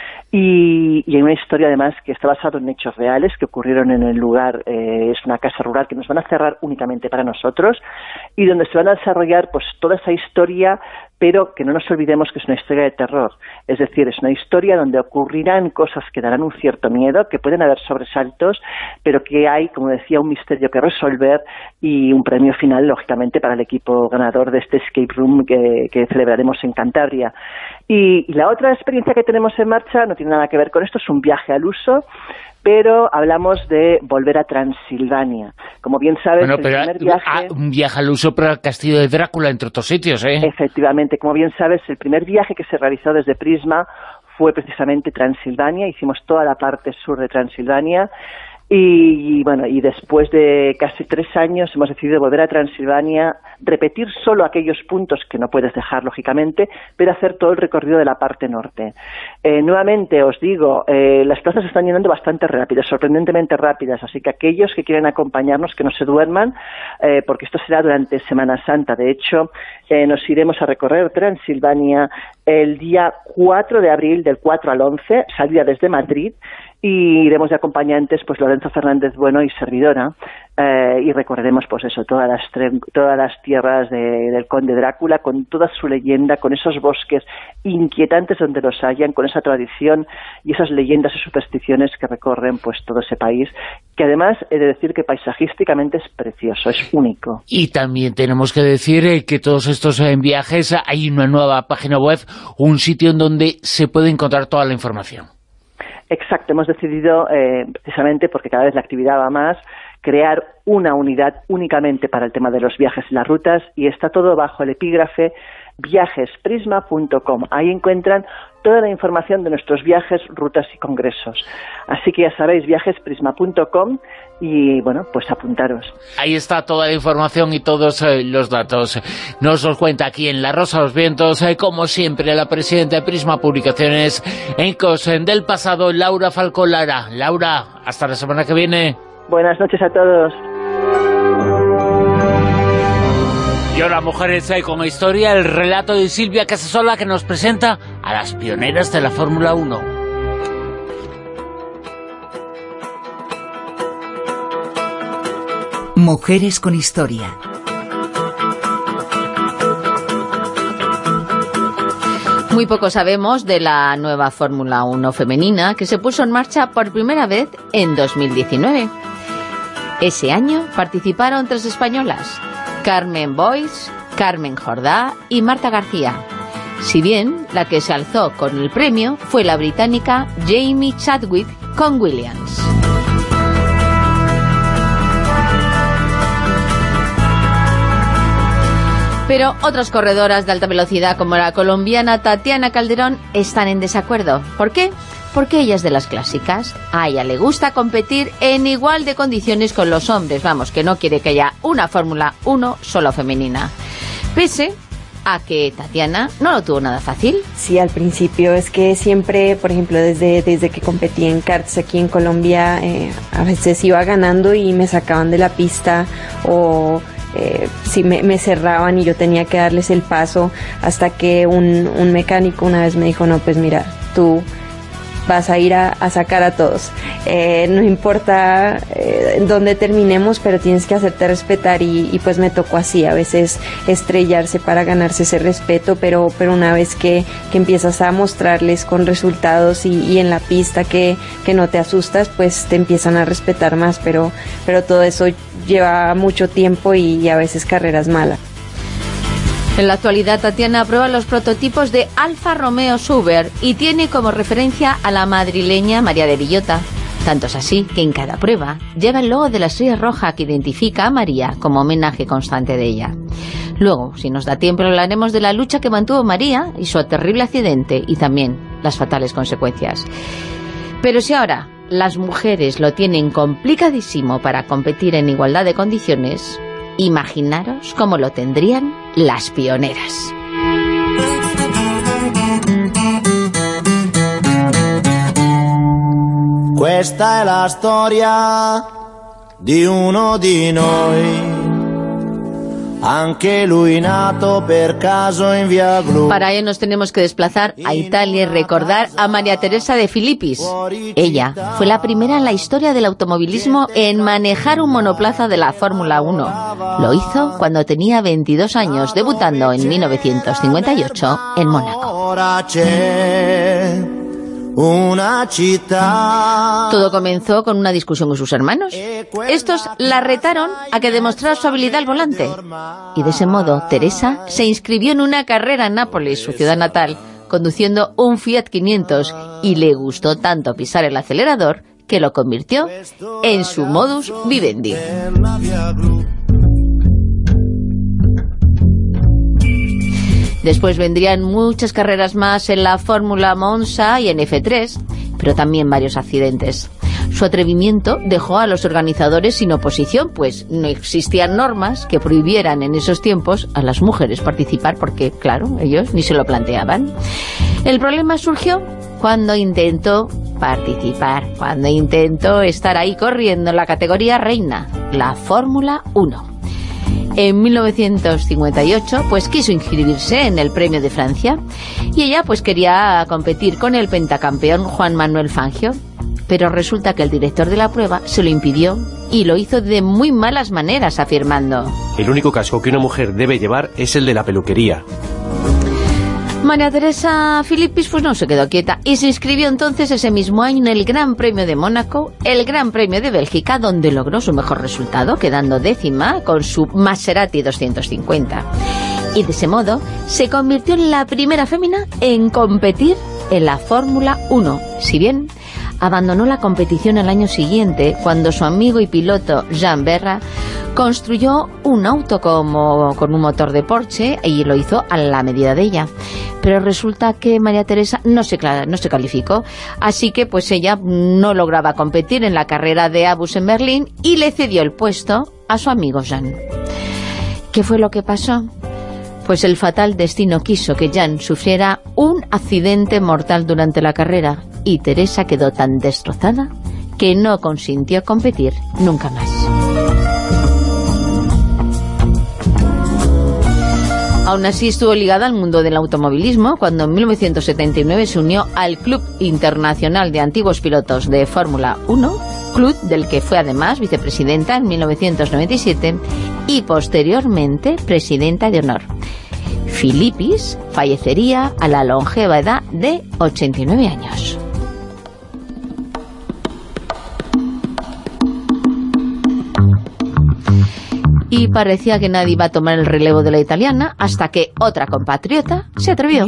y, y en una historia además que está basada en hechos reales que ocurrieron en el lugar. Eh, es una casa rural que nos van a cerrar únicamente para nosotros, y donde se van a desarrollar pues toda esa historia, pero que no nos olvidemos que es una historia de terror. Es decir, es una historia donde ocurrirán cosas que darán un cierto miedo, que pueden haber sobresaltos, pero que hay, como decía, un misterio que resolver y un premio final, lógicamente, para el equipo ganador de este escape room que, que celebraremos en Cantabria. Y, y la otra experiencia que tenemos en marcha no tiene nada que ver con esto, es un viaje al uso, pero hablamos de volver a Transilvania. Como bien sabes, bueno, el pero primer viaje... Ah, un viaje al uso para el castillo de Drácula, entre otros sitios, ¿eh? Efectivamente, como bien sabes, el primer viaje que se realizó desde Prisma fue precisamente Transilvania. Hicimos toda la parte sur de Transilvania. Y, y bueno, y después de casi tres años hemos decidido volver a Transilvania, repetir solo aquellos puntos que no puedes dejar, lógicamente, pero hacer todo el recorrido de la parte norte. Eh, nuevamente os digo, eh, las plazas se están llenando bastante rápidas, sorprendentemente rápidas, así que aquellos que quieren acompañarnos, que no se duerman, eh, porque esto será durante Semana Santa. De hecho, eh, nos iremos a recorrer Transilvania el día cuatro de abril, del cuatro al once, salida desde Madrid, y iremos de acompañantes pues Lorenzo Fernández Bueno y servidora, eh, y recorreremos pues eso, todas las todas las tierras de, del conde Drácula, con toda su leyenda, con esos bosques inquietantes donde los hayan, con esa tradición y esas leyendas y supersticiones que recorren pues todo ese país, que además he de decir que paisajísticamente es precioso, es único. Y también tenemos que decir eh, que todos estos eh, viajes, hay una nueva página web, un sitio en donde se puede encontrar toda la información. Exacto, hemos decidido, eh, precisamente porque cada vez la actividad va más, crear una unidad únicamente para el tema de los viajes y las rutas, y está todo bajo el epígrafe viajes prisma punto com. Ahí encuentran toda la información de nuestros viajes, rutas y congresos. Así que ya sabéis, viajes prisma punto com, y bueno, pues apuntaros. Ahí está toda la información y todos eh, los datos. Nos los cuenta aquí en La Rosa de los Vientos, eh, como siempre, la presidenta de Prisma Publicaciones, Ecos del pasado, Laura Falcó Lara. Laura, hasta la semana que viene. Buenas noches a todos. Y ahora, Mujeres con Historia, el relato de Silvia Casasola, que nos presenta a las pioneras de la Fórmula uno. Mujeres con Historia. Muy poco sabemos de la nueva Fórmula uno femenina, que se puso en marcha por primera vez en dos mil diecinueve. Ese año participaron tres españolas: Carmen Boix, Carmen Jordá y Marta García. Si bien la que se alzó con el premio fue la británica Jamie Chadwick con Williams. Pero otras corredoras de alta velocidad, como la colombiana Tatiana Calderón, están en desacuerdo. ¿Por qué? Porque ella es de las clásicas. A ella le gusta competir en igual de condiciones con los hombres. Vamos, que no quiere que haya una Fórmula uno solo femenina. Pese a que Tatiana no lo tuvo nada fácil. Sí, al principio es que siempre, por ejemplo, desde, desde que competí en karts aquí en Colombia, eh, a veces iba ganando y me sacaban de la pista o... Eh, si me, me cerraban y yo tenía que darles el paso, hasta que un, un mecánico una vez me dijo, no, pues mira, tú vas a ir a, a sacar a todos, eh, no importa eh, dónde terminemos, pero tienes que hacerte respetar, y, y pues me tocó así, a veces estrellarse para ganarse ese respeto, pero, pero una vez que, que empiezas a mostrarles con resultados y, y en la pista que, que no te asustas, pues te empiezan a respetar más, pero, pero todo eso lleva mucho tiempo y, y a veces carreras malas. En la actualidad, Tatiana prueba los prototipos de Alfa Romeo Sauber y tiene como referencia a la madrileña María de Villota. Tanto es así que en cada prueba lleva el logo de la Estrella Roja que identifica a María como homenaje constante de ella. Luego, si nos da tiempo, hablaremos de la lucha que mantuvo María y su terrible accidente y también las fatales consecuencias. Pero si ahora las mujeres lo tienen complicadísimo para competir en igualdad de condiciones, imaginaros cómo lo tendrían las pioneras. Questa è la storia di uno di noi. Anche lui nato per caso in via Glu. Para ello nos tenemos que desplazar a Italia y recordar a María Teresa de Filippis. Ella fue la primera en la historia del automovilismo en manejar un monoplaza de la Fórmula uno. Lo hizo cuando tenía veintidós años, debutando en mil novecientos cincuenta y ocho en Mónaco. Una città. Todo comenzó con una discusión con sus hermanos. Estos la retaron a que demostrara su habilidad al volante. Y de ese modo, Teresa se inscribió en una carrera en Nápoles, su ciudad natal, conduciendo un Fiat quinientos, y le gustó tanto pisar el acelerador que lo convirtió en su modus vivendi. Después vendrían muchas carreras más en la Fórmula Monza y en F tres, pero también varios accidentes. Su atrevimiento dejó a los organizadores sin oposición, pues no existían normas que prohibieran en esos tiempos a las mujeres participar, porque, claro, ellos ni se lo planteaban. El problema surgió cuando intentó participar, cuando intentó estar ahí corriendo en la categoría reina, la Fórmula uno. En mil novecientos cincuenta y ocho, pues quiso inscribirse en el Premio de Francia y ella pues quería competir con el pentacampeón Juan Manuel Fangio, pero resulta que el director de la prueba se lo impidió y lo hizo de muy malas maneras, afirmando: el único casco que una mujer debe llevar es el de la peluquería. María Teresa Filippis pues no se quedó quieta y se inscribió entonces ese mismo año en el Gran Premio de Mónaco, el Gran Premio de Bélgica, donde logró su mejor resultado, quedando décima con su Maserati doscientos cincuenta. Y de ese modo se convirtió en la primera fémina en competir en la Fórmula uno, si bien abandonó la competición el año siguiente cuando su amigo y piloto Jean Berra construyó un auto como con un motor de Porsche y lo hizo a la medida de ella. Pero resulta que María Teresa no se, no se calificó, así que pues ella no lograba competir en la carrera de Abus en Berlín y le cedió el puesto a su amigo Jean. ¿Qué fue lo que pasó? Pues el fatal destino quiso que Jean sufriera un accidente mortal durante la carrera y Teresa quedó tan destrozada que no consintió competir nunca más. Aún así estuvo ligada al mundo del automovilismo cuando en mil novecientos setenta y nueve se unió al Club Internacional de Antiguos Pilotos de Fórmula uno, club del que fue además vicepresidenta en mil novecientos noventa y siete y posteriormente presidenta de honor. Filippis fallecería a la longeva edad de ochenta y nueve años. Y parecía que nadie iba a tomar el relevo de la italiana hasta que otra compatriota se atrevió.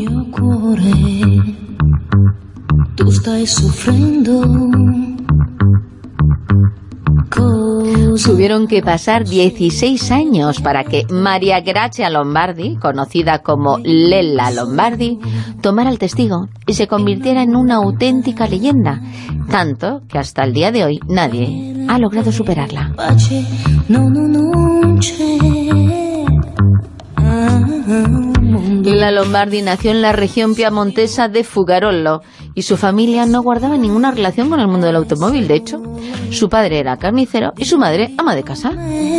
Tuvieron que pasar dieciséis años para que Maria Grazia Lombardi, conocida como Lella Lombardi, tomara el testigo y se convirtiera en una auténtica leyenda, tanto que hasta el día de hoy nadie ha logrado superarla. Lella Lombardi nació en la región piamontesa de Fugarollo y su familia no guardaba ninguna relación con el mundo del automóvil. De hecho, su padre era carnicero y su madre ama de casa.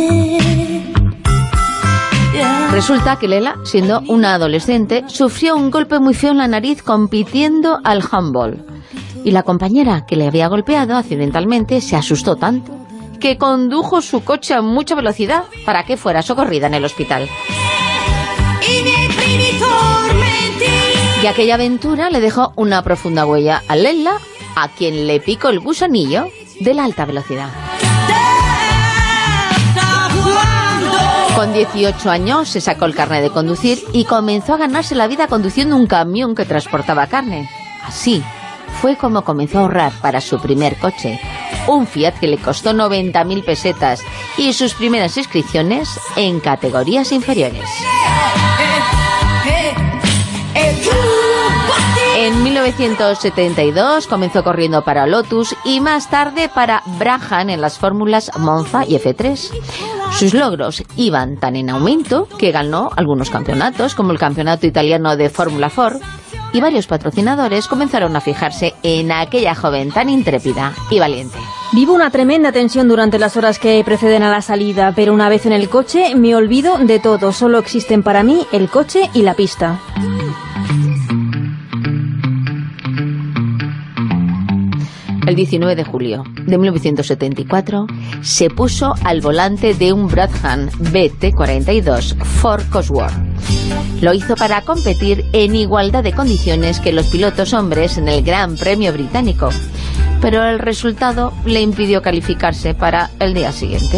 Resulta que Lella, siendo una adolescente, sufrió un golpe muy feo en la nariz compitiendo al handball. Y la compañera que le había golpeado accidentalmente se asustó tanto que condujo su coche a mucha velocidad para que fuera socorrida en el hospital. Y aquella aventura le dejó una profunda huella a Lella, a quien le picó el gusanillo de la alta velocidad. Con dieciocho años se sacó el carnet de conducir y comenzó a ganarse la vida conduciendo un camión que transportaba carne. Así fue como comenzó a ahorrar para su primer coche, un Fiat que le costó noventa mil pesetas y sus primeras inscripciones en categorías inferiores. En mil novecientos setenta y dos comenzó corriendo para Lotus y más tarde para Brabham en las fórmulas Monza y F tres. Sus logros iban tan en aumento que ganó algunos campeonatos, como el campeonato italiano de Fórmula Ford, y varios patrocinadores comenzaron a fijarse en aquella joven tan intrépida y valiente. Vivo una tremenda tensión durante las horas que preceden a la salida, pero una vez en el coche me olvido de todo. Solo existen para mí el coche y la pista. El diecinueve de julio de mil novecientos setenta y cuatro se puso al volante de un Brabham B T cuarenta y dos Ford Cosworth. Lo hizo para competir en igualdad de condiciones que los pilotos hombres en el Gran Premio Británico, pero el resultado le impidió calificarse para el día siguiente.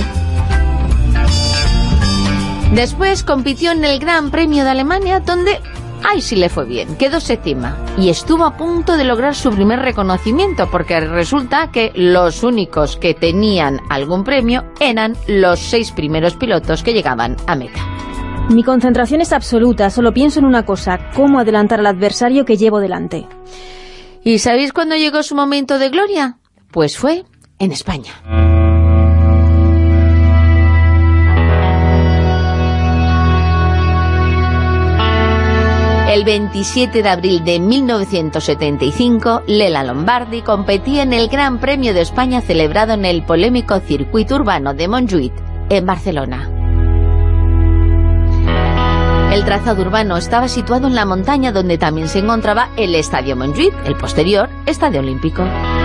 Después compitió en el Gran Premio de Alemania, donde ¡ay, sí le fue bien! Quedó séptima y estuvo a punto de lograr su primer reconocimiento, porque resulta que los únicos que tenían algún premio eran los seis primeros pilotos que llegaban a meta. Mi concentración es absoluta, solo pienso en una cosa: cómo adelantar al adversario que llevo delante. ¿Y sabéis cuándo llegó su momento de gloria? Pues fue en España. El veintisiete de abril de mil novecientos setenta y cinco, Lella Lombardi competía en el Gran Premio de España celebrado en el polémico circuito urbano de Montjuïc, en Barcelona. El trazado urbano estaba situado en la montaña donde también se encontraba el Estadio Montjuïc, el posterior Estadio Olímpico.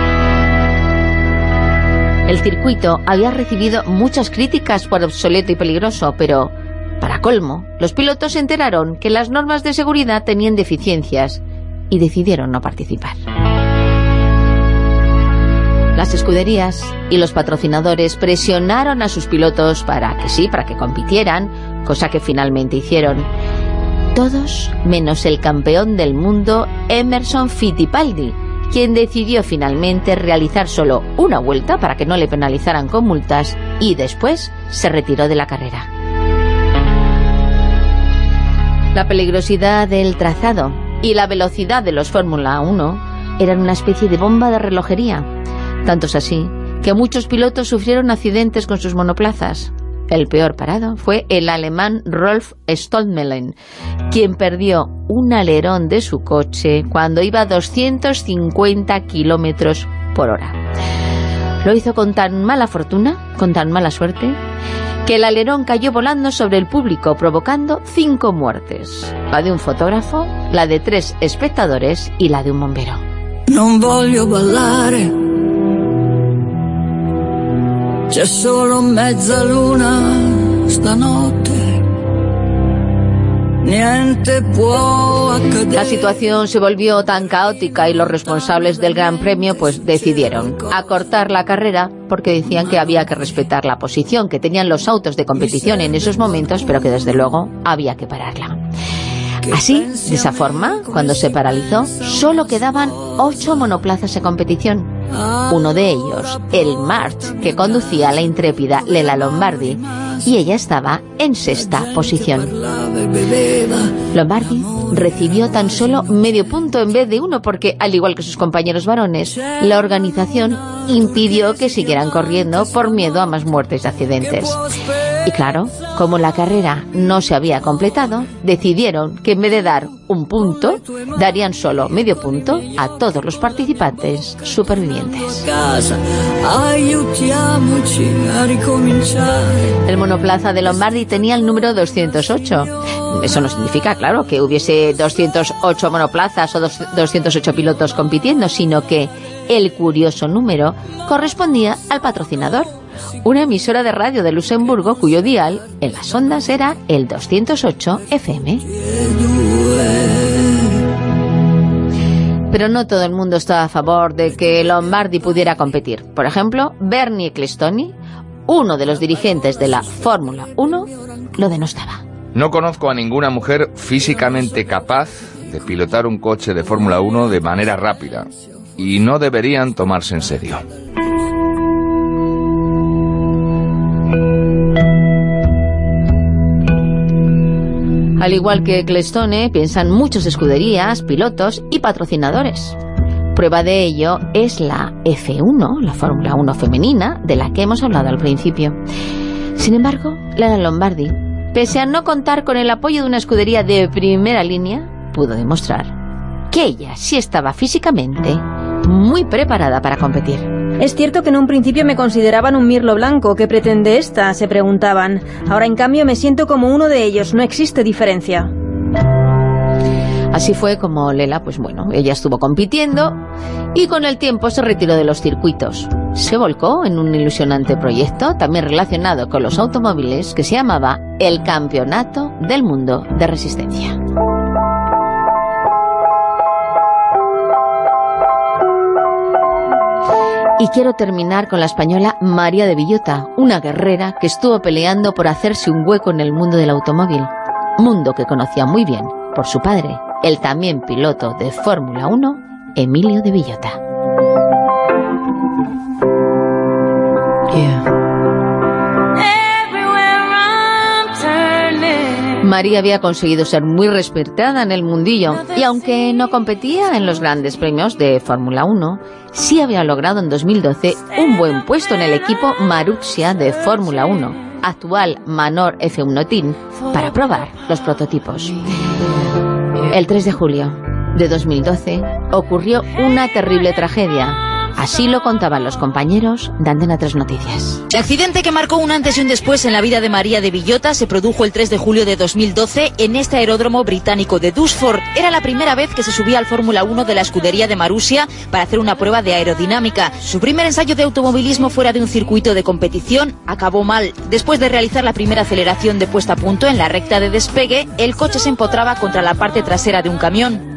El circuito había recibido muchas críticas por obsoleto y peligroso, pero para colmo, los pilotos se enteraron que las normas de seguridad tenían deficiencias y decidieron no participar. Las escuderías y los patrocinadores presionaron a sus pilotos para que sí, para que compitieran, cosa que finalmente hicieron. Todos menos el campeón del mundo, Emerson Fittipaldi, quien decidió finalmente realizar solo una vuelta para que no le penalizaran con multas y después se retiró de la carrera. La peligrosidad del trazado y la velocidad de los Fórmula uno eran una especie de bomba de relojería. Tanto es así que muchos pilotos sufrieron accidentes con sus monoplazas. El peor parado fue el alemán Rolf Stommelen, quien perdió un alerón de su coche cuando iba a doscientos cincuenta kilómetros por hora. Lo hizo con tan mala fortuna, con tan mala suerte, que el alerón cayó volando sobre el público, provocando cinco muertes. La de un fotógrafo, la de tres espectadores y la de un bombero. Non voglio ballare, c'è solo mezzaluna stanotte. La situación se volvió tan caótica y los responsables del Gran Premio pues decidieron acortar la carrera porque decían que había que respetar la posición que tenían los autos de competición en esos momentos, pero que desde luego había que pararla. Así, de esa forma, cuando se paralizó, solo quedaban ocho monoplazas en competición. Uno de ellos, el March, que conducía a la intrépida Lela Lombardi, y ella estaba en sexta posición. Lombardi recibió tan solo medio punto en vez de uno porque, al igual que sus compañeros varones, la organización impidió que siguieran corriendo por miedo a más muertes y accidentes. Y claro, como la carrera no se había completado, decidieron que en vez de dar un punto, darían solo medio punto a todos los participantes supervivientes. El monoplaza de Lombardi tenía el número doscientos ocho. Eso no significa, claro, que hubiese doscientos ocho monoplazas o doscientos ocho pilotos compitiendo, sino que el curioso número correspondía al patrocinador, una emisora de radio de Luxemburgo cuyo dial en las ondas era el doscientos ocho F M. Pero no todo el mundo estaba a favor de que Lombardi pudiera competir. Por ejemplo, Bernie Ecclestone, uno de los dirigentes de la Fórmula uno, lo denostaba. No conozco a ninguna mujer físicamente capaz de pilotar un coche de Fórmula uno de manera rápida, y no deberían tomarse en serio. Al igual que Ecclestone, piensan muchas escuderías, pilotos y patrocinadores. Prueba de ello es la F uno, la Fórmula uno femenina, de la que hemos hablado al principio. Sin embargo, Lela Lombardi, pese a no contar con el apoyo de una escudería de primera línea, pudo demostrar que ella sí estaba físicamente muy preparada para competir. Es cierto que en un principio me consideraban un mirlo blanco. ¿Qué pretende esta?, se preguntaban. Ahora, en cambio, me siento como uno de ellos. No existe diferencia. Así fue como Lela, pues bueno, ella estuvo compitiendo y con el tiempo se retiró de los circuitos. Se volcó en un ilusionante proyecto, también relacionado con los automóviles, que se llamaba el Campeonato del Mundo de Resistencia. Y quiero terminar con la española María de Villota, una guerrera que estuvo peleando por hacerse un hueco en el mundo del automóvil, mundo que conocía muy bien por su padre, el también piloto de Fórmula uno, Emilio de Villota. Yeah. María había conseguido ser muy respetada en el mundillo y aunque no competía en los grandes premios de Fórmula uno, sí había logrado en dos mil doce un buen puesto en el equipo Marussia de Fórmula uno, actual Manor F uno Team, para probar los prototipos. El tres de julio de dos mil doce ocurrió una terrible tragedia. Así lo contaban los compañeros de Antena tres Noticias. El accidente que marcó un antes y un después en la vida de María de Villota se produjo el tres de julio de dos mil doce en este aeródromo británico de Dusford. Era la primera vez que se subía al Fórmula uno de la escudería de Marussia para hacer una prueba de aerodinámica. Su primer ensayo de automovilismo fuera de un circuito de competición acabó mal. Después de realizar la primera aceleración de puesta a punto en la recta de despegue, el coche se empotraba contra la parte trasera de un camión.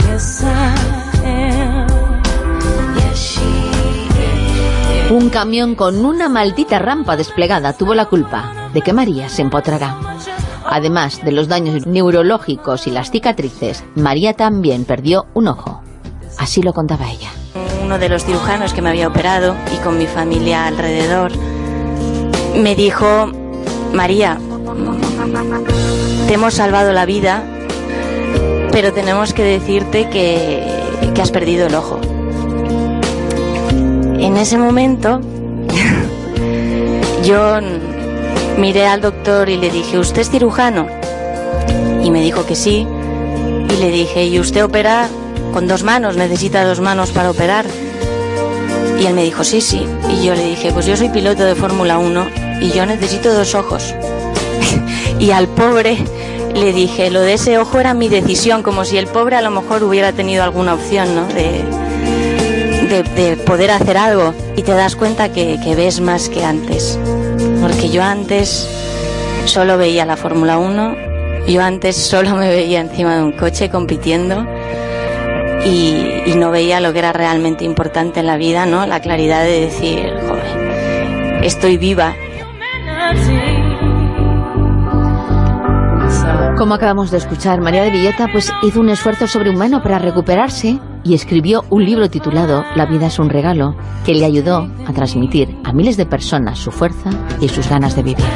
Un camión con una maldita rampa desplegada tuvo la culpa de que María se empotrara. Además de los daños neurológicos y las cicatrices, María también perdió un ojo. Así lo contaba ella. Uno de los cirujanos que me había operado y con mi familia alrededor me dijo: María, te hemos salvado la vida, pero tenemos que decirte que, que has perdido el ojo. En ese momento yo miré al doctor y le dije: ¿usted es cirujano? Y me dijo que sí. Y le dije: ¿y usted opera con dos manos? ¿Necesita dos manos para operar? Y él me dijo: sí, sí. Y yo le dije: pues yo soy piloto de Fórmula uno y yo necesito dos ojos. Y al pobre le dije: lo de ese ojo era mi decisión, como si el pobre a lo mejor hubiera tenido alguna opción, ¿no?, de... De, de poder hacer algo. Y te das cuenta que, que ves más que antes, porque yo antes solo veía la Fórmula uno, yo antes solo me veía encima de un coche compitiendo y, y no veía lo que era realmente importante en la vida, ¿no? La claridad de decir: joder, estoy viva. Como acabamos de escuchar, María de Villota pues hizo un esfuerzo sobrehumano para recuperarse y escribió un libro titulado La vida es un regalo, que le ayudó a transmitir a miles de personas su fuerza y sus ganas de vivir.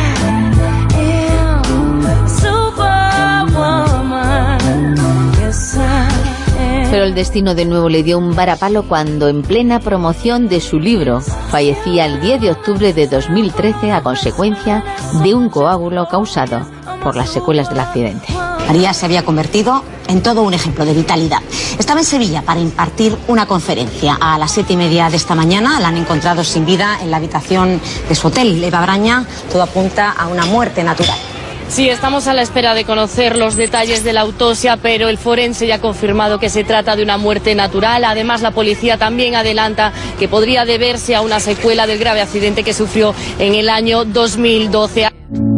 Pero el destino de nuevo le dio un varapalo cuando, en plena promoción de su libro, fallecía el diez de octubre de dos mil trece a consecuencia de un coágulo causado por las secuelas del accidente. María se había convertido en todo un ejemplo de vitalidad. Estaba en Sevilla para impartir una conferencia. A las siete y media de esta mañana la han encontrado sin vida en la habitación de su hotel. Eva Braña, todo apunta a una muerte natural. Sí, estamos a la espera de conocer los detalles de la autopsia, pero el forense ya ha confirmado que se trata de una muerte natural. Además, la policía también adelanta que podría deberse a una secuela del grave accidente que sufrió en el año dos mil doce.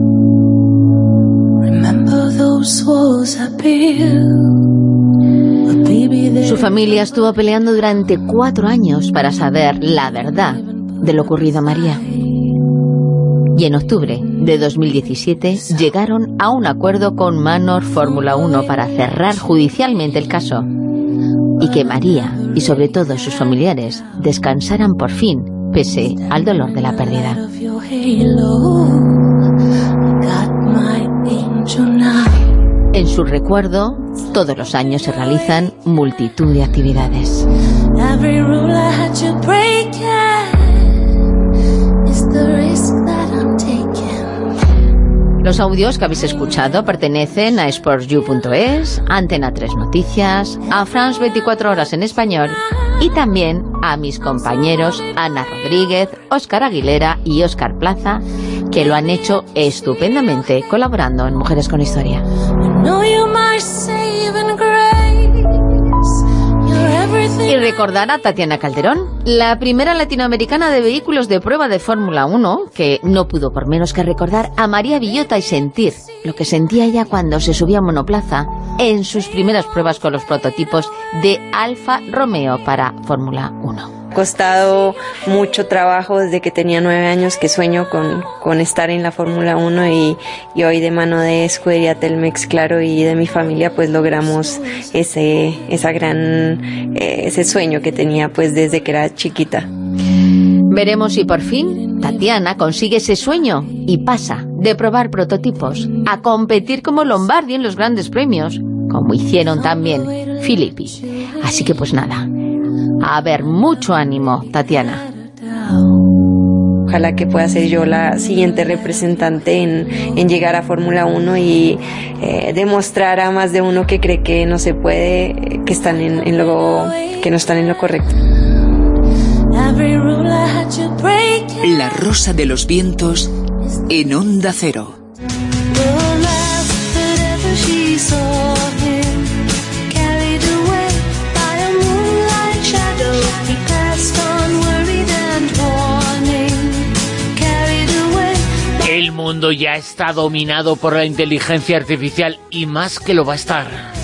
Su familia estuvo peleando durante cuatro años para saber la verdad de lo ocurrido a María. Y en octubre de dos mil diecisiete llegaron a un acuerdo con Manor Fórmula uno para cerrar judicialmente el caso y que María y sobre todo sus familiares descansaran por fin, pese al dolor de la pérdida. En su recuerdo, todos los años se realizan multitud de actividades. Los audios que habéis escuchado pertenecen a sportsyou punto es, Antena tres Noticias, a France veinticuatro Horas en español y también a mis compañeros Ana Rodríguez, Óscar Aguilera y Óscar Plaza, que lo han hecho estupendamente colaborando en Mujeres con Historia. Y recordar a Tatiana Calderón, la primera latinoamericana de vehículos de prueba de Fórmula uno, que no pudo por menos que recordar a María Villota y sentir lo que sentía ella cuando se subía a monoplaza en sus primeras pruebas con los prototipos de Alfa Romeo para Fórmula uno. Ha costado mucho trabajo desde que tenía nueve años que sueño con, con estar en la Fórmula uno y, y hoy de mano de Escudería Telmex, claro, y de mi familia pues logramos ese, esa gran, eh, ese sueño que tenía pues desde que era chiquita. Veremos si por fin Tatiana consigue ese sueño y pasa de probar prototipos a competir como Lombardi en los grandes premios, como hicieron también Filippi. Así que pues nada, a ver, mucho ánimo, Tatiana. Ojalá que pueda ser yo la siguiente representante en, en llegar a Fórmula uno y eh, demostrar a más de uno que cree que no se puede, que están en, en lo, que no están en lo correcto. La Rosa de los Vientos en Onda Cero. El mundo ya está dominado por la inteligencia artificial y más que lo va a estar.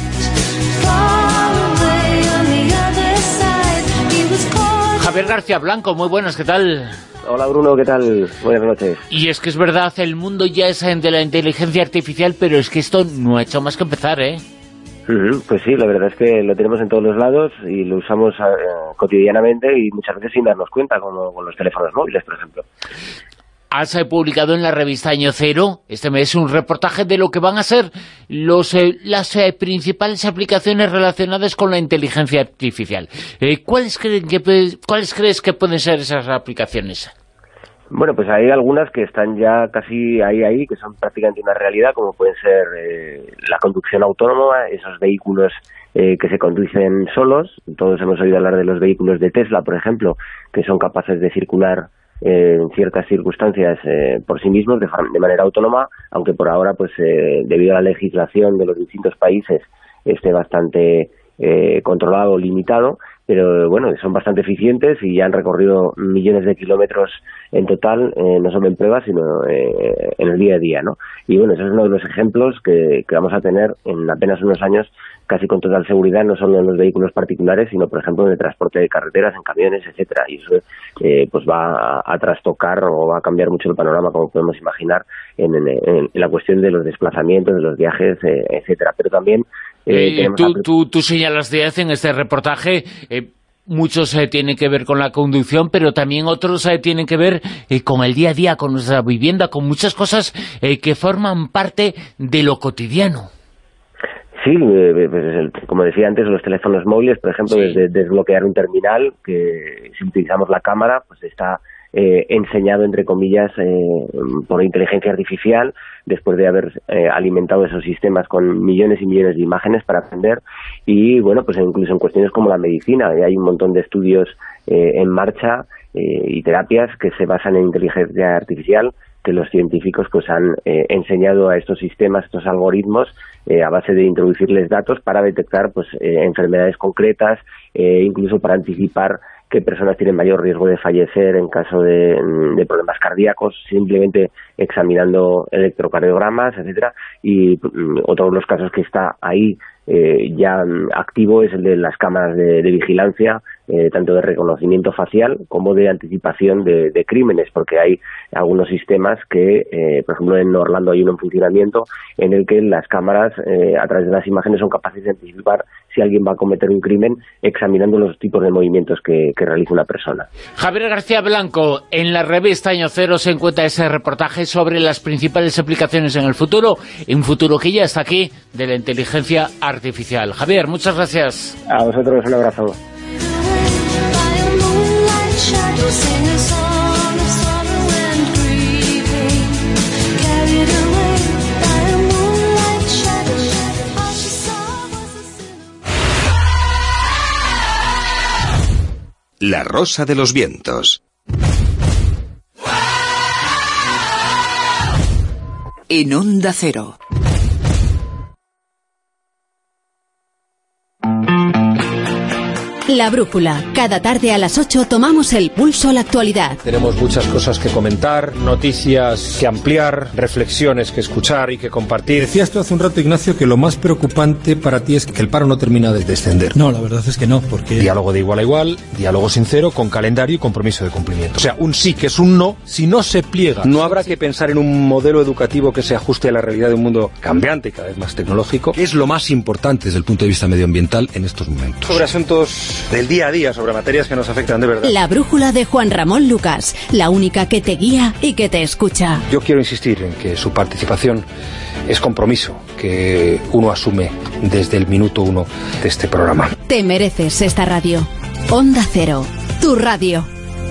Javier García Blanco, muy buenas, ¿qué tal? Hola Bruno, ¿qué tal? Buenas noches. Y es que es verdad, el mundo ya es de la inteligencia artificial, pero es que esto no ha hecho más que empezar, ¿eh? Uh-huh. Pues sí, la verdad es que lo tenemos en todos los lados y lo usamos eh, cotidianamente y muchas veces sin darnos cuenta, como con los teléfonos móviles, por ejemplo. Has publicado en la revista Año Cero este mes un reportaje de lo que van a ser los, eh, las eh, principales aplicaciones relacionadas con la inteligencia artificial. Eh, ¿cuáles, creen que, ¿Cuáles crees que pueden ser esas aplicaciones? Bueno, pues hay algunas que están ya casi ahí, ahí, que son prácticamente una realidad, como pueden ser eh, la conducción autónoma, esos vehículos eh, que se conducen solos. Todos hemos oído hablar de los vehículos de Tesla, por ejemplo, que son capaces de circular Eh, en ciertas circunstancias eh, por sí mismos de, de manera autónoma, aunque por ahora pues eh, debido a la legislación de los distintos países esté bastante eh, controlado o limitado, pero bueno, son bastante eficientes y ya han recorrido millones de kilómetros en total, eh, no solo en pruebas, sino eh, en el día a día, ¿no? Y bueno, ese es uno de los ejemplos que, que vamos a tener en apenas unos años, casi con total seguridad, no solo en los vehículos particulares, sino por ejemplo en el transporte de carreteras, en camiones, etcétera. Y eso eh, pues va a, a trastocar o va a cambiar mucho el panorama, como podemos imaginar, en, en, en la cuestión de los desplazamientos, de los viajes, eh, etcétera. Pero también eh, eh, tú, tú, tú señalas diez en este reportaje. Eh, muchos eh, tienen que ver con la conducción, pero también otros eh, tienen que ver eh, con el día a día, con nuestra vivienda, con muchas cosas eh, que forman parte de lo cotidiano. Sí, eh, pues, como decía antes, los teléfonos móviles, por ejemplo, sí. desde desbloquear un terminal, que si utilizamos la cámara, pues está eh, enseñado, entre comillas, eh, por inteligencia artificial, después de haber eh, alimentado esos sistemas con millones y millones de imágenes para aprender. Y bueno, pues incluso en cuestiones como la medicina, eh, hay un montón de estudios eh, en marcha eh, y terapias que se basan en inteligencia artificial, que los científicos pues han eh, enseñado a estos sistemas, estos algoritmos, eh, a base de introducirles datos para detectar pues eh, enfermedades concretas, eh, incluso para anticipar qué personas tienen mayor riesgo de fallecer en caso de, de problemas cardíacos, simplemente examinando electrocardiogramas, etcétera. Y mm, otro de los casos que está ahí eh, ya activo es el de las cámaras de, de vigilancia, eh, tanto de reconocimiento facial como de anticipación de, de crímenes, porque hay algunos sistemas que, eh, por ejemplo, en Orlando hay uno en funcionamiento en el que las cámaras, eh, a través de las imágenes, son capaces de anticipar si alguien va a cometer un crimen examinando los tipos de movimientos que, que realiza una persona. Javier García Blanco, en la revista Año Cero se encuentra ese reportaje sobre las principales aplicaciones en el futuro, un futuro que ya está aquí, de la inteligencia artificial. Javier, muchas gracias. A vosotros un abrazo. La Rosa de los Vientos. En Onda Cero. La Brújula. Cada tarde a las ocho tomamos el pulso a la actualidad. Tenemos muchas cosas que comentar, noticias que ampliar, reflexiones que escuchar y que compartir. Decías tú hace un rato, Ignacio, que lo más preocupante para ti es que el paro no termina de descender. No, la verdad es que no, porque... Diálogo de igual a igual, diálogo sincero, con calendario y compromiso de cumplimiento. O sea, un sí que es un no, si no se pliega. No habrá que pensar en un modelo educativo que se ajuste a la realidad de un mundo cambiante y cada vez más tecnológico, que es lo más importante desde el punto de vista medioambiental en estos momentos. Sobre asuntos del día a día, sobre materias que nos afectan de verdad. La Brújula de Juan Ramón Lucas, la única que te guía y que te escucha. Yo quiero insistir en que su participación es compromiso que uno asume desde el minuto uno de este programa. Te mereces esta radio. Onda Cero, tu radio.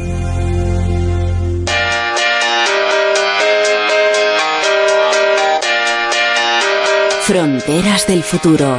Fronteras del futuro.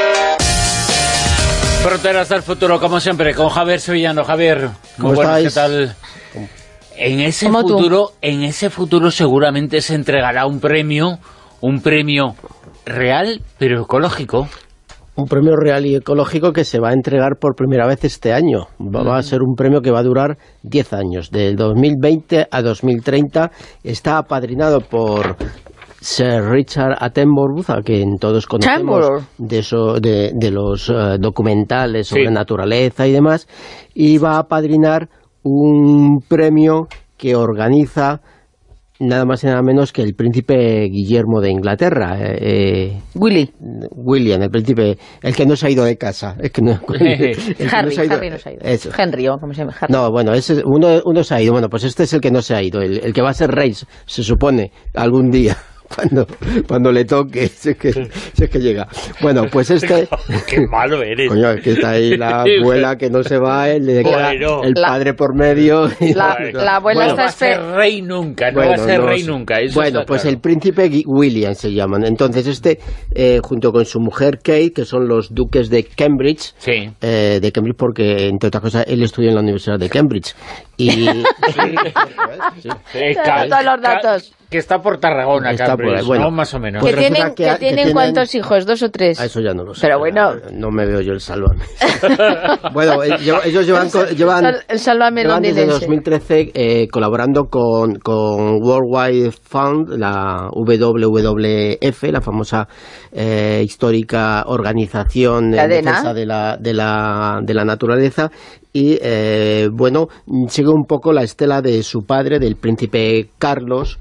Fronteras del futuro, como siempre, con Javier Sevillano. Javier, muy buenas, ¿qué tal? En ese futuro, en ese futuro seguramente se entregará un premio, un premio real, pero ecológico. Un premio real y ecológico que se va a entregar por primera vez este año. Va, va a ser un premio que va a durar diez años, del dos mil veinte a dos mil treinta. Está apadrinado por Sir Richard Attenborough, a quien todos conocemos de, eso, de, de los uh, documentales sobre sí. naturaleza y demás, y va a apadrinar un premio que organiza nada más y nada menos que el príncipe Guillermo de Inglaterra. Eh, Willy. William, el príncipe, el que no se ha ido de casa. Es que no, el que Harry, no se ha ido, Harry no se ha ido. Eso. Henry, ¿o cómo se llama? Harry. No, bueno, ese, uno, uno se ha ido. Bueno, pues este es el que no se ha ido, el, el que va a ser rey, se supone, algún día. Cuando, cuando le toque, si es, que, si es que llega. Bueno, pues este... ¡Qué malo eres! Coño, es que está ahí la abuela que no se va, el, bueno, el padre la, por medio... Y la, bueno, la abuela bueno, está... No va a ser rey nunca, no bueno, va a ser no, rey nunca. Eso bueno, pues claro. El príncipe William se llaman. Entonces este, eh, junto con su mujer Kate, que son los duques de Cambridge, sí. eh, de Cambridge porque, entre otras cosas, él estudió en la Universidad de Cambridge. Y... sí, sí. Sí, cal, todos los datos. Que está por Tarragona, está Cambridge, por bueno, ¿no? Más o menos. ¿Que, pues tienen, que, que, que tienen cuántos hijos? ¿Dos o tres? A eso ya no lo sé. Pero bueno... No me veo yo el Sálvame. Bueno, ellos llevan, llevan, el Sálvame llevan desde dos mil trece eh, colaborando con, con World Wide Fund, la W W F, la famosa eh, histórica organización en defensa de la, de, la, de la naturaleza. Y, eh, bueno, sigue un poco la estela de su padre, del príncipe Carlos,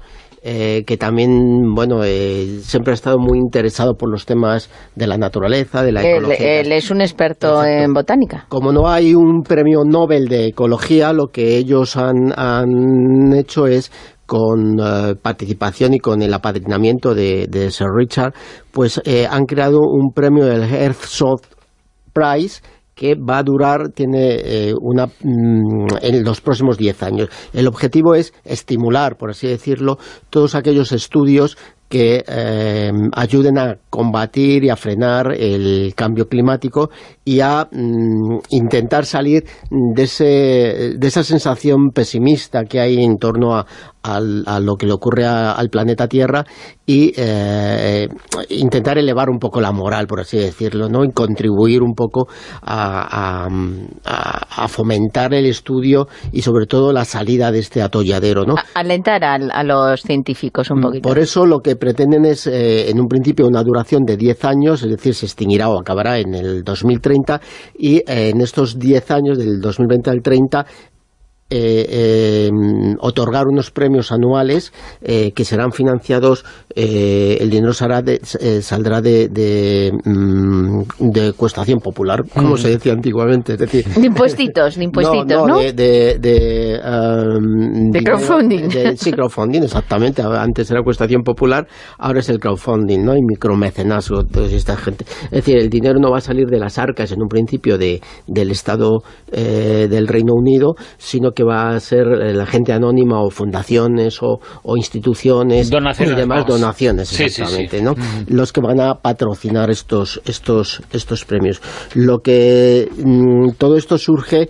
eh, que también, bueno, eh, siempre ha estado muy interesado por los temas de la naturaleza, de la él, ecología. Él es un experto Exacto. en botánica. Como no hay un premio Nobel de ecología, lo que ellos han, han hecho es, con uh, participación y con el apadrinamiento de, de Sir Richard, pues eh, han creado un premio, el Earthshot Prize, que va a durar, tiene eh, una mm, en los próximos diez años. El objetivo es estimular, por así decirlo, todos aquellos estudios que eh, ayuden a combatir y a frenar el cambio climático y a mm, intentar salir de, ese, de esa sensación pesimista que hay en torno a, a, a lo que le ocurre a, al planeta Tierra y eh, intentar elevar un poco la moral, por así decirlo, ¿no? Y contribuir un poco a, a, a, a fomentar el estudio y sobre todo la salida de este atolladero, ¿no? A, alentar a, a los científicos un poquito. Por eso lo que pretenden es, eh, en un principio, una duración de diez años, es decir, se extinguirá o acabará en el dos mil treinta, y eh, en estos diez años, del dos mil veinte al treinta, Eh, eh, otorgar unos premios anuales eh, que serán financiados, eh, el dinero será de, eh, saldrá de, de, de cuestación popular, como mm. se decía antiguamente, es decir, de impuestitos, de impuestitos, ¿no? no, no de, de, de, um, de crowdfunding. De, de, sí, crowdfunding, exactamente. Antes era cuestación popular, ahora es el crowdfunding, ¿no? Y micromecenazgo, toda esta gente. Es decir, el dinero no va a salir de las arcas en un principio de, del Estado eh, del Reino Unido, sino que va a ser la gente anónima o fundaciones o, o instituciones donaciones, y demás, vamos. donaciones, exactamente, sí, sí, sí. ¿no? Uh-huh. Los que van a patrocinar estos estos estos premios. Lo que mmm, todo esto surge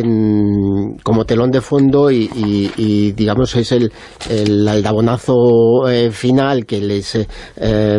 En, como telón de fondo y, y, y digamos es el, el aldabonazo eh, final que les eh, eh,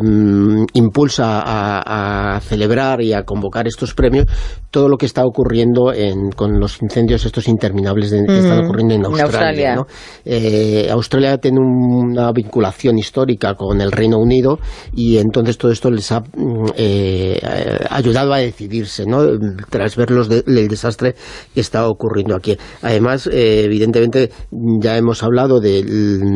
impulsa a, a celebrar y a convocar estos premios, todo lo que está ocurriendo en, con los incendios estos interminables de, que mm, están ocurriendo en Australia, Australia. ¿no? Eh, Australia tiene una vinculación histórica con el Reino Unido y entonces todo esto les ha eh, ayudado a decidirse, ¿no? Tras ver los de, el desastre que está ocurriendo aquí. Además, eh, evidentemente, ya hemos hablado de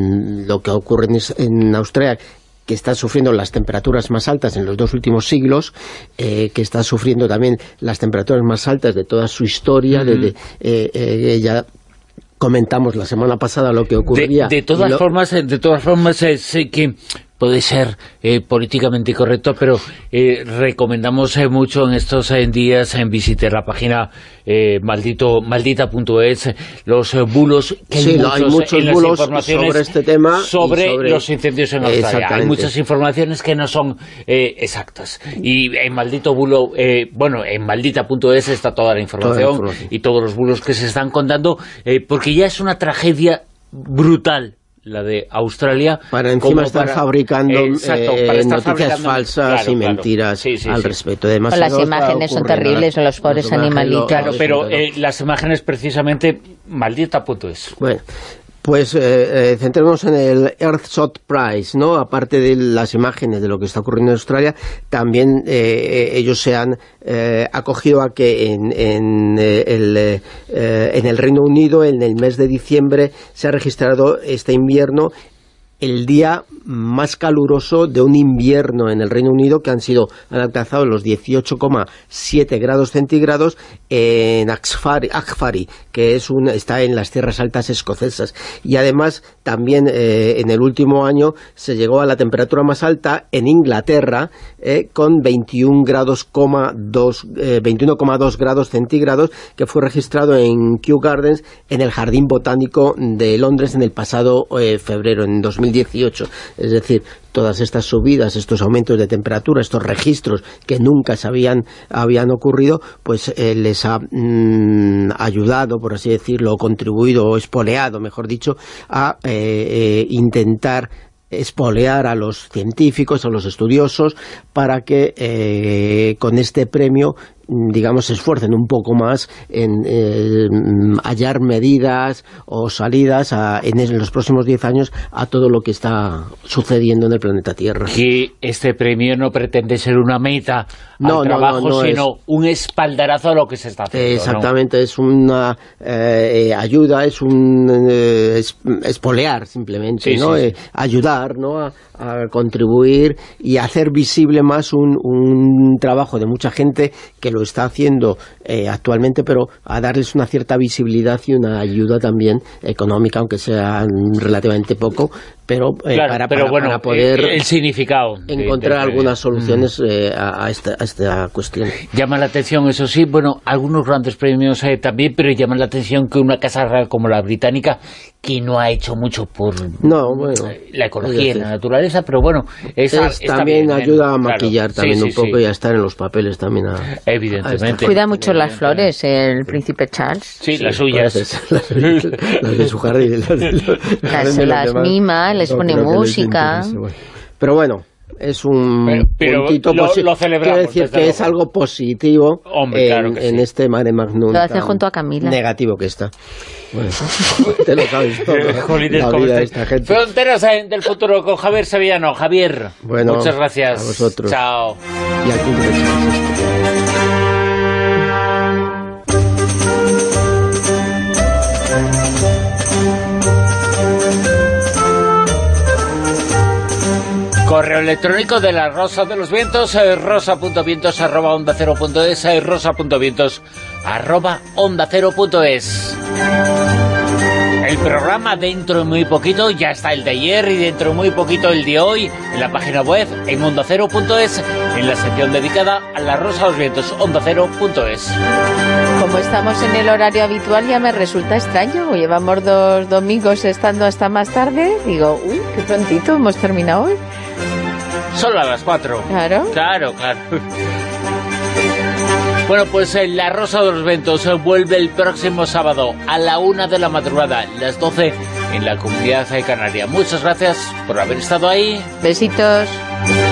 lo que ocurre en, en Australia, que está sufriendo las temperaturas más altas en los dos últimos siglos, eh, que está sufriendo también las temperaturas más altas de toda su historia, uh-huh. desde eh, eh, ya comentamos la semana pasada lo que ocurría. De, de todas lo... formas, de todas formas, eh, sé que puede ser eh, políticamente correcto, pero eh, recomendamos eh, mucho en estos eh, días en visitar la página eh, maldito maldita punto es, los eh, bulos que sí, hay, no, muchos, hay muchos en bulos las sobre este tema sobre, sobre los incendios en Australia. Hay muchas informaciones que no son eh, exactas y en maldito bulo eh, bueno, en maldita punto es está toda la información, toda la información y todos los bulos que se están contando, eh, porque ya es una tragedia brutal la de Australia. Para encima estar para, fabricando eh, exacto, eh, para estar noticias fabricando, falsas claro, y mentiras claro. sí, sí, al sí. respecto. Además, las imágenes son terribles, son los pobres animalitos. Claro, pero eh, las imágenes precisamente maldita punto es. Bueno, pues eh, eh, centrémonos en el Earthshot Prize, ¿no? Aparte de las imágenes de lo que está ocurriendo en Australia, también eh, ellos se han eh, acogido a que en, en, eh, el, eh, en el Reino Unido, en el mes de diciembre, se ha registrado este invierno el día más caluroso de un invierno en el Reino Unido, que han sido han alcanzado los dieciocho coma siete grados centígrados en Axfari, Axfari, que es un, está en las tierras altas escocesas. Y además también eh, en el último año se llegó a la temperatura más alta en Inglaterra, eh, con veintiuno coma dos grados centígrados, que fue registrado en Kew Gardens, en el Jardín Botánico de Londres, en el pasado eh, febrero, en dos mil dieciocho. Es decir, todas estas subidas, estos aumentos de temperatura, estos registros que nunca se habían, habían ocurrido, pues eh, les ha mmm, ayudado, por así decirlo, o contribuido, o espoleado, mejor dicho, a eh, eh, intentar espolear a los científicos, a los estudiosos, para que eh, con este premio digamos, se esfuercen un poco más en eh, hallar medidas o salidas a, en, en los próximos diez años a todo lo que está sucediendo en el planeta Tierra. Que este premio no pretende ser una meta no, al no, trabajo, no, no sino es, un espaldarazo a lo que se está haciendo. Exactamente, ¿no? Es una eh, ayuda, es un eh, es, espolear simplemente, sí, ¿no? Sí, sí. Eh, ayudar, ¿no? A, a contribuir y hacer visible más un, un trabajo de mucha gente que lo está haciendo eh, actualmente, pero a darles una cierta visibilidad y una ayuda también económica, aunque sea relativamente poco, pero, eh, claro, para, pero para, bueno, para poder el, el significado encontrar de, de, algunas soluciones mm. eh, a, a, esta, a esta cuestión. Llama la atención, eso sí, bueno, algunos grandes premios eh, también, pero llama la atención que una casa real como la británica, que no ha hecho mucho por no, bueno, la ecología y la naturaleza, pero bueno, esa, es, también bien, ayuda ¿no? a maquillar claro. también sí, un sí, poco sí. y a estar en los papeles también. A, Evidentemente. A Cuida mucho las flores, el príncipe Charles. Sí, sí las suyas. Las, las de su jardín. Las, de los, las, de las mima, les pone no, música. Les pero bueno, es un pero, pero puntito lo, lo celebramos. Quiero decir que luego. es algo positivo. Hombre, en, claro que en sí. este mare magnum. Lo hace junto a Camila. Negativo que está. Bueno, te lo sabes todo. Jolines, la vida de esta gente. Fronteras del futuro con Javier Sevillano. Javier, bueno, muchas gracias. A vosotros. Chao. Y aquí me Correo electrónico de la Rosa de los Vientos, eh, rosa punto vientos arroba onda cero punto es, eh, rosa punto vientos arroba onda cero punto es. El programa dentro de muy poquito, ya está el de ayer y dentro de muy poquito el de hoy, en la página web, en onda cero punto es, en la sección dedicada a la Rosa de los Vientos, onda cero punto es. Como estamos en el horario habitual, ya me resulta extraño. Llevamos dos domingos estando hasta más tarde. Digo, uy, qué prontito hemos terminado hoy. Solo a las cuatro. Claro. Claro, claro. Bueno, pues eh, la Rosa de los Vientos eh, vuelve el próximo sábado a la una de la madrugada, las doce en la Comunidad Canaria. Muchas gracias por haber estado ahí. Besitos.